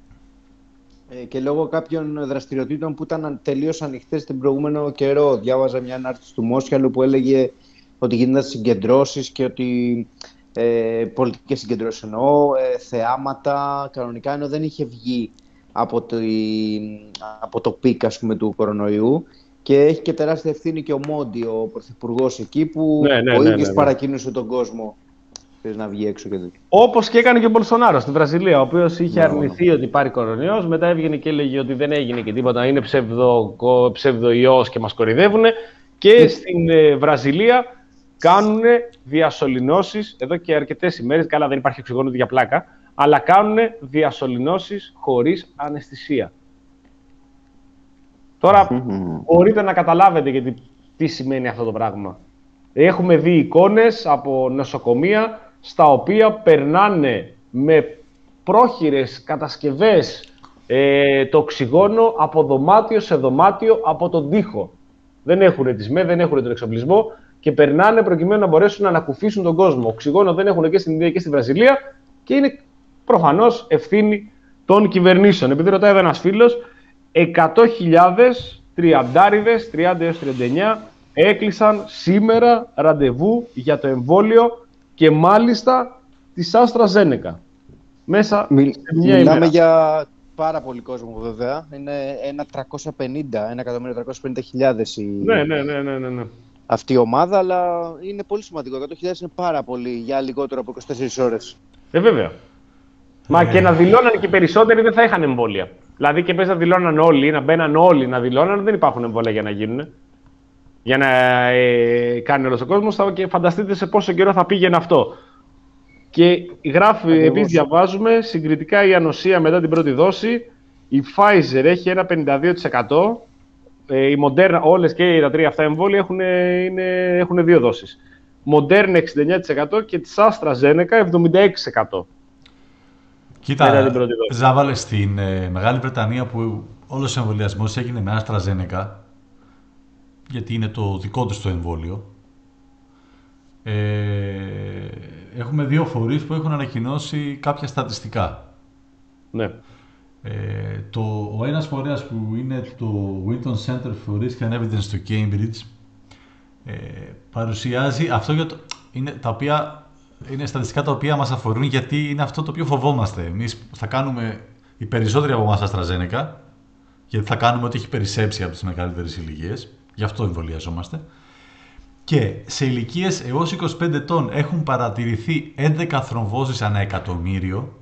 ε, και λόγω κάποιων δραστηριοτήτων που ήταν τελείως ανοιχτές την προηγούμενο καιρό. Διάβαζα μια ανάρτηση του Μόσχαλου που έλεγε ότι γίνονταν συγκεντρώσεις και ότι ε, πολιτικές συγκεντρώσεις εννοώ, ε, θεάματα, κανονικά, ενώ δεν είχε βγει από το, από το πικ, ας πούμε, του κορονοϊού. Και έχει και τεράστια ευθύνη και ο Μόντι, ο πρωθυπουργός εκεί, που ναι, ναι, ο ίδιος ναι, ναι, ναι. παρακίνησε τον κόσμο Θες να βγει έξω και τέτοιο. Όπως και έκανε και ο Μπολσονάρο στη Βραζιλία, ο οποίος είχε No, αρνηθεί no. ότι πάρει κορονοϊός, μετά έβγαινε και έλεγε ότι δεν έγινε και τίποτα, είναι ψευδο, ψευδοϊός και μας κορυδεύουν. Και στην ε, Βραζιλία κάνουν διασωληνώσεις εδώ και αρκετές ημέρες. Καλά, δεν υπάρχει οξυγόνο για πλάκα, αλλά κάνουν διασωληνώσεις χωρίς αναισθησία. Τώρα μπορείτε να καταλάβετε γιατί, τι σημαίνει αυτό το πράγμα. Έχουμε δει εικόνες από νοσοκομεία στα οποία περνάνε με πρόχειρες κατασκευές ε, το οξυγόνο από δωμάτιο σε δωμάτιο από τον τοίχο. Δεν έχουν τις ΜΕ, δεν έχουν τον εξοπλισμό και περνάνε προκειμένου να μπορέσουν να ανακουφίσουν τον κόσμο. Οξυγόνο δεν έχουν και στην Ινδία και στη Βραζιλία και είναι προφανώς ευθύνη των κυβερνήσεων. Επειδή ρωτάει ένας φίλος, εκατό χιλιάδες τριαντάριδες, τριάντα έως τριάντα εννιά, έκλεισαν σήμερα ραντεβού για το εμβόλιο και μάλιστα της AstraZeneca. Μέσα Μιλ, σε μια μιλάμε ημέρα. για πάρα πολύ κόσμο βέβαια. Είναι ένα τριακόσια πενήντα, ένα εκατομμύριο τριακόσιες πενήντα χιλιάδες η... Ναι, ναι, ναι, ναι, ναι, ναι. αυτή η ομάδα, αλλά είναι πολύ σημαντικό. εκατό χιλιάδες είναι πάρα πολύ για λιγότερο από είκοσι τέσσερις ώρες. Ε, βέβαια. Μα και να δηλώναν και περισσότεροι δεν θα είχαν εμβόλια. Δηλαδή και πες να δηλώναν όλοι, να μπαίναν όλοι να δηλώναν, δεν υπάρχουν εμβόλια για να γίνουν. Για να ε, κάνει όλος ο κόσμος και φανταστείτε σε πόσο καιρό θα πήγαινε αυτό. Και γράφει, επίσης διαβάζουμε, συγκριτικά η ανοσία μετά την πρώτη δόση, η Pfizer έχει ένα πενήντα δύο τοις εκατό, ε, η Moderna, όλες και τα τρία αυτά εμβόλια έχουν, είναι, έχουν δύο δόσεις. Moderna εξήντα εννιά τοις εκατό και της AstraZeneca εβδομήντα έξι τοις εκατό. Κοίτα, Ζάβαλε, στην ε, Μεγάλη Βρετανία που όλος ο εμβολιασμός έγινε με AstraZeneca, γιατί είναι το δικό τους το εμβόλιο, ε, έχουμε δύο φορείς που έχουν ανακοινώσει κάποια στατιστικά. Ναι. Ε, το, ο ένας φορέας που είναι το Wheaton Center for Risk and Evidence στο Cambridge ε, παρουσιάζει αυτό για το, είναι, τα οποία, είναι στατιστικά τα οποία μας αφορούν, γιατί είναι αυτό το οποίο φοβόμαστε. Εμείς θα κάνουμε οι περισσότεροι από εμάς AstraZeneca, γιατί θα κάνουμε ό,τι έχει περισσέψει από τις μεγαλύτερες ηλικίες, γι' αυτό εμβολιαζόμαστε. Και σε ηλικίες έως είκοσι πέντε ετών έχουν παρατηρηθεί έντεκα θρομβώσεις ανά εκατομμύριο,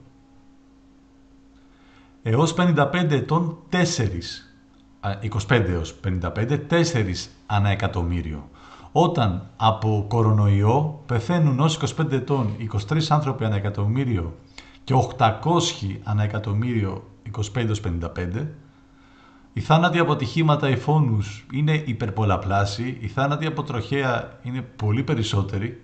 έως πενήντα πέντε ετών τέσσερα, είκοσι πέντε έως πενήντα πέντε, τέσσερα ανά εκατομμύριο. Όταν από κορονοϊό πεθαίνουν ως είκοσι πέντε ετών είκοσι τρεις άνθρωποι ανά εκατομμύριο και οκτακόσιοι ανά εκατομμύριο είκοσι πέντε έως πενήντα πέντε, οι θάνατοι από ατυχήματα ή φόνους είναι υπερπολαπλάσιοι, οι θάνατοι από τροχαία είναι πολύ περισσότεροι,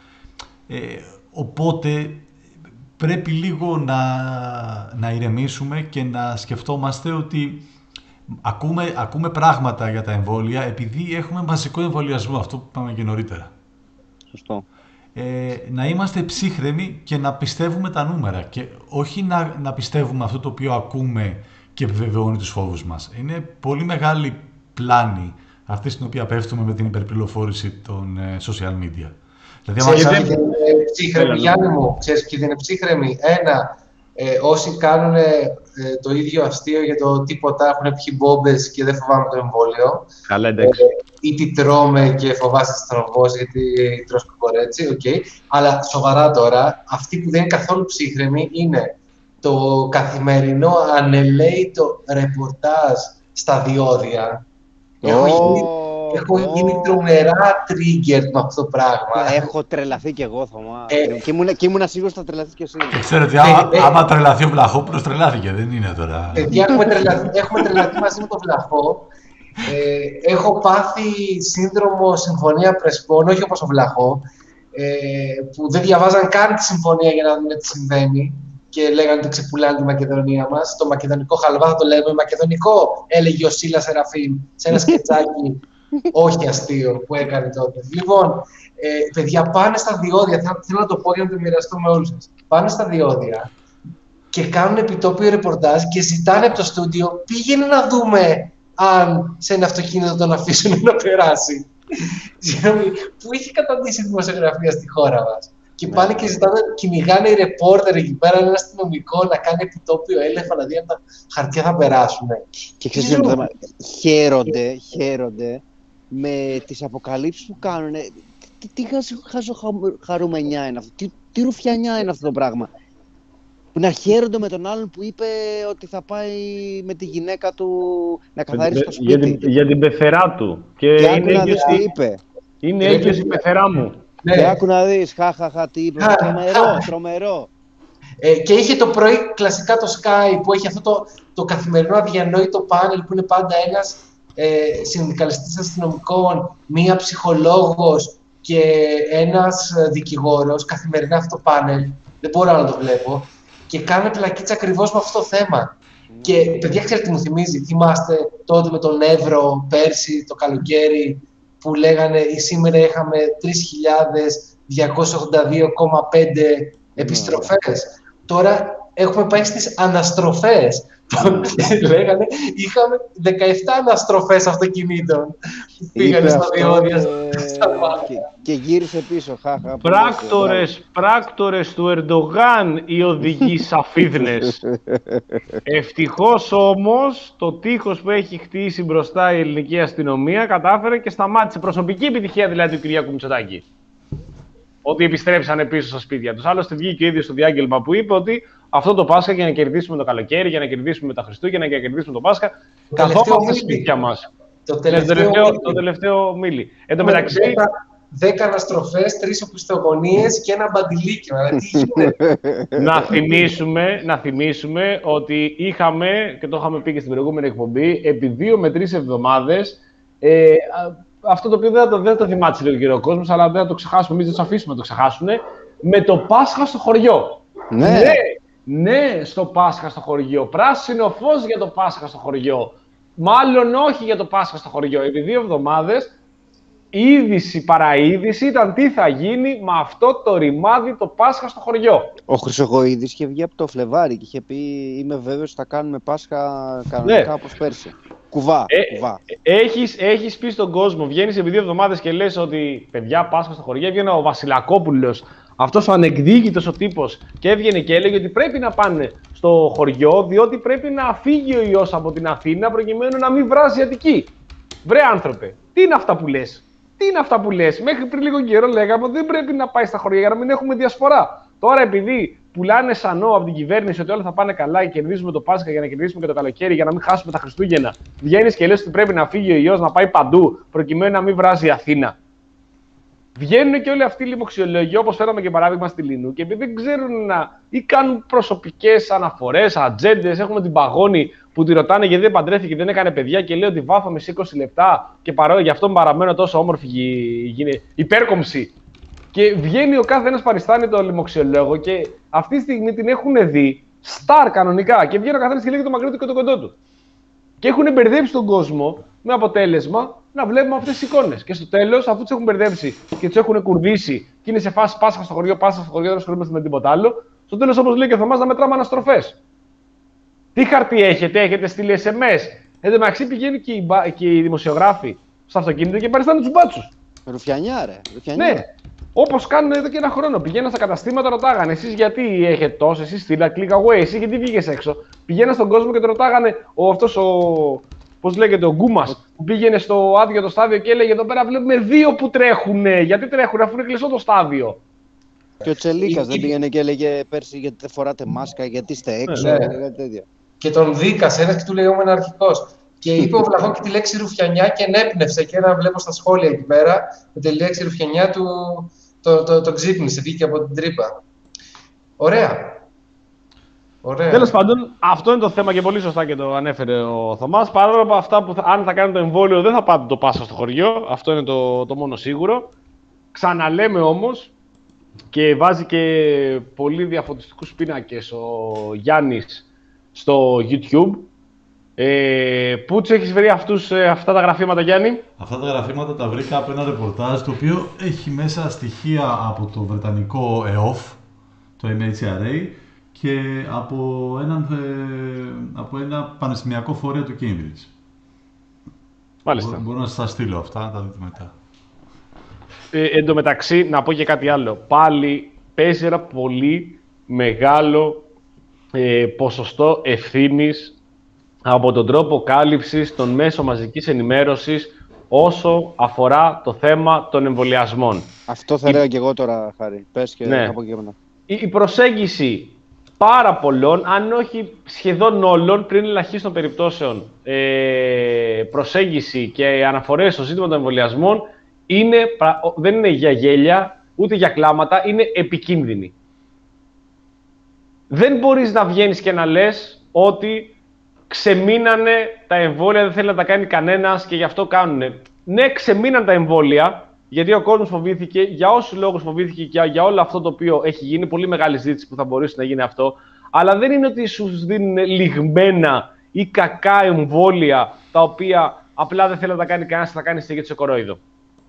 ε, οπότε πρέπει λίγο να, να ηρεμήσουμε και να σκεφτόμαστε ότι ακούμε, ακούμε πράγματα για τα εμβόλια επειδή έχουμε μαζικό εμβολιασμό, αυτό που είπαμε και νωρίτερα. Σωστό. Ε, να είμαστε ψύχρεμοι και να πιστεύουμε τα νούμερα και όχι να, να πιστεύουμε αυτό το οποίο ακούμε και επιβεβαιώνει τους φόβους μας. Είναι πολύ μεγάλη πλάνη αυτή στην οποία πέφτουμε με την υπερπληροφόρηση των ε, social media. Δηλαδή, ξέρεις, άμα... και δεν είναι ψύχρεμοι, Γιάννη μου, ξέρεις και δεν είναι ψύχρεμοι. Ένα, ε, όσοι κάνουν ε, το ίδιο αστείο για το τίποτα, έχουν πιει μπόμπες και δεν φοβάμαι το εμβόλιο. Καλά, εντάξει. Ε, ή τι τρώμε και φοβάσαι τις θρομβώσεις γιατί τρως κοκορέτσι, οκ. Okay. Αλλά σοβαρά τώρα, αυτοί που δεν είναι καθόλου ψύχρεμοι είναι το καθημερινό ανελαίητο ρεπορτάζ στα διόδια. Oh, έχω γίνει, oh, έχω oh. γίνει τρομερά triggered με αυτό το πράγμα. Έχω τρελαθεί κι εγώ, Θωμά. Ε, και, ήμουν, και ήμουν σίγουρος ότι θα τρελαθεί κι εσύ. Και ξέρετε, άμα, ε, άμα τρελαθεί ο Βλαχόπουλος, τρελάθηκε, δεν είναι τώρα. Παιδιά, έχουμε τρελαθεί, έχουμε τρελαθεί μαζί με τον Βλαχό. Ε, έχω πάθει σύνδρομο συμφωνία Πρεσπών, όχι όπως ο Βλαχό, ε, που δεν διαβάζαν καν τη συμφωνία για να δουν τι συμβαίνει. Και λέγανε ότι ξεπουλάνε τη Μακεδονία μας. Το μακεδονικό χαλβά θα το λέμε μακεδονικό, έλεγε ο Σίλας Σεραφείμ σε ένα σκετσάκι όχι αστείο που έκανε τότε. Λοιπόν, ε, παιδιά, πάνε στα διόδια, θα, θέλω να το πω για να το μοιραστώ με όλους σας. Πάνε στα διόδια και κάνουν επιτόπιο ρεπορτάζ και ζητάνε από το στούντιο, πήγαινε να δούμε αν σε ένα αυτοκίνητο τον αφήσουν να περάσει. Που είχε καταντήσει η δημοσιογραφία στη χώρα μας. Και πάνε και ζητάνε, κυνηγάνε οι ρεπόρτερ εκεί πέρα, ένα αστυνομικό να κάνει επιτόπιο έλεγχο, να δει αν τα χαρτιά θα περάσουν. Και ξέρεις τι θέμα, χαίρονται, χαίρονται με τις αποκαλύψεις που κάνουν. Τι, τι χαζοχαρούμενιά είναι αυτό, τι, τι ρουφιανιά είναι αυτό το πράγμα. Που να χαίρονται με τον άλλον που είπε ότι θα πάει με τη γυναίκα του να καθαρίσει το σπίτι. Για την, για την πεθερά του. Και, και είναι άκου να δεις τι είπε. Είναι έγκυος η πεθερά μου. Ναι. Και άκου να δεις, χαχαχα, τι είπε. Τρομερό, τρομερό. Ε, και είχε το πρωί κλασικά το Sky που έχει αυτό το, το καθημερινό αδιανόητο πάνελ που είναι πάντα ένας ε, συνδικαλιστής αστυνομικών, μία ψυχολόγος και ένας δικηγόρος. Καθημερινά αυτό το πάνελ, δεν μπορώ να το βλέπω. Και κάνουν πλακίτσα ακριβώς με αυτό το θέμα. Mm. Και παιδιά, ξέρετε τι μου θυμίζει. Θυμάστε τότε με τον Εύρο πέρσι το καλοκαίρι που λέγανε σήμερα είχαμε τρεις χιλιάδες διακόσιες ογδόντα δύο κόμμα πέντε επιστροφές. Mm. Τώρα έχουμε πάει στις αναστροφές. Λέγανε είχαμε δεκαεπτά αναστροφές αυτοκινήτων που πήγανε στα διόδια. Και, και γύρισε πίσω. Χαχα, πράκτορες, πράκτορες του Ερντογάν οι οδηγοί σαφίδνες. Ευτυχώς όμως το τείχος που έχει χτίσει μπροστά η ελληνική αστυνομία κατάφερε και σταμάτησε. Προσωπική επιτυχία δηλαδή του Κυριάκου Μητσοτάκη. Ότι επιστρέψανε πίσω στα σπίτια τους. Άλλωστε βγήκε ο ίδιος στο διάγγελμα που είπε ότι αυτό το Πάσχα για να κερδίσουμε το καλοκαίρι, για να κερδίσουμε τα Χριστούγεννα, για να κερδίσουμε το Πάσχα, καθόμαστε στα σπίτια μας. Το τελευταίο, το τελευταίο, το τελευταίο μίλη. Εν τω μεταξύ. Δέκα αναστροφές, τρεις οπισθογωνίες και ένα μπαντιλίκι. να, θυμίσουμε, να θυμίσουμε ότι είχαμε, και το είχαμε πει και στην προηγούμενη εκπομπή, επί δύο με τρεις εβδομάδες. Ε, αυτό το οποίο δεν θα το, δεν το θυμάται λίγο και ο κόσμος, αλλά δεν θα το ξεχάσουμε. Εμείς δεν τους αφήσουμε να το ξεχάσουν. Με το Πάσχα στο χωριό. Ναι. ναι, ναι, στο Πάσχα στο χωριό. Πράσινο φως για το Πάσχα στο χωριό. Μάλλον όχι για το Πάσχα στο χωριό. Επί δύο εβδομάδες η είδηση παραείδηση ήταν τι θα γίνει με αυτό το ρημάδι το Πάσχα στο χωριό. Ο Χρυσογοίδης είχε βγει από το Φλεβάρι και είχε πει είμαι βέβαιος ότι θα κάνουμε Πάσχα κανονικά ναι. όπως πέρσι. Κουβά, ε, κουβά. Έχεις, έχεις πει στον κόσμο, βγαίνεις επί δύο εβδομάδες και λες ότι παιδιά Πάσχα στο χωριό. Έβγαινε ο Βασιλακόπουλος, αυτός ο ανεκδίκητος ο τύπος, και έβγαινε και έλεγε ότι πρέπει να πάνε στο χωριό διότι πρέπει να φύγει ο ιός από την Αθήνα προκειμένου να μην βράζει Αττική. Βρε άνθρωπε, τι είναι αυτά που λες. Τι είναι αυτά που λες. Μέχρι πριν λίγο καιρό λέγαμε ότι δεν πρέπει να πάει στα χωριά για να μην έχουμε διασπορά. Τώρα επειδή πουλάνε σανό από την κυβέρνηση ότι όλα θα πάνε καλά και κερδίζουμε το Πάσχα για να κερδίσουμε και το καλοκαίρι για να μην χάσουμε τα Χριστούγεννα, βγαίνεις και λες ότι πρέπει να φύγει ο ιός να πάει παντού προκειμένου να μην βράζει η Αθήνα. Βγαίνουν και όλοι αυτοί οι λοιμοξιολόγοι, όπως φέραμε και παράδειγμα στη Λινού, και επειδή δεν ξέρουν να ή κάνουν προσωπικές αναφορές, ατζέντες. Έχουμε την Παγώνη που τη ρωτάνε γιατί δεν παντρέθηκε, δεν έκανε παιδιά και λέει ότι βάφαμε σε είκοσι λεπτά και παρόλο γι' αυτό παραμένω τόσο όμορφη γίνει υπέρκομψη. Και βγαίνει ο κάθε ένας παριστάνει το λοιμοξιολόγο και αυτή τη στιγμή την έχουν δει στάρ κανονικά. Και βγαίνει ο καθένας και λέει το μακρύ του και το κοντό του. Και έχουν μπερδέψει τον κόσμο με αποτέλεσμα να βλέπουμε αυτές τις εικόνες. Και στο τέλος, αφού τους έχουν μπερδέψει και τους έχουν κουρδίσει και είναι σε φάση Πάσχα στο χωριό, Πάσχα στο χωριό, δεν ασχολούμαστε με τίποτα άλλο, στο τέλος, όπως λέει και ο Θωμάς, να μετράμε αναστροφές. Τι χαρτί έχετε, έχετε στείλει ες εμ ες. Εν τω μεταξύ πηγαίνουν και οι, και οι δημοσιογράφοι στο αυτοκίνητο και παριστάνουν τους μπάτσους. Ρουφιανιά, ρε. Ρουφιανιά. Ναι. Όπως κάνουν εδώ και ένα χρόνο. Πηγαίναν στα καταστήματα, ρωτάγανε εσείς γιατί έχετε τόσο, εσείς στείλα click away, εσύ γιατί βγήκες έξω. Πηγαίναν στον κόσμο και το ρωτάγανε ο, αυτός ο. Πώς λέγεται, ο Γκούμας, που πήγαινε στο άδειο το στάδιο και έλεγε εδώ πέρα βλέπουμε δύο που τρέχουνε. Γιατί τρέχουνε, αφού είναι κλειστό το στάδιο. Και ο Τσελίκας δεν πήγαινε και έλεγε πέρσι γιατί δεν φοράτε μάσκα, γιατί είστε έξω. Ναι. τέτοια. Και τον δίκασε ένας και του λέει ο αρχικός. Και είπε ο Βλαχών και τη λέξη ρουφιανιά και ενέπνευσε. Και ένα βλέπω στα σχόλια εκεί πέρα με τη λέξη ρουφιανιά του το, το, το ξύπνησε, βγήκε από την τρύπα. Ωραία. Ωραία. Τέλος πάντων, αυτό είναι το θέμα και πολύ σωστά και το ανέφερε ο Θωμάς. Παρόλο που αυτά που θα, αν θα κάνετε το εμβόλιο δεν θα πάτε το Πάσχα στο χωριό. Αυτό είναι το, το μόνο σίγουρο. Ξαναλέμε όμως και βάζει και πολύ διαφωτιστικούς πίνακες ο Γιάννης στο YouTube. Ε, πού τους έχεις βρει αυτούς, αυτά τα γραφήματα, Γιάννη? Αυτά τα γραφήματα τα βρήκα από ένα ρεπορτάζ το οποίο έχει μέσα στοιχεία από το βρετανικό ι ο εφ, το εν έιτς αρ έι, και από, έναν, ε, από ένα πανεπιστημιακό φορέα του Cambridge. Μάλιστα. Μπορώ, μπορώ να σας στείλω αυτά, να τα δείτε μετά. Ε, εν τω μεταξύ, να πω και κάτι άλλο. Πάλι παίζει ένα πολύ μεγάλο ε, ποσοστό ευθύνης από τον τρόπο κάλυψης των μέσων μαζικής ενημέρωσης όσο αφορά το θέμα των εμβολιασμών. Αυτό θα έλεγα και εγώ τώρα, Χάρη. Πες και ναι. από εκεί και μετά. η προσέγγιση πάρα πολλών, αν όχι σχεδόν όλων, πριν ελαχίστων περιπτώσεων, ε, προσέγγιση και αναφορές στο ζήτημα των εμβολιασμών είναι, δεν είναι για γέλια, ούτε για κλάματα, είναι επικίνδυνη. Δεν μπορείς να βγαίνεις και να λες ότι ξεμείνανε τα εμβόλια, δεν θέλει να τα κάνει κανένας και γι' αυτό κάνουνε. Ναι, ξεμείναν τα εμβόλια, γιατί ο κόσμος φοβήθηκε, για όσους λόγους φοβήθηκε και για όλο αυτό το οποίο έχει γίνει, πολύ μεγάλη ζήτηση που θα μπορούσε να γίνει αυτό, αλλά δεν είναι ότι σου δίνουν λιγμένα ή κακά εμβόλια, τα οποία απλά δεν θέλει να τα κάνει κανένας, θα κάνει για το κορόιδο.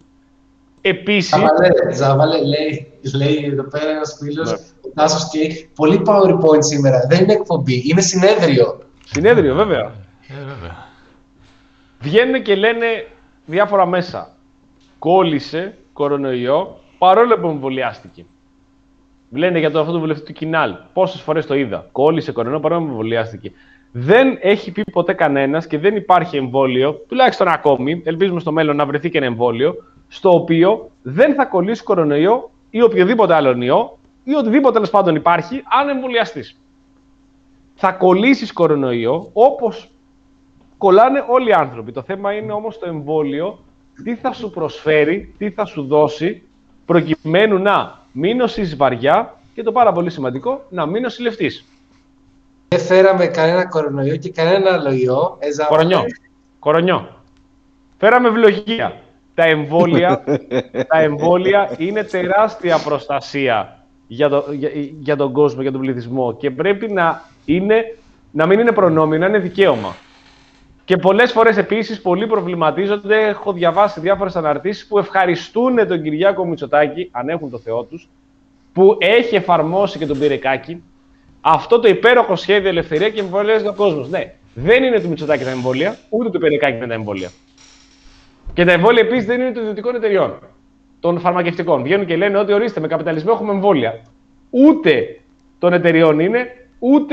Επίσης... Ζάβαλε, Ζάβαλε, λέει, λέει εδώ πέρα ένας φίλος, ο Τάσος και πολύ PowerPoint σήμερα, δεν είναι εκπομπή, είναι συνέδριο. Συνέδριο, βέβαια. Ε, βέβαια. Βγαίνουν και λένε διάφορα μέσα. Κόλλησε κορονοϊό παρόλο που εμβολιάστηκε. Λένε για το αυτό το βουλευτή του Κινάλ. Πόσες φορές το είδα. Κόλλησε κορονοϊό παρόλο που εμβολιάστηκε. Δεν έχει πει ποτέ κανένας και δεν υπάρχει εμβόλιο, τουλάχιστον ακόμη, ελπίζουμε στο μέλλον να βρεθεί και ένα εμβόλιο, στο οποίο δεν θα κολλήσει κορονοϊό ή οποιοδήποτε άλλο ιό ή οτιδήποτε τέλος πάντων υπάρχει, αν εμβολιαστείς. Θα κολλήσεις κορονοϊό όπως κολλάνε όλοι οι άνθρωποι. Το θέμα είναι όμως το εμβόλιο, τι θα σου προσφέρει, τι θα σου δώσει, προκειμένου να μην νοσήσεις βαριά και το πάρα πολύ σημαντικό, να μην νοσηλευτείς. Δεν φέραμε κανένα κορονοϊό και κανένα άλλο ιό. Ε, Κορονιό. Κορονιό. Φέραμε ευλογία. Τα εμβόλια, τα εμβόλια είναι τεράστια προστασία για, το, για, για τον κόσμο, για τον πληθυσμό και πρέπει να, είναι, να μην είναι προνόμιο, να είναι δικαίωμα. Και πολλές φορές επίσης πολλοί προβληματίζονται, έχω διαβάσει διάφορες αναρτήσεις που ευχαριστούν τον Κυριάκο Μητσοτάκη, αν έχουν το Θεό τους, που έχει εφαρμόσει και τον Πυρεκάκη αυτό το υπέροχο σχέδιο ελευθερία και εμβολία για τον κόσμο. Ναι, δεν είναι του Μητσοτάκη τα εμβόλια, ούτε του Πυρεκάκη με τα εμβόλια. Και τα εμβόλια επίσης δεν είναι των ιδιωτικών εταιριών, των φαρμακευτικών. Βγαίνουν και λένε ότι ορίστε, με καπιταλισμό έχουμε εμβόλια. Ούτε των εταιριών είναι, ούτε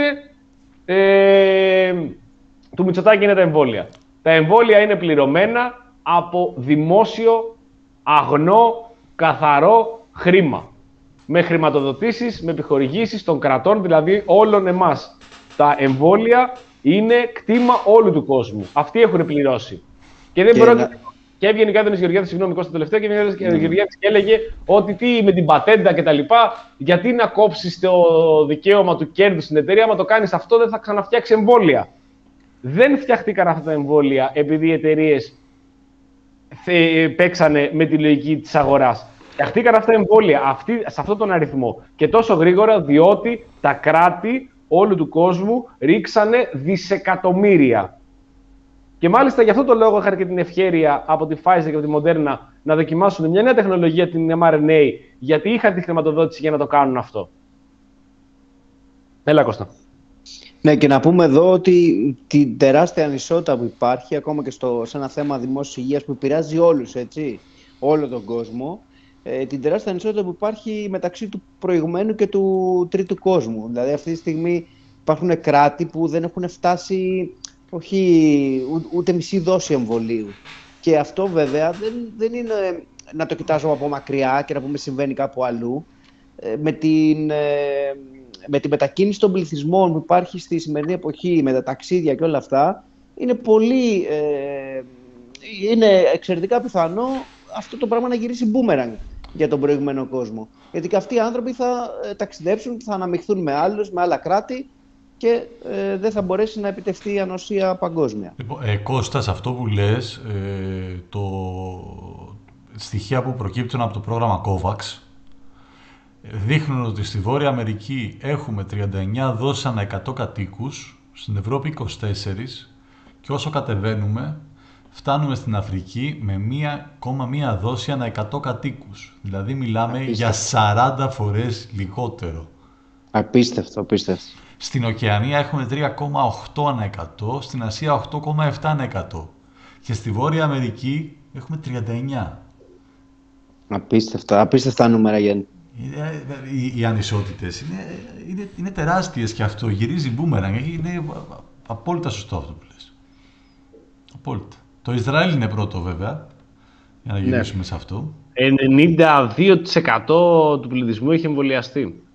ε, του Μητσοτάκη είναι τα εμβόλια. Τα εμβόλια είναι πληρωμένα από δημόσιο, αγνό, καθαρό χρήμα. Με χρηματοδοτήσεις, με επιχορηγήσεις των κρατών, δηλαδή όλων εμάς. Τα εμβόλια είναι κτήμα όλου του κόσμου. Αυτοί έχουν πληρώσει. Και δεν μπορώ να... Και έβγαινε κάτι ο Γεωργιάδης, συγγνώμη Κώστα, τελευταίο, και έβγαινε ο Γεωργιάδης και έλεγε ότι τι με την πατέντα κτλ. Γιατί να κόψεις το δικαίωμα του κέρδους στην εταιρεία, άμα το κάνεις αυτό δεν θα ξαναφτιάξει εμβόλια. Δεν φτιαχτήκαν αυτά τα εμβόλια επειδή οι εταιρείες παίξανε με τη λογική της αγοράς. Φτιαχτήκαν αυτά τα εμβόλια αυτή, σε αυτόν τον αριθμό και τόσο γρήγορα διότι τα κράτη όλου του κόσμου ρίξανε δισεκατομμύρια. Και μάλιστα γι' αυτό το λόγο είχαν και την ευχέρεια από τη Pfizer και από τη Moderna να δοκιμάσουν μια νέα τεχνολογία, την εμ αρ εν έι, γιατί είχαν τη χρηματοδότηση για να το κάνουν αυτό. Έλα, Κώστα. Ναι, και να πούμε εδώ ότι την τεράστια ανισότητα που υπάρχει, ακόμα και στο, σε ένα θέμα δημόσιας υγείας που επηρεάζει όλους, έτσι, όλο τον κόσμο, ε, την τεράστια ανισότητα που υπάρχει μεταξύ του προηγουμένου και του τρίτου κόσμου. Δηλαδή, αυτή τη στιγμή υπάρχουν κράτη που δεν έχουν φτάσει όχι ού, ούτε μισή δόση εμβολίου. Και αυτό βέβαια δεν, δεν είναι να το κοιτάζουμε από μακριά και να πούμε συμβαίνει κάπου αλλού. Ε, με την... Ε, με τη μετακίνηση των πληθυσμών που υπάρχει στη σημερινή εποχή, με τα ταξίδια και όλα αυτά, είναι πολύ, ε, είναι εξαιρετικά πιθανό αυτό το πράγμα να γυρίσει μπούμεραγκ για τον προηγούμενο κόσμο. Γιατί και αυτοί οι άνθρωποι θα ε, ταξιδέψουν, θα αναμειχθούν με άλλους, με άλλα κράτη και ε, δεν θα μπορέσει να επιτευχθεί η ανοσία παγκόσμια. Λοιπόν, ε, Κώστα, σε αυτό που λες, ε, το στοιχεία που προκύπτουν από το πρόγραμμα COVAX, δείχνουν ότι στη Βόρεια Αμερική έχουμε τριάντα εννιά δόσεις ανά εκατό κατοίκους, στην Ευρώπη είκοσι τέσσερα και όσο κατεβαίνουμε φτάνουμε στην Αφρική με μία κόμμα μία δόση ανά εκατό κατοίκους. Δηλαδή μιλάμε απίστευτο. Για σαράντα φορές λιγότερο. Απίστευτο, απίστευτο. Στην Οκεανία έχουμε τρία κόμμα οκτώ ανά εκατό, στην Ασία οκτώ κόμμα επτά ανά εκατό και στη Βόρεια Αμερική έχουμε τριάντα εννιά. Απίστευτα, απίστευτα νούμερα, Γιάννη. Οι, οι ανισότητες είναι, είναι, είναι τεράστιες και αυτό γυρίζει μπούμεραγκ. Είναι απόλυτα σωστό αυτό που λες. Απόλυτα. Το Ισραήλ είναι πρώτο βέβαια, για να γυρίσουμε ναι. σε αυτό. ενενήντα δύο τοις εκατό του πληθυσμού έχει εμβολιαστεί.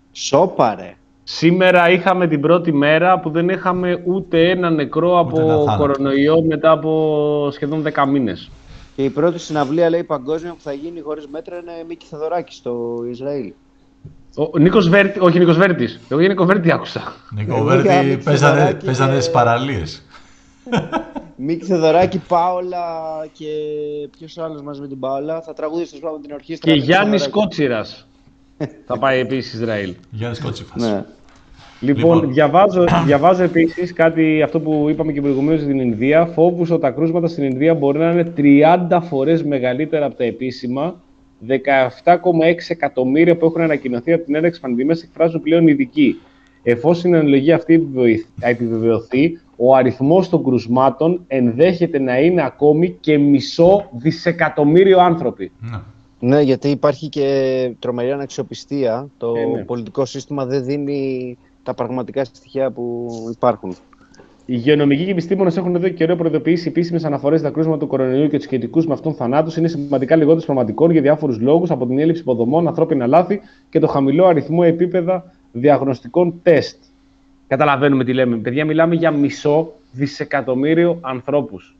Σόπαρε. Σήμερα είχαμε την πρώτη μέρα που δεν είχαμε ούτε ένα νεκρό από κορονοϊό μετά από σχεδόν δέκα μήνες. Και η πρώτη συναυλία, λέει, παγκόσμια που θα γίνει χωρίς μέτρα είναι Μίκη Θεοδωράκη στο Ισραήλ. Ο Νίκος Βέρτη, όχι Νίκος Βέρτης. Εγώ για Νίκο Βέρτη άκουσα. Νίκο Βέρτη παίζανε, παίζανε στις παραλίες. Μίκη Θεοδωράκη, Πάολα και ποιος άλλος μαζί με την Πάολα θα τραγουδήσει στο με την ορχήστρα. Και Γιάννης Κότσιρας θα πάει επίσης Ισραήλ. Γιάννης Κότσιρας. Ναι. Λοιπόν, λοιπόν, διαβάζω, διαβάζω επίσης κάτι, αυτό που είπαμε και προηγουμένως στην Ινδία. Φόβους ότι τα κρούσματα στην Ινδία μπορεί να είναι τριάντα φορές μεγαλύτερα από τα επίσημα. δεκαεπτά κόμμα έξι εκατομμύρια που έχουν ανακοινωθεί από την έναρξη πανδημίας εκφράζουν πλέον ειδικοί. Εφόσον η αναλογία αυτή επιβεβαιωθεί, ο αριθμός των κρουσμάτων ενδέχεται να είναι ακόμη και μισό δισεκατομμύριο άνθρωποι. Ναι. Ναι, γιατί υπάρχει και τρομερή αναξιοπιστία. Το ε, ναι. πολιτικό σύστημα δεν δίνει τα πραγματικά στοιχεία που υπάρχουν. Οι υγειονομικοί και επιστήμονες έχουν εδώ και καιρό προειδοποιήσει επίσημες αναφορές στα κρούσματα του κορονοϊού και του σχετικούς με αυτόν θανάτους είναι σημαντικά λιγότερες πραγματικών για διάφορους λόγους, από την έλλειψη υποδομών, ανθρώπινα λάθη και το χαμηλό αριθμό επίπεδα διαγνωστικών τεστ. Καταλαβαίνουμε τι λέμε. Παιδιά, μιλάμε για μισό δισεκατομμύριο ανθρώπους.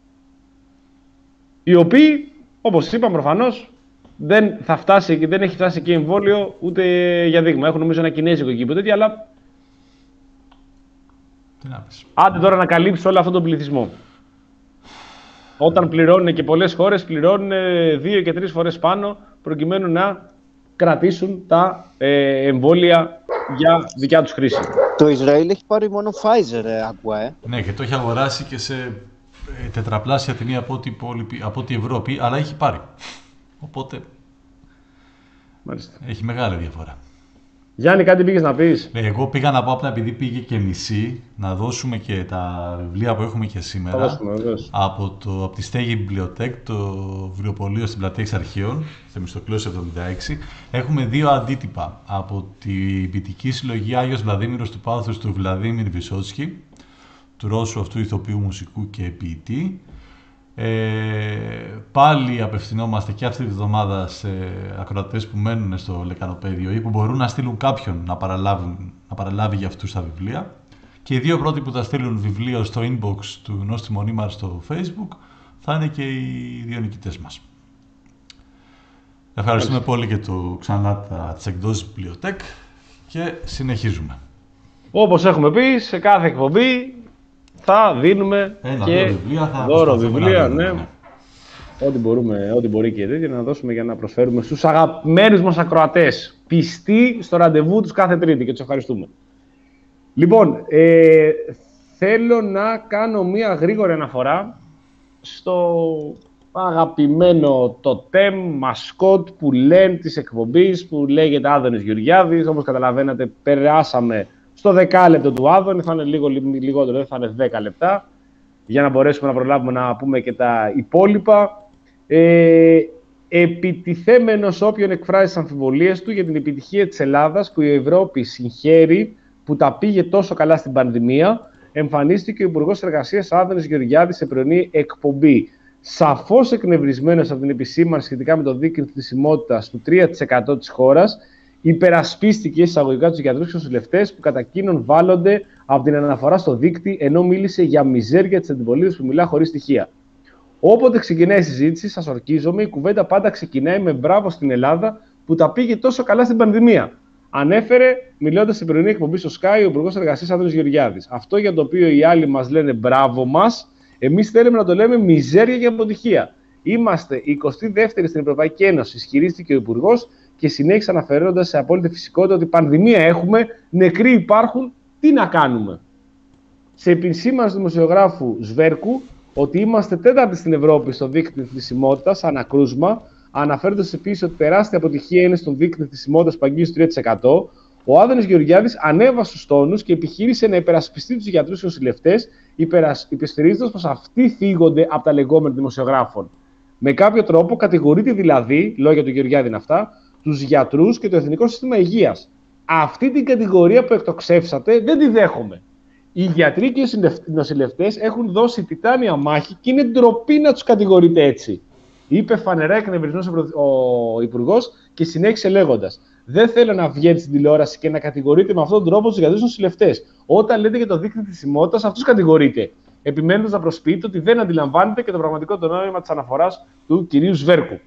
Οι οποίοι, όπως είπαμε προφανώς, δεν, θα φτάσει, δεν έχει φτάσει εκεί εμβόλιο ούτε για δείγμα. Έχουν νομίζω ένα κινέζικο εκεί τέτοια, αλλά. Άντε τώρα να καλύψει όλο αυτόν τον πληθυσμό. Όταν πληρώνουν και πολλές χώρες, πληρώνουν δύο και τρεις φορές πάνω προκειμένου να κρατήσουν τα ε, εμβόλια για δικιά τους χρήση. Το Ισραήλ έχει πάρει μόνο Pfizer, ε, άκουα, ε. Ναι, και το έχει αγοράσει και σε ε, τετραπλάσια τιμή από ό,τι, από ό,τι Ευρώπη, αλλά έχει πάρει. Οπότε Μάλιστα. Έχει μεγάλη διαφορά. Γιάννη, κάτι πήγες να πεις? Ναι, εγώ πήγα να πω απλά επειδή πήγε και μισή, να δώσουμε και τα βιβλία που έχουμε και σήμερα. Δώσουμε, από, το, από τη Στέγη Βιβλιοτέκ, το βιβλιοπωλείο στην πλατεία Εξαρχείων, Θεμιστοκλέους εβδομήντα έξι. Έχουμε δύο αντίτυπα από την ποιητική συλλογή Άγιος Βλαδίμηρος του Πάθους του Βλαδίμιρ Βυσότσκι, του Ρώσου αυτού ηθοποιού, μουσικού και ποιητή. Ε, πάλι απευθυνόμαστε και αυτή τη βδομάδα σε ακροατές που μένουν στο Λεκανοπέδιο ή που μπορούν να στείλουν κάποιον να, παραλάβουν, να παραλάβει για αυτούς τα βιβλία. Και οι δύο πρώτοι που θα στείλουν βιβλίο στο inbox του Νόστιμου Νήμαρ στο Facebook θα είναι και οι δύο νικητές μας. Ευχαριστούμε πολύ και το ξανά τις εκδόσεις Βιβλιοτέκ και συνεχίζουμε. Όπως έχουμε πει, σε κάθε εκπομπή θα δίνουμε Ένα, και δύο βιβλία, θα δώρο βιβλία, δίνουμε, ναι. ναι. Ό,τι, μπορούμε, ό,τι μπορεί και τέτοια να δώσουμε για να προσφέρουμε στους αγαπημένους μας ακροατές. Πιστοί στο ραντεβού τους κάθε Τρίτη και τους ευχαριστούμε. Λοιπόν, ε, θέλω να κάνω μία γρήγορη αναφορά στο αγαπημένο τοτέμ, μασκότ που λένε της εκπομπής, που λέγεται Άδωνης Γεωργιάδης. Όπως καταλαβαίνετε, περάσαμε στο δεκάλεπτο του Άδωνη, θα είναι λίγο λιγότερο, θα είναι δέκα λεπτά, για να μπορέσουμε να προλάβουμε να πούμε και τα υπόλοιπα. Ε, επιτιθέμενος όποιον εκφράζει τις αμφιβολίες του για την επιτυχία της Ελλάδας, που η Ευρώπη συγχαίρει που τα πήγε τόσο καλά στην πανδημία, εμφανίστηκε ο Υπουργός Εργασίας Άδωνης Γεωργιάδης σε πρωινή εκπομπή. Σαφώς εκνευρισμένος από την επισήμανση σχετικά με το δίκτυο θνησιμότητας του τρία τοις εκατό της χώρας, υπερασπίστηκε εισαγωγικά τους γιατρούς και νοσηλευτές που κατά εκείνον βάλλονται από την αναφορά στο δίκτυο, ενώ μίλησε για μιζέρια της αντιπολίτευσης που μιλά χωρίς στοιχεία. Όποτε ξεκινάει η συζήτηση, σας ορκίζομαι, η κουβέντα πάντα ξεκινάει με μπράβο στην Ελλάδα που τα πήγε τόσο καλά στην πανδημία. Ανέφερε, μιλώντας στην πρωινή εκπομπή στο Sky, ο Υπουργός Εργασίας Άδωνης Γεωργιάδης. Αυτό για το οποίο οι άλλοι μας λένε μπράβο μας, εμείς θέλουμε να το λέμε μιζέρια και αποτυχία. Είμαστε εικοστή δεύτερη στην Ευρωπαϊκή Ένωση, ισχυρίστηκε ο Υπουργός και συνέχισε αναφέροντας σε απόλυτη φυσικότητα ότι πανδημία έχουμε, νεκροί υπάρχουν, τι να κάνουμε. Σε επισήμανση του δημοσιογράφου Σβέρκου ότι είμαστε τέταρτη στην Ευρώπη στο δίκτυο θνησιμότητας ανακρούσμα, αναφέροντας επίσης ότι τεράστια αποτυχία είναι στον δίκτυο θνησιμότητας που αγγίζει τρία τοις εκατό, ο Άδωνης Γεωργιάδης ανέβασε τους τόνους και επιχείρησε να υπερασπιστεί τους γιατρούς και νοσηλευτές, υπεστηρίζοντας πως αυτοί θίγονται από τα λεγόμενα δημοσιογράφων. Με κάποιο τρόπο κατηγορείται δηλαδή, λόγια του Γεωργιάδη είναι αυτά, τους γιατρούς και το Εθνικό Σύστημα Υγείας. Αυτή την κατηγορία που εκτοξεύσατε δεν τη δέχομαι. Οι γιατροί και οι νοσηλευτές έχουν δώσει τιτάνια μάχη και είναι ντροπή να τους κατηγορείτε έτσι. Είπε φανερά εκνευρισμένος ο Υπουργός και συνέχισε λέγοντας: Δεν θέλω να βγαίνει στην τηλεόραση και να κατηγορείτε με αυτόν τον τρόπο τους γιατρούς νοσηλευτές. Όταν λέτε για το δίκτυο της θνησιμότητας, αυτούς κατηγορείτε. Επιμένοντας να προσποιείτε ότι δεν αντιλαμβάνετε και το πραγματικό το νόημα της αναφοράς του κυρίου Σβέρκου.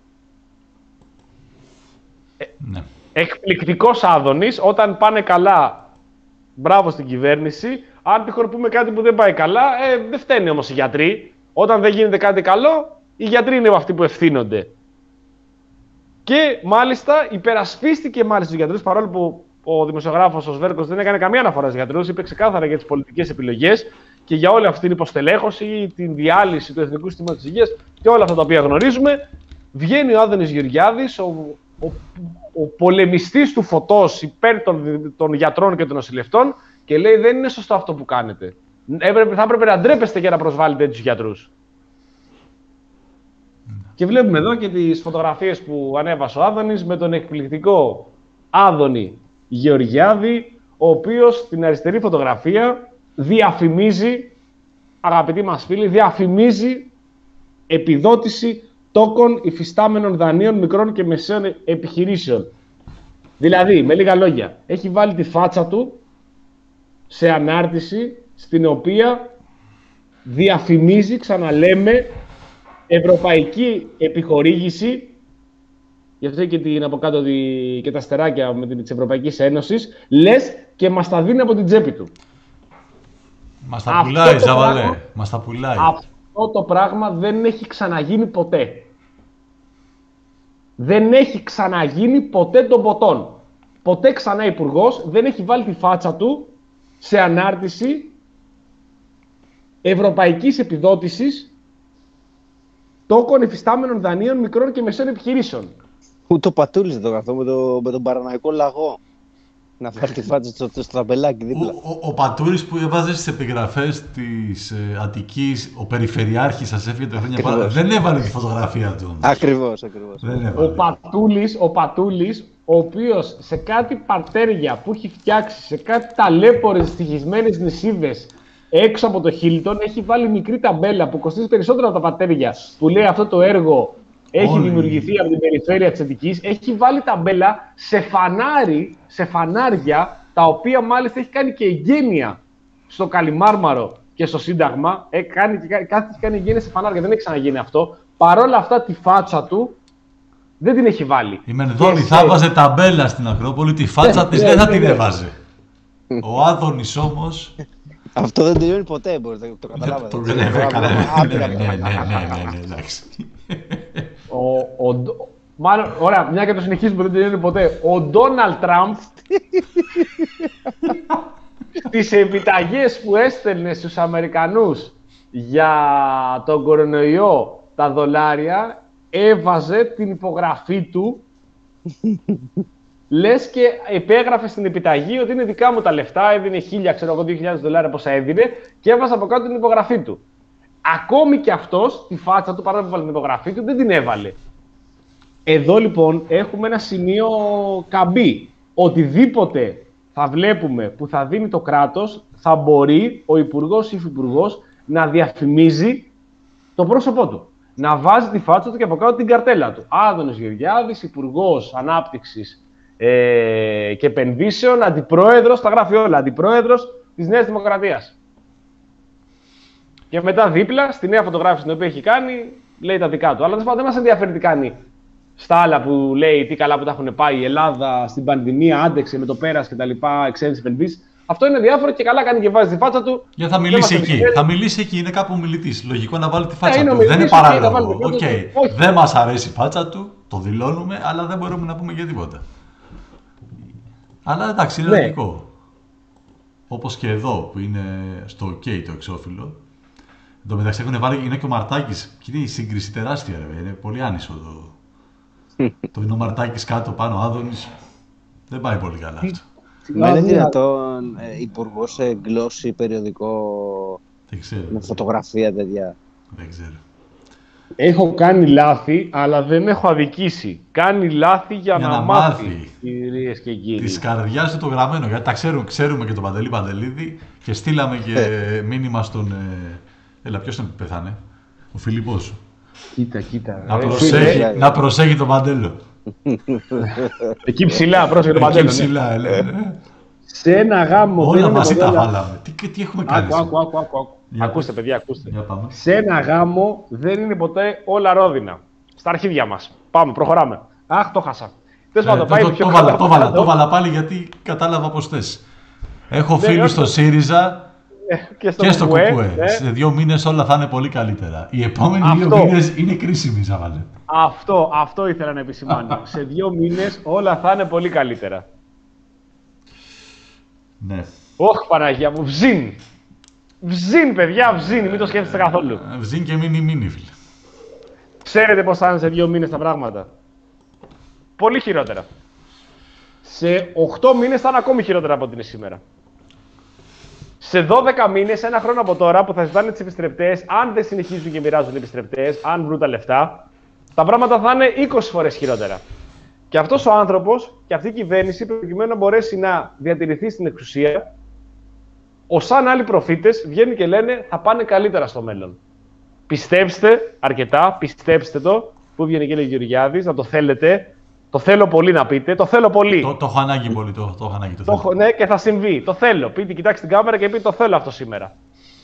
Ναι. Εκπληκτικός Άδωνης, όταν πάνε καλά, μπράβο στην κυβέρνηση. Αν τυχόν πούμε κάτι που δεν πάει καλά, ε, δεν φταίνε όμως οι γιατροί. Όταν δεν γίνεται κάτι καλό, οι γιατροί είναι αυτοί που ευθύνονται. Και μάλιστα υπερασπίστηκε μάλιστα τους γιατρούς, παρόλο που ο δημοσιογράφος ο Σβέρκος δεν έκανε καμία αναφορά στους γιατρούς, είπε ξεκάθαρα για τις πολιτικές επιλογές και για όλη αυτή την υποστελέχωση, την διάλυση του Εθνικού Συστήματος Υγείας και όλα αυτά τα οποία γνωρίζουμε. Βγαίνει ο Άδωνης Γεωργιάδης, ο, ο, ο πολεμιστής του φωτός υπέρ των, των γιατρών και των νοσηλευτών και λέει δεν είναι σωστό αυτό που κάνετε. Έπρεπε, θα έπρεπε να ντρέπεστε για να προσβάλλετε τους γιατρούς. Και βλέπουμε εδώ και τις φωτογραφίες που ανέβασε ο Άδωνης με τον εκπληκτικό Άδωνη Γεωργιάδη, ο οποίος στην αριστερή φωτογραφία διαφημίζει, αγαπητοί μας φίλοι, διαφημίζει επιδότηση τόκων υφιστάμενων δανείων μικρών και μεσαίων επιχειρήσεων. Δηλαδή, με λίγα λόγια, έχει βάλει τη φάτσα του σε ανάρτηση στην οποία διαφημίζει, ξαναλέμε, ευρωπαϊκή επιχορήγηση, γι' αυτό και την από κάτω και τα αστεράκια με την της Ευρωπαϊκής Ένωσης, λες και μας τα δίνει από την τσέπη του. Μας τα πουλάει, Ζαβαλέ. Μας τα πουλάει. Αυτό το πράγμα δεν έχει ξαναγίνει ποτέ. Δεν έχει ξαναγίνει ποτέ των ποτών. Ποτέ ξανά υπουργός δεν έχει βάλει τη φάτσα του σε ανάρτηση ευρωπαϊκής επιδότησης τόκων υφιστάμενων δανείων μικρών και μεσαίων επιχειρήσεων. Ούτε ο Πατούλης δεν το καθώ με, το, με τον Παραναϊκό λαγό. Να φάει τη φάτσα στο, στο ταμπελάκι δίπλα. Ο, ο, ο Πατούρης που έβαζε στις επιγραφές της ε, Αττικής, ο Περιφερειάρχης σας έφυγε τα χρόνια πάρα, δεν έβαλε τη φωτογραφία του. Ακριβώς, ακριβώς. Ο Πατούλης, ο Πατούλης, ο οποίος σε κάτι παρτέρια που έχει φτιάξει, σε κάτι ταλέπορες στοιχισμένες νησίδες έξω από το Χίλτον, έχει βάλει μικρή ταμπέλα που κοστίζει περισσότερο από τα παρτέρια, που λέει αυτό το έργο έχει Όλοι. δημιουργηθεί από την περιφέρεια της Αττικής. Έχει βάλει ταμπέλα σε φανάρι, σε φανάρια, τα οποία μάλιστα έχει κάνει και εγγένεια στο Καλιμάρμαρο και στο Σύνταγμα. Έχει κάνει, κάτι έχει κάνει εγγένεια σε φανάρια, δεν έχει ξαναγίνει αυτό. Παρόλα αυτά τη φάτσα του δεν την έχει βάλει. Η Μενδώνη θα έβαζε ταμπέλα στην Ακρόπολη, τη φάτσα της δεν θα την έβαζε. Ο Άδωνης όμως... Αυτό δεν τελειώνει ποτέ, μπορείτε να το καταλάβετε. Ναι, ναι, ναι, εντάξει. Μάλλον, ωραία, μια και το συνεχίζουμε που δεν τελειώνει ποτέ. Ο Ντόναλντ Τραμπ στις επιταγές που έστελνε στους Αμερικανούς για τον κορονοϊό τα δολάρια, έβαζε την υπογραφή του, λες και επέγραφε στην επιταγή ότι είναι δικά μου τα λεφτά, έδινε χίλια, ξέρω εγώ, δύο χιλιάδες δολάρια πόσα έδινε και έβαζε από κάτω την υπογραφή του. Ακόμη και αυτός, τη φάτσα του, παρά που βάλε την υπογραφή του, δεν την έβαλε. Εδώ λοιπόν έχουμε ένα σημείο καμπή. Οτιδήποτε θα βλέπουμε που θα δίνει το κράτος, θα μπορεί ο υπουργός ή υφυπουργός να διαφημίζει το πρόσωπό του. Να βάζει τη φάτσα του και από κάτω την καρτέλα του. Άδωνης Γεωργιάδης, υπουργός Ανάπτυξης ε, και Επενδύσεων, αντιπρόεδρος, τα γράφει όλα, αντιπρόεδρος της Νέας Δημοκρατίας. Και μετά δίπλα, στη νέα φωτογράφηση την οποία έχει κάνει, λέει τα δικά του. Αλλά δεν μας ενδιαφέρει τι κάνει στα άλλα που λέει τι καλά που τα έχουν πάει η Ελλάδα στην πανδημία, άντεξε με το πέρας και τα λοιπά, εξέλιξε επενδύσεις. Αυτό είναι διάφορο και καλά κάνει και βάζει τη φάτσα του. Για θα μιλήσει εκεί. Θα μιλήσει εκεί, είναι κάπου μιλητής. Λογικό να βάλει τη φάτσα του. Δεν είναι παράλογο. Okay. Δεν μας αρέσει η φάτσα του, το δηλώνουμε, αλλά δεν μπορούμε να πούμε για τίποτα. Αλλά εντάξει, είναι ναι. λογικό. Όπως και εδώ που είναι στο OK το εξώφυλλο. Εν τω μεταξύ έχουν βάλει, είναι και ο Μαρτάκης. Και είναι η σύγκριση τεράστια, ρε. Είναι πολύ άνισο το. Το είναι ο Μαρτάκης κάτω πάνω, ο Άδωνης. Δεν πάει πολύ καλά αυτό. Μα είναι δυνατόν ε, υπουργός σε γλώσσι περιοδικό με φωτογραφία τέτοια? Δεν ξέρω. Έχω κάνει λάθη, αλλά δεν έχω αδικήσει. Κάνει λάθη για, για να, να μάθει, κυρίες και κύριοι. Της καρδιάς του το γραμμένο, γιατί τα ξέρουμε, ξέρουμε και τον Παντελή Παντελίδη και στείλαμε και ε. μήνυμα στον... Ε, έλα, ποιος τον πεθάνε, ο Φιλιππός. Κοίτα, κοίτα. Να προσέχει, να προσέχει τον Παντέλο. Εκεί ψηλά, πρόσεχε το Παντέλο. Εκεί ψηλά, έλεγε. Σε ένα γάμο. Όλα μαζί τα βάλαμε. Τι, τι έχουμε κάνει. Άκου, άκου, άκου, άκου. Ακούστε, παιδιά, ακούστε. Για πάμε. Σε ένα γάμο δεν είναι ποτέ όλα ρόδινα. Στα αρχίδια μας. Πάμε, προχωράμε. Αχ, το χάσα. Ε, το, το, το, βάλα, το, βάλα, το βάλα πάλι γιατί κατάλαβα πώς θες. Έχω φίλους στο ΣΥΡΙΖΑ και στο, και στο ΚΚΕ. Ε. Σε δύο μήνες όλα θα είναι πολύ καλύτερα. Οι επόμενοι αυτό, δύο μήνες είναι κρίσιμοι, Ζαβαλέ. Αυτό, αυτό ήθελα να επισημάνω. Σε δύο μήνες όλα θα είναι πολύ καλύτερα. Ναι. Όχ, Παναγία μου, βζίν. Βζίν, παιδιά, βζίν. Μην το σκέφτεστε καθόλου. Βζίν και μίνι μίνι, φίλε. Ξέρετε πώς θα είναι σε δύο μήνες τα πράγματα. Πολύ χειρότερα. Σε οκτώ μήνες θα είναι ακόμη χειρότερα από ό,τι είναι σήμερα. Σε δώδεκα μήνες, ένα χρόνο από τώρα, που θα ζητάνε τις επιστρεπτές, αν δεν συνεχίζουν και μοιράζουν επιστρεπτές, αν βρουν τα λεφτά, τα πράγματα θα είναι είκοσι φορές χειρότερα. Και αυτός ο άνθρωπος και αυτή η κυβέρνηση, προκειμένου να μπορέσει να διατηρηθεί στην εξουσία, ως σαν άλλοι προφήτες βγαίνουν και λένε θα πάνε καλύτερα στο μέλλον. Πιστέψτε αρκετά, πιστέψτε το, που βγαίνει και λέει ο Γεωργιάδης, να το θέλετε. Το θέλω πολύ να πείτε, το θέλω πολύ. Το, το έχω ανάγκη πολύ, το, το έχω ανάγκη. Το, το θέλω. Ναι, και θα συμβεί. Το θέλω. Πείτε, κοιτάξτε την κάμερα και πείτε το θέλω αυτό σήμερα.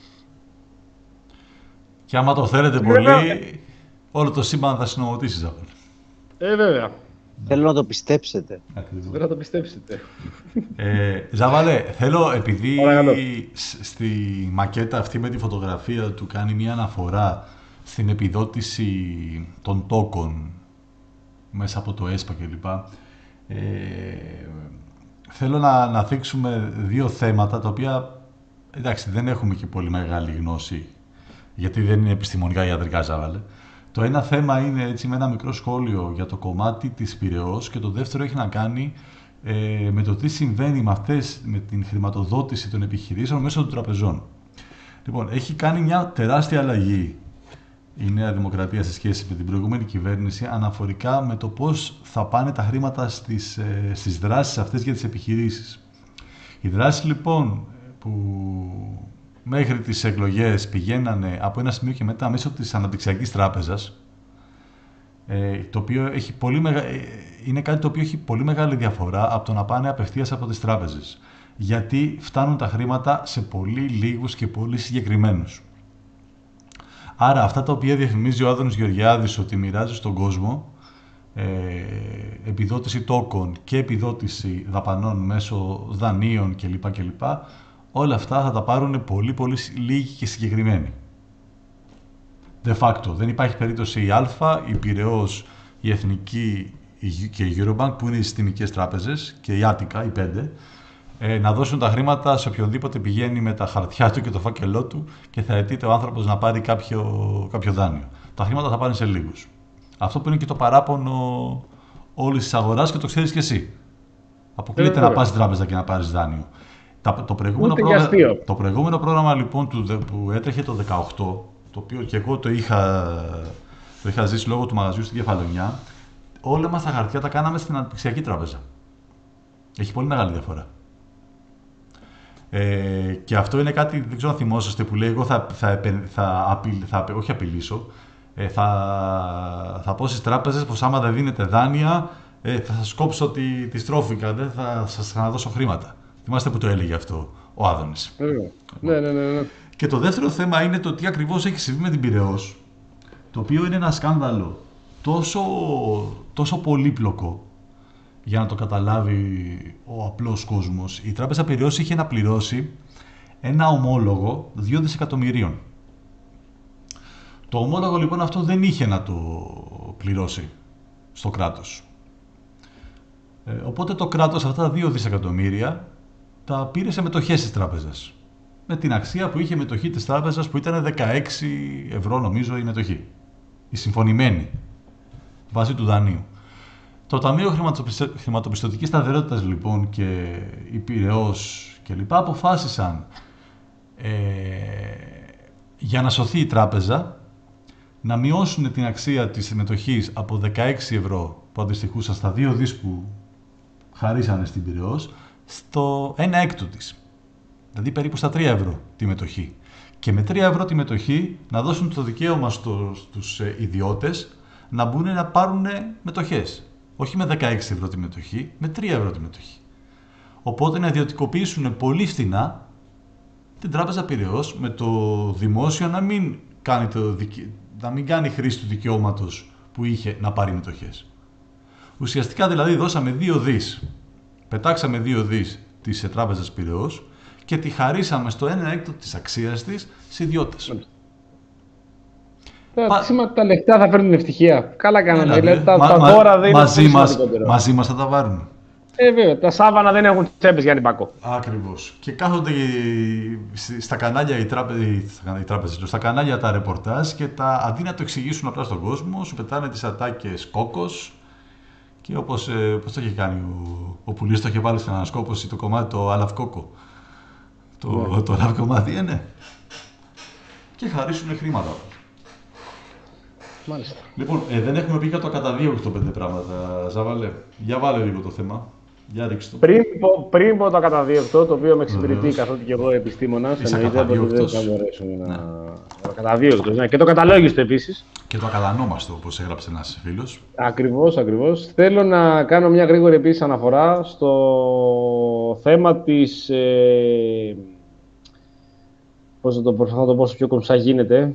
Και άμα το θέλετε πολύ, βέβαια, όλο το σύμπαν θα συνομωτήσει, Ζαβαλέ. Ε, βέβαια. Θέλω να το πιστέψετε. Θέλω να το πιστέψετε. Ε, Ζαβαλέ, θέλω, επειδή στη μακέτα αυτή με τη φωτογραφία του κάνει μια αναφορά στην επιδότηση των τόκων μέσα από το ΕΣΠΑ κλπ. Ε, θέλω να, να θίξουμε δύο θέματα, τα οποία, εντάξει, δεν έχουμε και πολύ μεγάλη γνώση, γιατί δεν είναι επιστημονικά ιατρικά, Ζαβαλέ. Το ένα θέμα είναι έτσι με ένα μικρό σχόλιο για το κομμάτι της Πειραιώς και το δεύτερο έχει να κάνει ε, με το τι συμβαίνει με αυτές, με την χρηματοδότηση των επιχειρήσεων μέσω των τραπεζών. Λοιπόν, έχει κάνει μια τεράστια αλλαγή η Νέα Δημοκρατία σε σχέση με την προηγούμενη κυβέρνηση αναφορικά με το πώς θα πάνε τα χρήματα στις, ε, στις δράσεις αυτές για τις επιχειρήσεις. Οι δράσεις λοιπόν που μέχρι τις εκλογές πηγαίνανε από ένα σημείο και μετά μέσω της Αναπτυξιακής Τράπεζας, ε, το οποίο έχει πολύ μεγα... είναι κάτι το οποίο έχει πολύ μεγάλη διαφορά από το να πάνε απευθείας από τις τράπεζες. Γιατί φτάνουν τα χρήματα σε πολύ λίγους και πολύ συγκεκριμένους. Άρα αυτά τα οποία διαφημίζει ο Άδωνης Γεωργιάδης ότι μοιράζει στον κόσμο, ε, επιδότηση τόκων και επιδότηση δαπανών μέσω δανείων κλπ. κλπ. Όλα αυτά θα τα πάρουν πολύ πολύ λίγοι και συγκεκριμένοι. De facto, δεν υπάρχει περίπτωση η Α, η Πειραιώς, η Εθνική και η Eurobank, που είναι οι συστημικές τράπεζες, και η Άτικα, οι πέντε, ε, να δώσουν τα χρήματα σε οποιονδήποτε πηγαίνει με τα χαρτιά του και το φάκελό του και θα αιτείται ο άνθρωπος να πάρει κάποιο, κάποιο δάνειο. Τα χρήματα θα πάνε σε λίγους. Αυτό που είναι και το παράπονο όλης της αγοράς και το ξέρεις και εσύ. Αποκλείεται να πας στην τράπεζα και να πάρεις δάνειο. Το προηγούμενο, πρόγραμμα, το προηγούμενο πρόγραμμα λοιπόν του, που έτρεχε το δεκαοκτώ, το οποίο και εγώ το είχα, το είχα ζήσει λόγω του μαγαζιού στην Κεφαλονιά, όλα μας τα χαρτιά τα κάναμε στην Αναπτυξιακή Τράπεζα. Έχει πολύ μεγάλη διαφορά. Ε, και αυτό είναι κάτι, δεν ξέρω αν θυμόσαστε, που λέει εγώ θα, θα, θα, απειλ, θα όχι απειλήσω, ε, θα, θα πω στις τράπεζες πως άμα δεν δίνετε δάνεια ε, θα σας κόψω τη, τη στρόφικα, δεν θα σας ξαναδώσω χρήματα. Θυμάστε που το έλεγε αυτό ο Άδωνης. Ναι, ναι, ναι, ναι. Και το δεύτερο θέμα είναι το τι ακριβώς έχει συμβεί με την Πειραιώς, το οποίο είναι ένα σκάνδαλο τόσο, τόσο πολύπλοκο για να το καταλάβει ο απλός κόσμος. Η Τράπεζα Πειραιώς είχε να πληρώσει ένα ομόλογο δύο δισεκατομμυρίων. Το ομόλογο λοιπόν αυτό δεν είχε να το πληρώσει στο κράτος. Ε, οπότε το κράτος αυτά τα δύο δισεκατομμύρια τα πήρε σε μετοχές της τράπεζας. Με την αξία που είχε η μετοχή της τράπεζας, που ήταν δεκαέξι ευρώ νομίζω η μετοχή. Η συμφωνημένη βάση του δανείου. Το Ταμείο Χρηματοπιστωτικής Σταθερότητας λοιπόν και η Πειραιώς και λοιπά αποφάσισαν ε, για να σωθεί η τράπεζα να μειώσουν την αξία της μετοχής από δεκαέξι ευρώ που αντιστοιχούσαν στα δύο δις που χαρίσανε στην Πειραιώς στο ένα έκτο της. Δηλαδή περίπου στα τρία ευρώ τη μετοχή. Και με τρία ευρώ τη μετοχή να δώσουν το δικαίωμα στο, στους ε, ιδιώτες να μπουν να πάρουν μετοχές. Όχι με δεκαέξι ευρώ τη μετοχή, με τρία ευρώ τη μετοχή. Οπότε να ιδιωτικοποιήσουν πολύ φθηνά την Τράπεζα Πειραιώς με το δημόσιο να μην κάνει, το δικαι... να μην κάνει χρήση του δικαιώματος που είχε να πάρει μετοχές. Ουσιαστικά δηλαδή δώσαμε δύο δις, πετάξαμε δύο δις της Τράπεζας Πειραιώς και τη χαρίσαμε στο ένα έκτο της αξίας της σε ιδιώτες. Τα, Πα... τα λεφτά θα φέρνουν ευτυχία. Καλά κάνανε. Έλα, δηλαδή, τα, μα, τα μα, δώρα δεν μαζί είναι μας, μαζί μας θα τα βάλουν. Ε, βέβαια. Τα σάβανα δεν έχουν τσέπες για νυπακό. Ακριβώς. Και κάθονται στα κανάλια οι τράπεζες, στα κανάλια τα ρεπορτάζ και τα, αντί να το εξηγήσουν απλά στον κόσμο, σου πετάνε τις ατάκες κόκκος και όπως, όπως το είχε κάνει ο, ο Πουλής, το είχε βάλει στην ανασκόπωση το κομμάτι το Άλαβ Κόκκο. Το, yeah. το Άλαβ κομμάτι, ε, ναι. Και χαρίσουν χρήματα. Μάλιστα. Λοιπόν, ε, δεν έχουμε πει για το ακαταδίωκτο πέντε πράγματα, Ζάβαλε. Για βάλε λίγο το θέμα. Για ρίξτε το. Πριν, πριν πω το ακαταδίωκτο, το οποίο με εξυπηρετεί καθότι και εγώ επιστήμονας, εννοείται ότι δεν θα μπορέσουμε να... Ναι. Το ακαταδίωκτο, ναι. Και το καταλόγιστο επίσης. Και το ακατανόμαστο, όπως έγραψε ένας φίλος. Ακριβώς, ακριβώς. Θέλω να κάνω μια γρήγορη επίσης αναφορά στο θέμα της... Ε... Πώς θα το προσπαθώ να το πω όσο πιο κομψά γίνεται.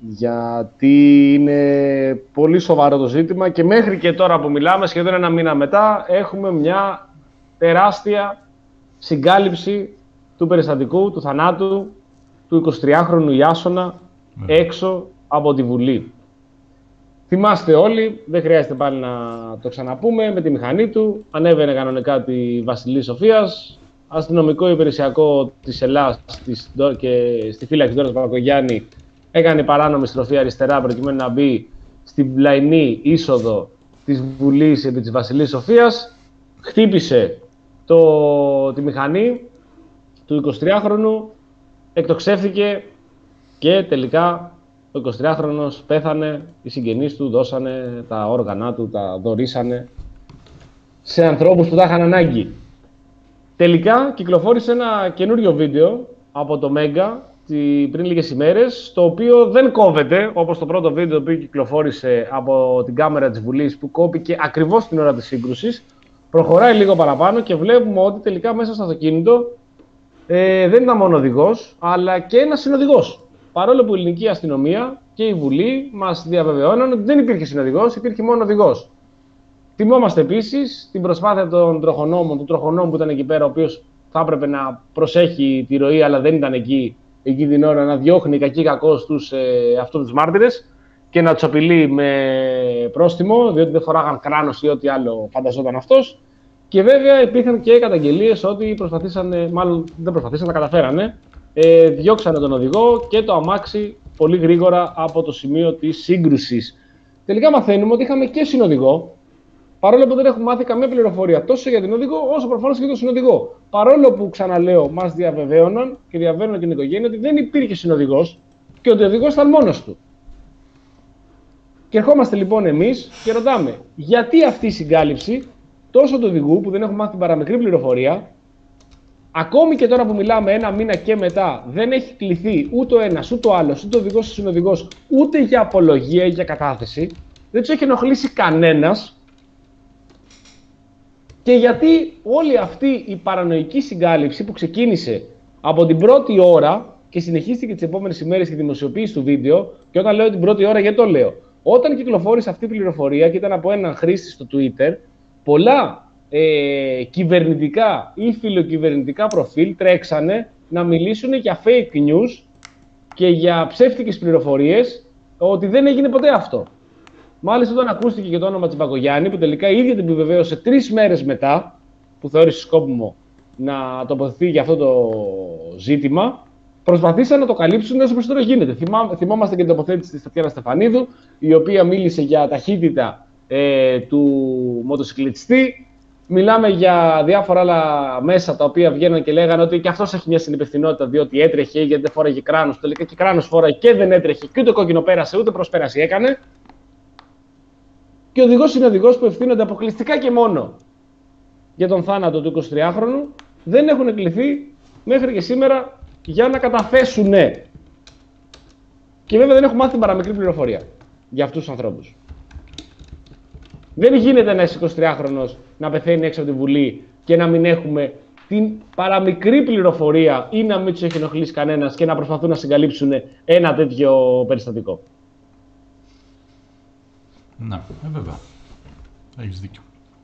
Γιατί είναι πολύ σοβαρό το ζήτημα και μέχρι και τώρα που μιλάμε, σχεδόν ένα μήνα μετά, έχουμε μια τεράστια συγκάλυψη του περιστατικού, του θανάτου του εικοσιτριάχρονου Ιάσονα mm. έξω από τη Βουλή. Θυμάστε όλοι, δεν χρειάζεται πάλι να το ξαναπούμε, με τη μηχανή του ανέβαινε κανονικά τη Βασιλής Σοφίας, αστυνομικό υπηρεσιακό της Ελλάδας της, και στη φύλαξη Ντόρας Παπακογιάννη έκανε παράνομη στροφή αριστερά προκειμένου να μπει στην πλαϊνή είσοδο της Βουλής επί της Βασιλής Σοφίας. Χτύπησε το, τη μηχανή του εικοσιτριάχρονου, εκτοξεύθηκε και τελικά ο εικοσιτριάχρονος πέθανε, οι συγγενείς του δώσανε τα όργανα του, τα δωρήσανε σε ανθρώπους που τα είχαν ανάγκη. Τελικά κυκλοφόρησε ένα καινούριο βίντεο από το Μέγκα πριν λίγες ημέρες, το οποίο δεν κόβεται, όπως το πρώτο βίντεο που κυκλοφόρησε από την κάμερα της Βουλής, που κόπηκε ακριβώς την ώρα της σύγκρουσης. Προχωράει λίγο παραπάνω και βλέπουμε ότι τελικά μέσα στο αυτοκίνητο ε, δεν ήταν μόνο οδηγός, αλλά και ένας συνοδηγός. Παρόλο που η ελληνική αστυνομία και η Βουλή μας διαβεβαιώναν ότι δεν υπήρχε συνοδηγός, υπήρχε μόνο οδηγός. Θυμόμαστε επίσης την προσπάθεια των τροχονόμων, του τροχονόμου που ήταν εκεί πέρα, ο οποίος θα έπρεπε να προσέχει τη ροή, αλλά δεν ήταν εκεί. Εκεί την ώρα να διώχνει κακή κακό στους ε, αυτούς τους μάρτυρες και να τους απειλεί με πρόστιμο, διότι δεν φοράγαν κράνος ή ό,τι άλλο φανταζόταν αυτός. Και βέβαια υπήρχαν και καταγγελίες ότι προσπαθήσαν, μάλλον δεν προσπαθήσαν, τα καταφέρανε, ε, διώξανε τον οδηγό και το αμάξι πολύ γρήγορα από το σημείο της σύγκρουσης. Τελικά μαθαίνουμε ότι είχαμε και συνοδηγό, παρόλο που δεν έχουμε μάθει καμία πληροφορία τόσο για την οδηγό, όσο προφανώς και για τον συνοδηγό. Παρόλο που, ξαναλέω, μας διαβεβαίωναν και διαβεβαίωναν την οικογένεια ότι δεν υπήρχε συνοδηγός και ότι ο οδηγός ήταν μόνος του. Και ερχόμαστε λοιπόν εμείς και ρωτάμε, γιατί αυτή η συγκάλυψη τόσο του οδηγού που δεν έχουμε μάθει την παραμικρή πληροφορία, ακόμη και τώρα που μιλάμε ένα μήνα και μετά, δεν έχει κληθεί ούτε ο ένας, ούτε ο άλλος, ούτε ο οδηγός, ούτε ο συνοδηγός, ούτε για απολογία ή για κατάθεση, δεν τους έχει ενοχλήσει κανένας. Και γιατί όλη αυτή η παρανοϊκή συγκάλυψη που ξεκίνησε από την πρώτη ώρα και συνεχίστηκε τις επόμενες ημέρες και δημοσιοποίηση του βίντεο, και όταν λέω την πρώτη ώρα, γιατί το λέω. Όταν κυκλοφόρησε αυτή η πληροφορία και ήταν από έναν χρήστη στο Twitter, πολλά ε, κυβερνητικά ή φιλοκυβερνητικά προφίλ τρέξανε να μιλήσουν για fake news και για ψεύτικες πληροφορίες, ότι δεν έγινε ποτέ αυτό. Μάλιστα, όταν ακούστηκε και το όνομα της Μπακογιάννη, που τελικά η ίδια την επιβεβαίωσε τρεις μέρες μετά, που θεώρησε σκόπιμο να τοποθετηθεί για αυτό το ζήτημα, προσπαθήσαν να το καλύψουν όσο περισσότερο γίνεται. Θυμά, θυμόμαστε και την τοποθέτηση της Τατιάνα Στεφανίδου, η οποία μίλησε για ταχύτητα ε, του μοτοσυκλετιστή. Μιλάμε για διάφορα άλλα μέσα τα οποία βγαίναν και λέγανε ότι και αυτός έχει μια συνυπευθυνότητα, διότι έτρεχε, γιατί δεν φόραγε κράνος. Τελικά και κράνος φόραγε και δεν έτρεχε, και ούτε κόκκινο πέρασε, ούτε προσπέραση έκανε. Και ο οδηγός είναι οδηγός που ευθύνονται αποκλειστικά και μόνο για τον θάνατο του εικοσιτριάχρονου, δεν έχουν κληθεί μέχρι και σήμερα για να καταθέσουν. Και βέβαια δεν έχουν μάθει την παραμικρή πληροφορία για αυτούς τους ανθρώπους. Δεν γίνεται ένας εικοσιτριάχρονος να πεθαίνει έξω από τη Βουλή και να μην έχουμε την παραμικρή πληροφορία ή να μην τους έχει ενοχλήσει κανένας και να προσπαθούν να συγκαλύψουν ένα τέτοιο περιστατικό. Ναι, ε, βέβαια. Έχεις δίκιο.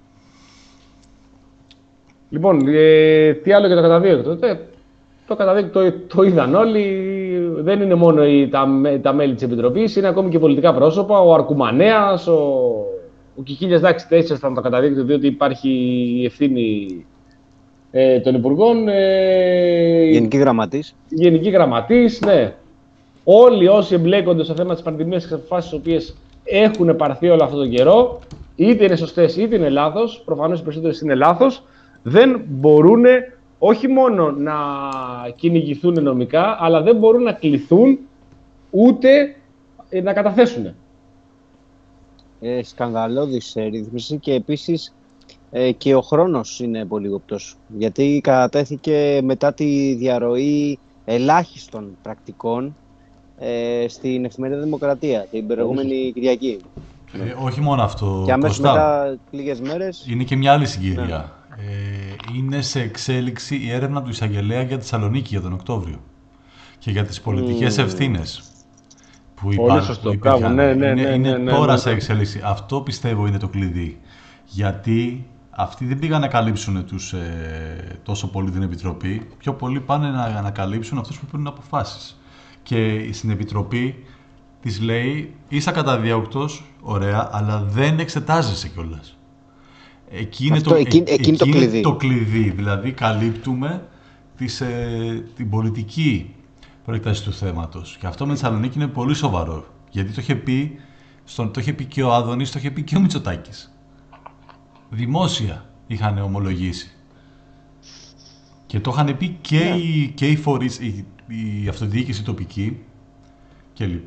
Λοιπόν, ε, τι άλλο για το καταδίωκτο. Ε, το καταδίωκτο το, το είδαν όλοι. Δεν είναι μόνο οι, τα, τα μέλη της Επιτροπής, είναι ακόμη και πολιτικά πρόσωπα. Ο Αρκουμανέας, ο, ο Κικίλιας, εντάξει, τέσσερις ήταν το καταδίωκτο, διότι υπάρχει η ευθύνη ε, των Υπουργών. Ε, Γενική Γραμματής. Γενική Γραμματής, ναι. Όλοι όσοι εμπλέκονται στο θέμα της πανδημίας και τις αποφάσεις τις οποίες έχουν πάρθει όλο αυτόν τον καιρό, είτε είναι σωστές είτε είναι λάθος, προφανώς οι περισσότερες είναι λάθος, δεν μπορούν όχι μόνο να κυνηγηθούν νομικά, αλλά δεν μπορούν να κληθούν ούτε να καταθέσουν. Ε, σκανδαλώδης ρύθμιση και επίσης ε, και ο χρόνος είναι πολύ γοπτός. Γιατί κατατέθηκε μετά τη διαρροή ελάχιστων πρακτικών ε, στην Εφημερίδα Δημοκρατία την προηγούμενη Κυριακή. Ε, όχι μόνο αυτό. Και αμέσως Κωστά, μετά λίγες μέρες. είναι και μια άλλη συγκυρία. Ναι. Ε, είναι σε εξέλιξη η έρευνα του εισαγγελέα για τη Θεσσαλονίκη για τον Οκτώβριο και για τις πολιτικές mm. ευθύνες που, υπά... που υπήρχαν. Ναι, ναι, ναι, είναι είναι ναι, ναι, τώρα ναι, ναι. σε εξέλιξη. Αυτό πιστεύω είναι το κλειδί. Γιατί αυτοί δεν πήγαν να καλύψουν τους, ε, τόσο πολύ την Επιτροπή, πιο πολύ πάνε να ανακαλύψουν αυτούς που παίρνουν αποφάσεις. Και στην Επιτροπή της λέει, είσαι καταδιώκτος, ωραία, αλλά δεν εξετάζεσαι κιόλας. Εκεί είναι, το, εκεί, εκεί είναι το, είναι κλειδί. το κλειδί. Δηλαδή, καλύπτουμε τις, ε, την πολιτική προέκταση του θέματος. Και αυτό με τη Θεσσαλονίκη είναι πολύ σοβαρό. Γιατί το είχε πει, στον, το είχε πει και ο Άδωνης, το είχε πει και ο Μητσοτάκης. Δημόσια είχαν ομολογήσει. Και το είχαν πει και, yeah. οι, και οι φορείς, η, η αυτοδιοίκηση τοπική κλπ.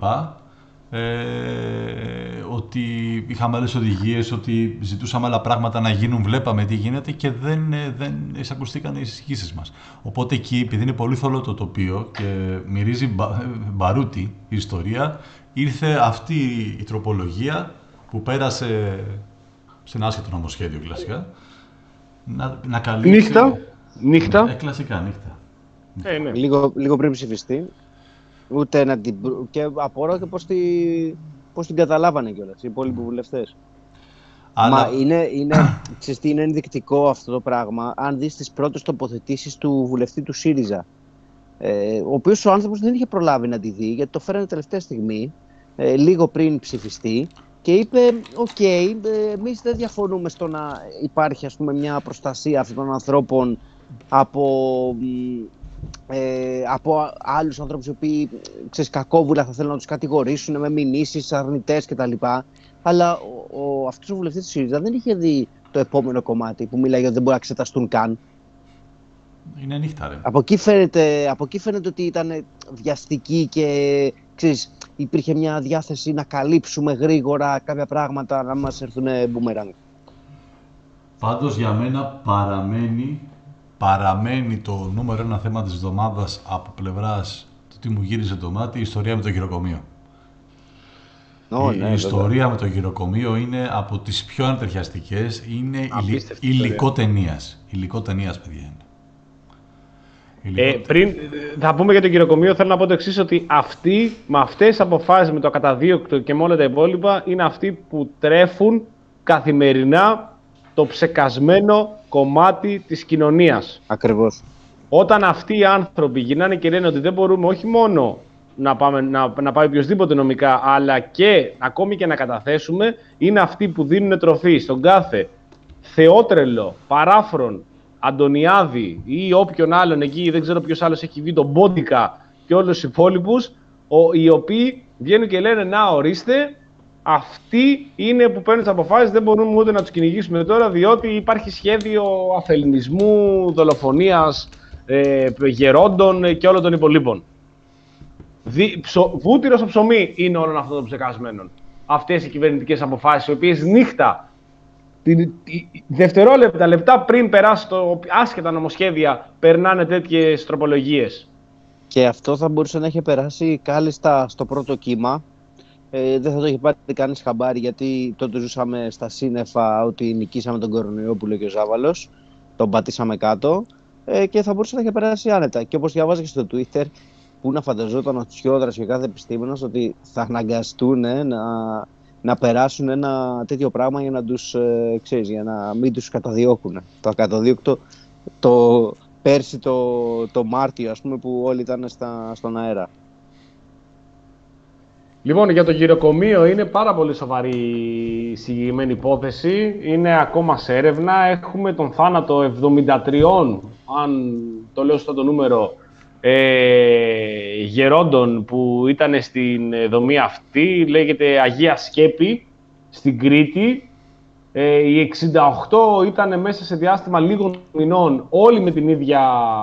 Ε, ότι είχαμε άλλες οδηγίες, ότι ζητούσαμε άλλα πράγματα να γίνουν, βλέπαμε τι γίνεται και δεν, δεν εισακουστήκαν οι εισηγήσεις μας. Οπότε εκεί, επειδή είναι πολύ θολό το τοπίο και μυρίζει μπα, μπαρούτι η ιστορία, ήρθε αυτή η τροπολογία που πέρασε σε ένα άσχετο νομοσχέδιο κλασικά να, να καλύψει... Νύχτα. Νύχτα. Ε, κλασικά νύχτα. Ε, ναι. λίγο, λίγο πριν ψηφιστεί. Ούτε να την... Και απορώ και πώς, τη... πώς την καταλάβανε κιόλας οι υπόλοιποι βουλευτές. Αλλά... Μα είναι, είναι, ξέρεις τι, είναι ενδεικτικό αυτό το πράγμα, αν δεις τις πρώτες τοποθετήσεις του βουλευτή του ΣΥΡΙΖΑ, ε, ο οποίος ο άνθρωπος δεν είχε προλάβει να τη δει, γιατί το φέρανε τελευταία στιγμή, ε, λίγο πριν ψηφιστεί, και είπε, οκ, okay, εμείς δεν διαφωνούμε στο να υπάρχει, ας πούμε, μια προστασία αυτών των ανθρώπων από... Ε, από άλλους ανθρώπους οι οποίοι, ξέρεις, κακόβουλα θα θέλουν να τους κατηγορήσουν με μηνύσεις, αρνητές κτλ. Αλλά ο, ο, αυτός ο βουλευτής της ΣΥΡΙΖΑ δεν είχε δει το επόμενο κομμάτι που μιλάει ότι δεν μπορεί να εξεταστούν καν. Είναι νύχτα, ρε. Από εκεί φαίνεται, από εκεί φαίνεται ότι ήταν βιαστική και, ξέρεις, υπήρχε μια διάθεση να καλύψουμε γρήγορα κάποια πράγματα να μας έρθουν μπούμεραγκ. Πάντως για μένα παραμένει Παραμένει το νούμερο ένα θέμα της εβδομάδας από πλευράς του τι μου γύριζε το μάτι, η ιστορία με το γυροκομείο. Oh, η ναι, η ιστορία με το γυροκομείο είναι από τις πιο ανατριχιαστικές, είναι υλικό ταινίας. Υλικό ταινίας, παιδιά είναι. Ε, πριν θα πούμε για το γυροκομείο, θέλω να πω το εξής, ότι αυτοί, με αυτές τις αποφάσεις, με το καταδίωκτο και με όλα τα υπόλοιπα, είναι αυτοί που τρέφουν καθημερινά το ψεκασμένο κομμάτι της κοινωνίας. Ακριβώς. Όταν αυτοί οι άνθρωποι γυρνάνε και λένε ότι δεν μπορούμε όχι μόνο να, πάμε, να, να πάει οποιοσδήποτε νομικά, αλλά και ακόμη και να καταθέσουμε, είναι αυτοί που δίνουν τροφή στον κάθε Θεότρελο, Παράφρον, Αντωνιάδη ή όποιον άλλον εκεί, δεν ξέρω ποιος άλλος έχει βγει, τον Μπόντικα και όλους τους υπόλοιπους, οι οποίοι βγαίνουν και λένε να ορίστε, αυτοί είναι που παίρνουν τις αποφάσεις, δεν μπορούμε ούτε να τους κυνηγήσουμε τώρα, διότι υπάρχει σχέδιο αφελινισμού, δολοφονίας, ε, γερόντων και όλων των υπολείπων. Δι, ψω, βούτυρο στο ψωμί είναι όλων αυτών των ψεκασμένων. Αυτές οι κυβερνητικές αποφάσεις, οι οποίες νύχτα, τη, τη, δευτερόλεπτα, λεπτά πριν περάσει το άσχετα νομοσχέδια, περνάνε τέτοιες τροπολογίες. Και αυτό θα μπορούσε να έχει περάσει κάλλιστα στο πρώτο κύμα, Ε, δεν θα το είχε πάρει κανείς χαμπάρι, γιατί τότε ζούσαμε στα σύννεφα ότι νικήσαμε τον κορονοϊό που λέει και ο Ζάβαλος. Τον πατήσαμε κάτω ε, και θα μπορούσε να είχε περάσει άνετα. Και όπως διαβάζα και στο Twitter, που να φανταζόταν ο Τσιόδρας και ο κάθε επιστήμονας ότι θα αναγκαστούν ε, να, να περάσουν ένα τέτοιο πράγμα για να τους, ε, ξέρεις, για να μην τους καταδιώκουν. Το ακαταδίωκτο το πέρσι το, το Μάρτιο, ας πούμε, που όλοι ήταν στα, στον αέρα. Λοιπόν, για το γυροκομείο είναι πάρα πολύ σοβαρή η συγκεκριμένη υπόθεση. Είναι ακόμα σε έρευνα. Έχουμε τον θάνατο εβδομήντα τρία, αν το λέω σωστά το νούμερο, ε, γερόντων που ήταν στην δομή αυτή. Λέγεται Αγία Σκέπη, στην Κρήτη. Ε, οι εξήντα οκτώ ήταν μέσα σε διάστημα λίγων μηνών, όλοι με την ίδια,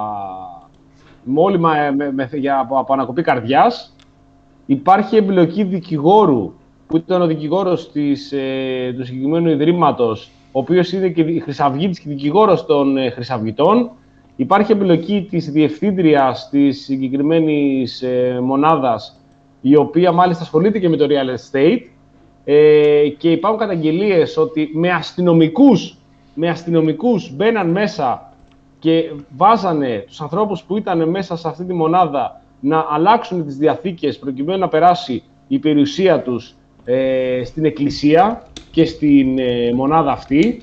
όλοι με, με, με, για, από, από ανακοπή καρδιάς. Υπάρχει εμπλοκή δικηγόρου, που ήταν ο δικηγόρος της, ε, του συγκεκριμένου ιδρύματος, ο οποίος είναι και χρυσαυγίτης και δικηγόρος των ε, χρυσαυγητών. Υπάρχει εμπλοκή της διευθύντριας της συγκεκριμένης ε, μονάδας, η οποία μάλιστα ασχολείται και με το real estate. Ε, και υπάρχουν καταγγελίες ότι με αστυνομικούς, με αστυνομικούς μπαίναν μέσα και βάζανε τους ανθρώπους που ήταν μέσα σε αυτή τη μονάδα να αλλάξουν τις διαθήκες προκειμένου να περάσει η περιουσία τους ε, στην εκκλησία και στην ε, μονάδα αυτή.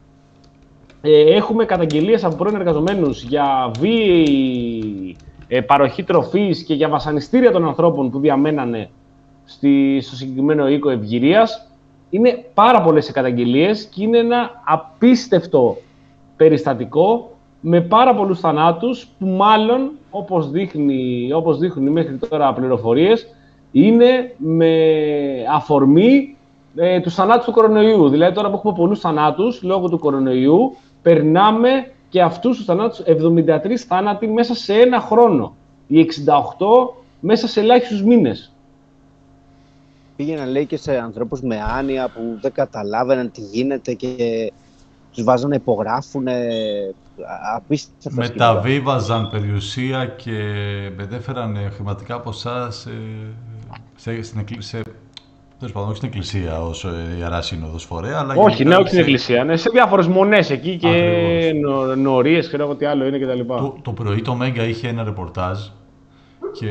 Ε, έχουμε καταγγελίες από πρώην εργαζομένους για βίαιη ε, παροχή τροφής και για βασανιστήρια των ανθρώπων που διαμένανε στη, στο συγκεκριμένο οίκο ευγυρίας. Είναι πάρα πολλές οι καταγγελίες και είναι ένα απίστευτο περιστατικό με πάρα πολλούς θανάτους που μάλλον, όπως, δείχνει, όπως δείχνουν μέχρι τώρα πληροφορίες, είναι με αφορμή ε, τους θανάτους του κορονοϊού. Δηλαδή τώρα που έχουμε πολλούς θανάτους λόγω του κορονοϊού, περνάμε και αυτούς τους θανάτους, εβδομήντα τρεις θάνατοι μέσα σε ένα χρόνο. Οι εξήντα οκτώ μέσα σε ελάχιστους μήνες. Πήγαιναν, λέει, και σε ανθρώπους με άνοια που δεν καταλάβαιναν τι γίνεται και τους βάζανε να υπογράφουν απίστευτα. Μεταβίβαζαν περιουσία και μετέφεραν χρηματικά ποσά σε, σε, στην εκκλησία. Τέλος πάντων, όχι στην εκκλησία ως Ιερά Σύνοδος φορέα, αλλά. Όχι, ναι, όχι στην εκκλησία. Ναι, σε διάφορες μονές εκεί και νο, νορίες, ξέρω εγώ τι άλλο είναι κτλ. Το, το πρωί το Μέγκα είχε ένα ρεπορτάζ και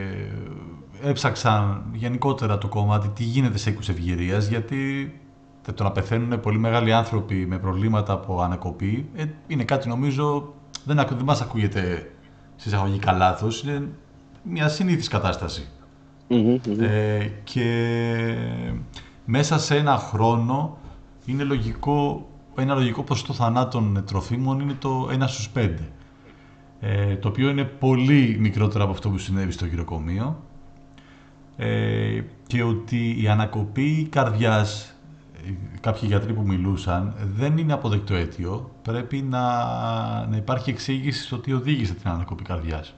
έψαξαν γενικότερα το κομμάτι τι γίνεται σε οίκους ευγυρίας, γιατί το να πεθαίνουν πολύ μεγάλοι άνθρωποι με προβλήματα από ανακοπή ε, είναι κάτι, νομίζω, δεν, δεν μας ακούγεται σε εισαγωγικά λάθος, είναι μια συνήθις κατάσταση. Mm-hmm, mm-hmm. Ε, και μέσα σε ένα χρόνο είναι λογικό, ένα λογικό ποσοστό θανάτων τροφίμων είναι το ένα στους πέντε, ε, το οποίο είναι πολύ μικρότερο από αυτό που συνέβη στο γυροκομείο, ε, και ότι η ανακοπή καρδιάς, κάποιοι γιατροί που μιλούσαν, δεν είναι αποδεκτό αίτιο. Πρέπει να, να υπάρχει εξήγηση στο τι οδήγησε την ανακοπή καρδιάς.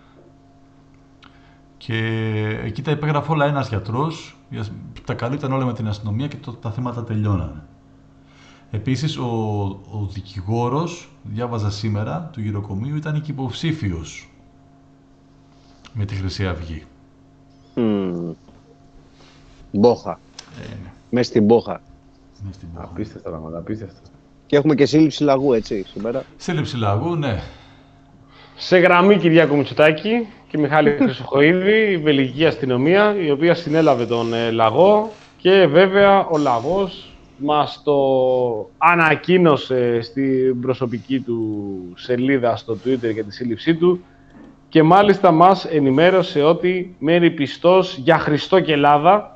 Και εκεί τα υπέγραφε όλα ένας γιατρός, τα καλύπταν όλα με την αστυνομία και το, τα θέματα τελειώνανε. Επίσης, ο, ο δικηγόρος, διάβαζα σήμερα, του γυροκομείου, ήταν και υποψήφιος με τη Χρυσή Αυγή. Mm. Μπόχα. Ε, ναι. Μες στην Μπόχα. Απίστευτα πράγματα, απίστευτα. Και έχουμε και σύλληψη λαγού, έτσι, σήμερα. Σύλληψη λαγού, ναι. Σε γραμμή Κυριάκο Μητσοτάκη και Μιχάλη Χρυσοχοΐδη, η βελγική αστυνομία, η οποία συνέλαβε τον ε, λαγό και βέβαια ο λαγός μας το ανακοίνωσε στην προσωπική του σελίδα στο Twitter για τη σύλληψή του και μάλιστα μας ενημέρωσε ότι μένει πιστός για Χριστό και Ελλάδα.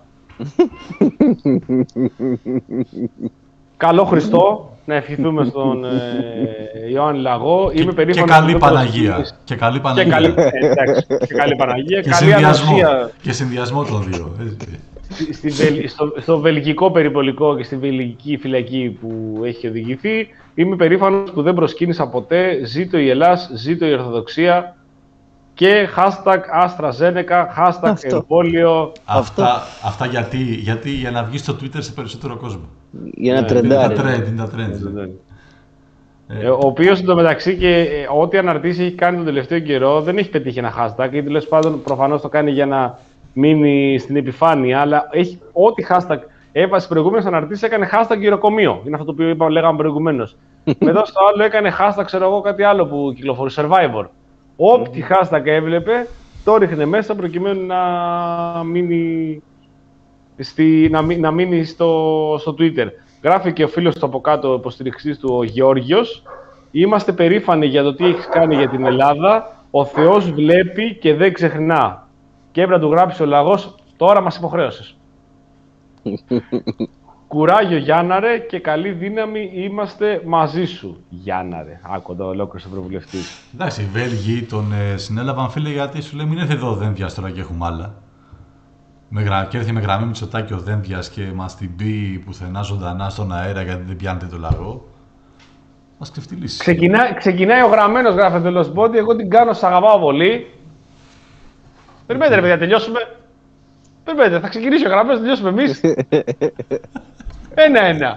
Καλό Χριστό, να ευχηθούμε στον ε, Ιωάννη Λαγό. Και, Είμαι περήφανος και καλή Παναγία. Και καλή Παναγία. Και καλή, εντάξει, και καλή Παναγία. Και, καλή συνδυασμό, ανοσία. Και συνδυασμό των δύο. Στη, στο, στο βελγικό περιπολικό και στη βελγική φυλακή που έχει οδηγηθεί. Είμαι περήφανος που δεν προσκύνησα ποτέ. Ζήτω η Ελλάς, ζήτω η Ορθοδοξία. Και hashtag AstraZeneca, hashtag εμβόλιο. Αυτά, αυτά γιατί, γιατί για να βγει στο Twitter σε περισσότερο κόσμο. Για να τρεντάρει. Είναι τα trend. Ε, ο οποίος εντωμεταξύ και ε, ό,τι αναρτήσει έχει κάνει τον τελευταίο καιρό δεν έχει πετύχει ένα hashtag ή τέλος πάντων προφανώς το κάνει για να μείνει στην επιφάνεια, αλλά έχει ό,τι hashtag έβασε προηγούμενες αναρτήσεις, έκανε hashtag γυροκομείο. Είναι αυτό το οποίο είπαμε, λέγαμε προηγουμένως. Μετά στο άλλο έκανε hashtag, ξέρω εγώ, κάτι άλλο που κυκλοφορεί, Survivor. Ό,τι hashtag έβλεπε, το ρίχνε μέσα προκειμένου να μείνει, στη, να, μείνει, να μείνει στο, στο Twitter. Γράφει και ο φίλος του από κάτω, υποστηριξής του, ο Γεώργιος. Είμαστε περήφανοι για το τι έχεις κάνει για την Ελλάδα. Ο Θεός βλέπει και δεν ξεχνά. Και έπρεπε να του γράψει ο λαγός, τώρα μας υποχρέωσες. Κουράγιο Γιάνναρε και καλή δύναμη, είμαστε μαζί σου. Γιάνναρε, άκου εδώ ολόκληρος ευρωβουλευτής. Εντάξει, οι Βέλγοι τον ε, συνέλαβαν, φίλε, γιατί σου λέει μην έρθει εδώ ο Δένδιας τώρα και έχουμε άλλα. Με γρα... Και έρθει με γραμμή Μητσοτάκη ο Δένδιας και μας την πει πουθενά ζωντανά στον αέρα γιατί δεν πιάνετε το λαγό. Μας ξεφτυλίσει. Ξεκινά... Ξεκινάει ο γραμμένος, γράφεται ο Λοσμπόντι, εγώ την κάνω, σ' αγαπάω πολύ. Περιμένετε ρε παιδιά, τελειώσουμε. Περιμένετε, θα ξεκινήσει ο γραμμένος, τελειώσουμε εμείς. Ένα-ένα.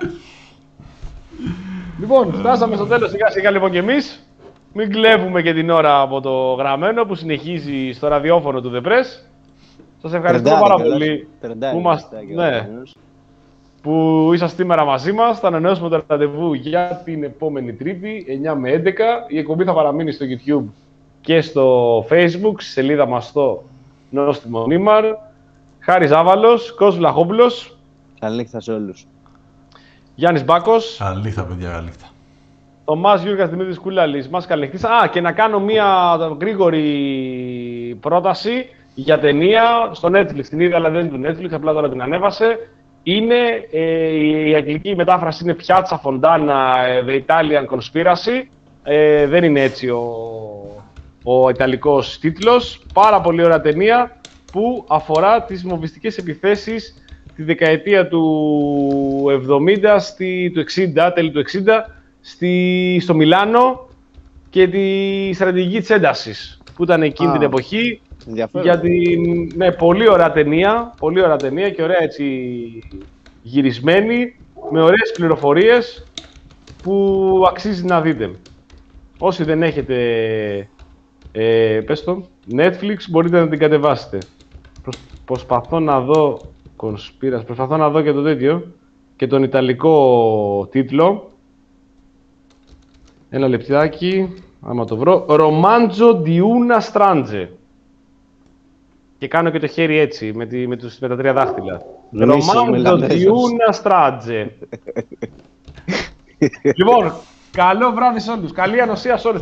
Λοιπόν, φτάσαμε στο τέλος σιγά σιγά λοιπόν και εμείς. Μην κλέβουμε και την ώρα από το γραμμένο που συνεχίζει στο ραδιόφωνο του The Press. Σας ευχαριστώ πάρα πολύ που, μας... ναι, που είσαστε σήμερα μαζί μας. Θα ανανεώσουμε το ραντεβού για την επόμενη Τρίτη, εννιά με έντεκα. Η εκπομπή θα παραμείνει στο YouTube και στο Facebook, στη σελίδα μας στο Νόστιμο Νίμαρ. Χάρης Άβαλος, Κώστας Βλαχόπουλος. Καλή νύχτα σε όλους. Γιάννης Μπάκος. Καλή νύχτα, παιδιά, καλή νύχτα. Θωμάς Γιώργας Δημήτρης Κούλαλης, μας καληνύχτησα. Α, και να κάνω μία γρήγορη πρόταση για ταινία στο Netflix. Την είδα, αλλά δεν είναι του Netflix, απλά τώρα την ανέβασε. Είναι, ε, η αγγλική μετάφραση είναι Piazza Fontana, The Italian Conspiracy. Ε, δεν είναι έτσι ο, ο ιταλικός τίτλος. Πάρα πολύ ωραία ταινία που αφορά τις μοβιστικές επιθέσεις τη δεκαετία του εβδομήντα, στη, του εξήντα, τέλη του εξήντα, στη, στο Μιλάνο και τη στρατηγική της έντασης που ήταν εκείνη Α, την εποχή. Για την, ναι, πολύ ωραία ταινία, πολύ ωραία ταινία και ωραία έτσι γυρισμένη, με ωραίες πληροφορίες που αξίζει να δείτε. Όσοι δεν έχετε ε, πες το, Netflix, μπορείτε να την κατεβάσετε. Προσ, προσπαθώ να δω Conspiracy, προσπαθώ να δω και το τέτοιο και τον ιταλικό τίτλο. Ένα λεπτάκι, άμα το βρω. Romanzo di una strage. Και κάνω και το χέρι έτσι, με, τη, με, τους, με τα τρία δάχτυλα. Romanzo di una strage. Λοιπόν, καλό βράδυ σε όλους. Καλή ανοσία σε όλους.